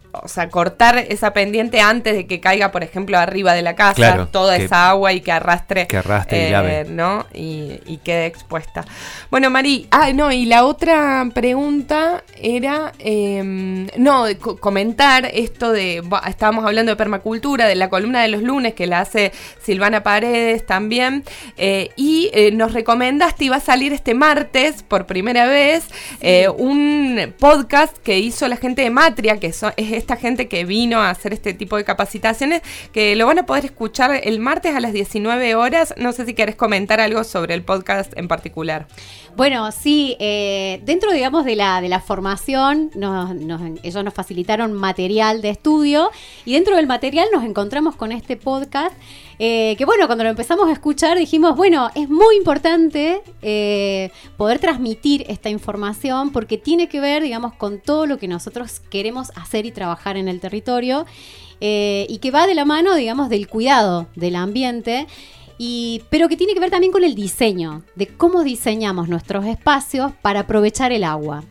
o sea, cortar esa pendiente antes de que caiga, por ejemplo, arriba de la casa, claro, toda esa agua y que arrastre y lave, ¿no? Y quede expuesta. Bueno, Mari, y la otra pregunta era, comentar esto de, estábamos hablando de permacultura, de la columna de los lunes que la hace Silvana Paredes también, y nos recomendaste, iba a salir este martes por primera vez, un podcast que hizo la gente de Matria, que es esta gente que vino a hacer este tipo de capacitaciones, que lo van a poder escuchar el martes a las 19 horas. No sé si querés comentar algo sobre el podcast en particular. Bueno, sí, dentro, digamos, de la formación, ellos nos facilitaron material de estudio, y dentro del material nos encontramos con este podcast, que bueno, cuando lo empezamos a escuchar dijimos, bueno, es muy importante poder transmitir esta información, porque tiene que ver, digamos, con todo lo que nosotros queremos hacer y trabajar en el territorio, y que va de la mano, digamos, del cuidado del ambiente, pero que tiene que ver también con el diseño, de cómo diseñamos nuestros espacios para aprovechar el agua.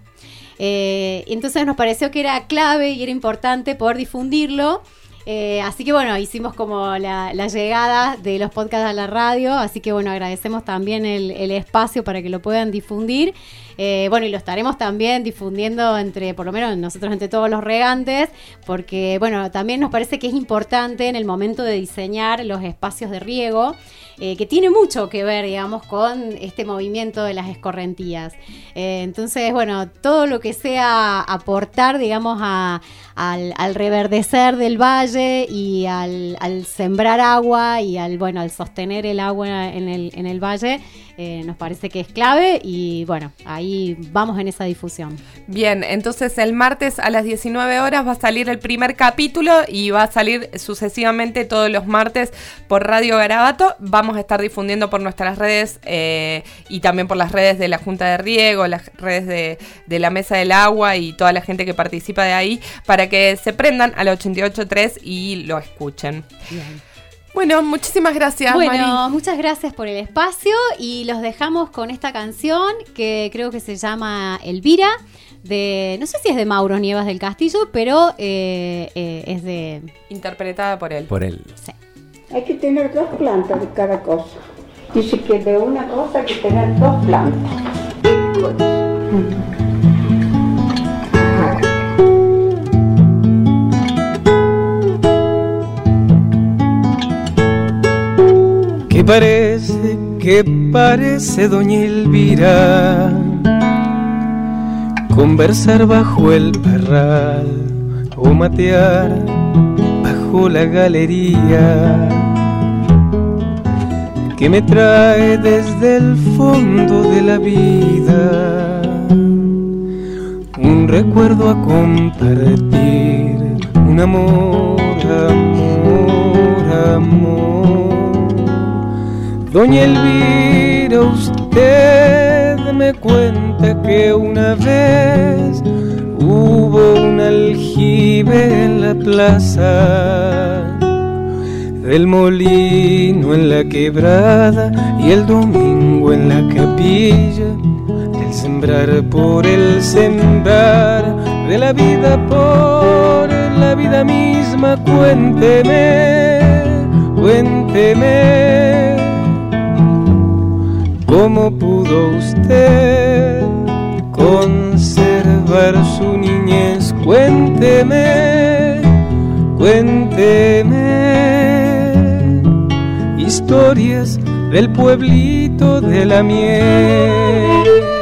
Entonces nos pareció que era clave y era importante poder difundirlo. Así que bueno, hicimos como la llegada de los podcasts a la radio, así que bueno, agradecemos también el espacio para que lo puedan difundir. Bueno, y lo estaremos también difundiendo por lo menos nosotros, entre todos los regantes, porque bueno, también nos parece que es importante en el momento de diseñar los espacios de riego, que tiene mucho que ver, digamos, con este movimiento de las escorrentías. Entonces, bueno, todo lo que sea aportar, digamos, al reverdecer del valle y al sembrar agua y al sostener el agua en el valle, nos parece que es clave, y bueno, ahí vamos en esa difusión. Bien, entonces el martes a las 19 horas va a salir el primer capítulo y va a salir sucesivamente todos los martes por Radio Garabato. Vamos a estar difundiendo por nuestras redes y también por las redes de la Junta de Riego, las redes de la Mesa del Agua y toda la gente que participa de ahí, para que se prendan a la 88.3 y lo escuchen. Bien. Bueno, muchísimas gracias, Mari. Bueno, muchas gracias por el espacio, y los dejamos con esta canción que creo que se llama Elvira, no sé si es de Mauro Nievas del Castillo, pero es de... interpretada por él. Sí. Hay que tener 2 plantas de cada cosa. Dice que de una cosa hay que tener 2 plantas. ¿Qué parece, doña Elvira? Conversar bajo el parral o matear bajo la galería, que me trae desde el fondo de la vida un recuerdo a compartir, un amor, amor, amor. Doña Elvira, usted me cuenta que una vez hubo un aljibe en la plaza del molino, en la quebrada, y el domingo en la capilla, del sembrar por el sembrar, de la vida por la vida misma. Cuénteme, cuénteme, ¿cómo pudo usted conservar su niñez? Cuénteme, cuénteme historias del pueblito de la miel.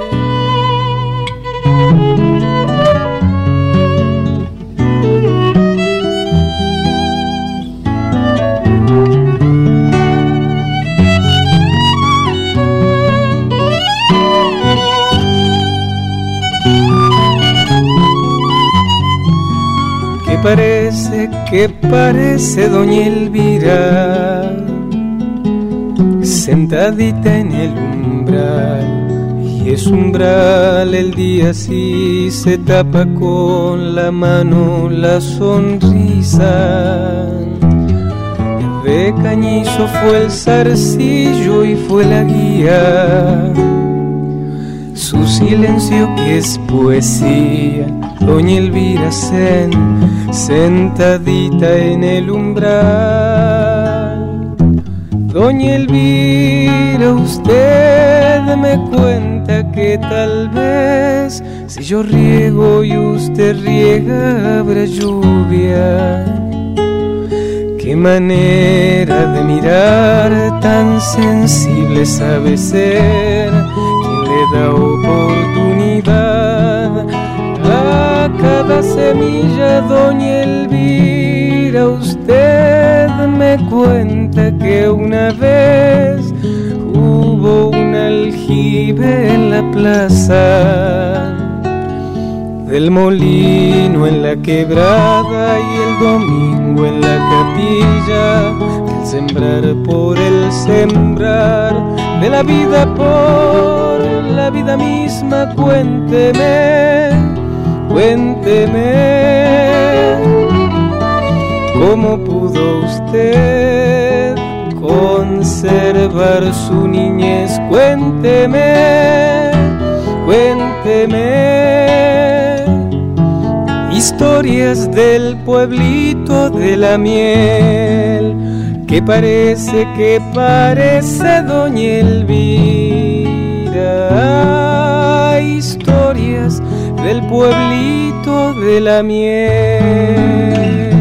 ¿Qué parece, doña Elvira? Sentadita en el umbral, y es umbral el día así, se tapa con la mano la sonrisa. De cañizo fue el zarcillo y fue la guía, su silencio que es poesía, doña Elvira sentadita en el umbral. Doña Elvira, usted me cuenta que tal vez si yo riego y usted riega habrá lluvia. Qué manera de mirar tan sensible sabe ser quien le da oportunidad a cada semilla. Doña Elvira, usted me cuenta que una vez hubo un aljibe en la plaza del molino, en la quebrada, y el domingo en la capilla, el sembrar por el sembrar de la vida por la vida misma. Cuénteme, cuénteme, ¿cómo pudo usted conservar su niñez? Cuénteme, cuénteme, historias del pueblito de la miel, que parece doña Elvira. Historias del pueblito de la miel.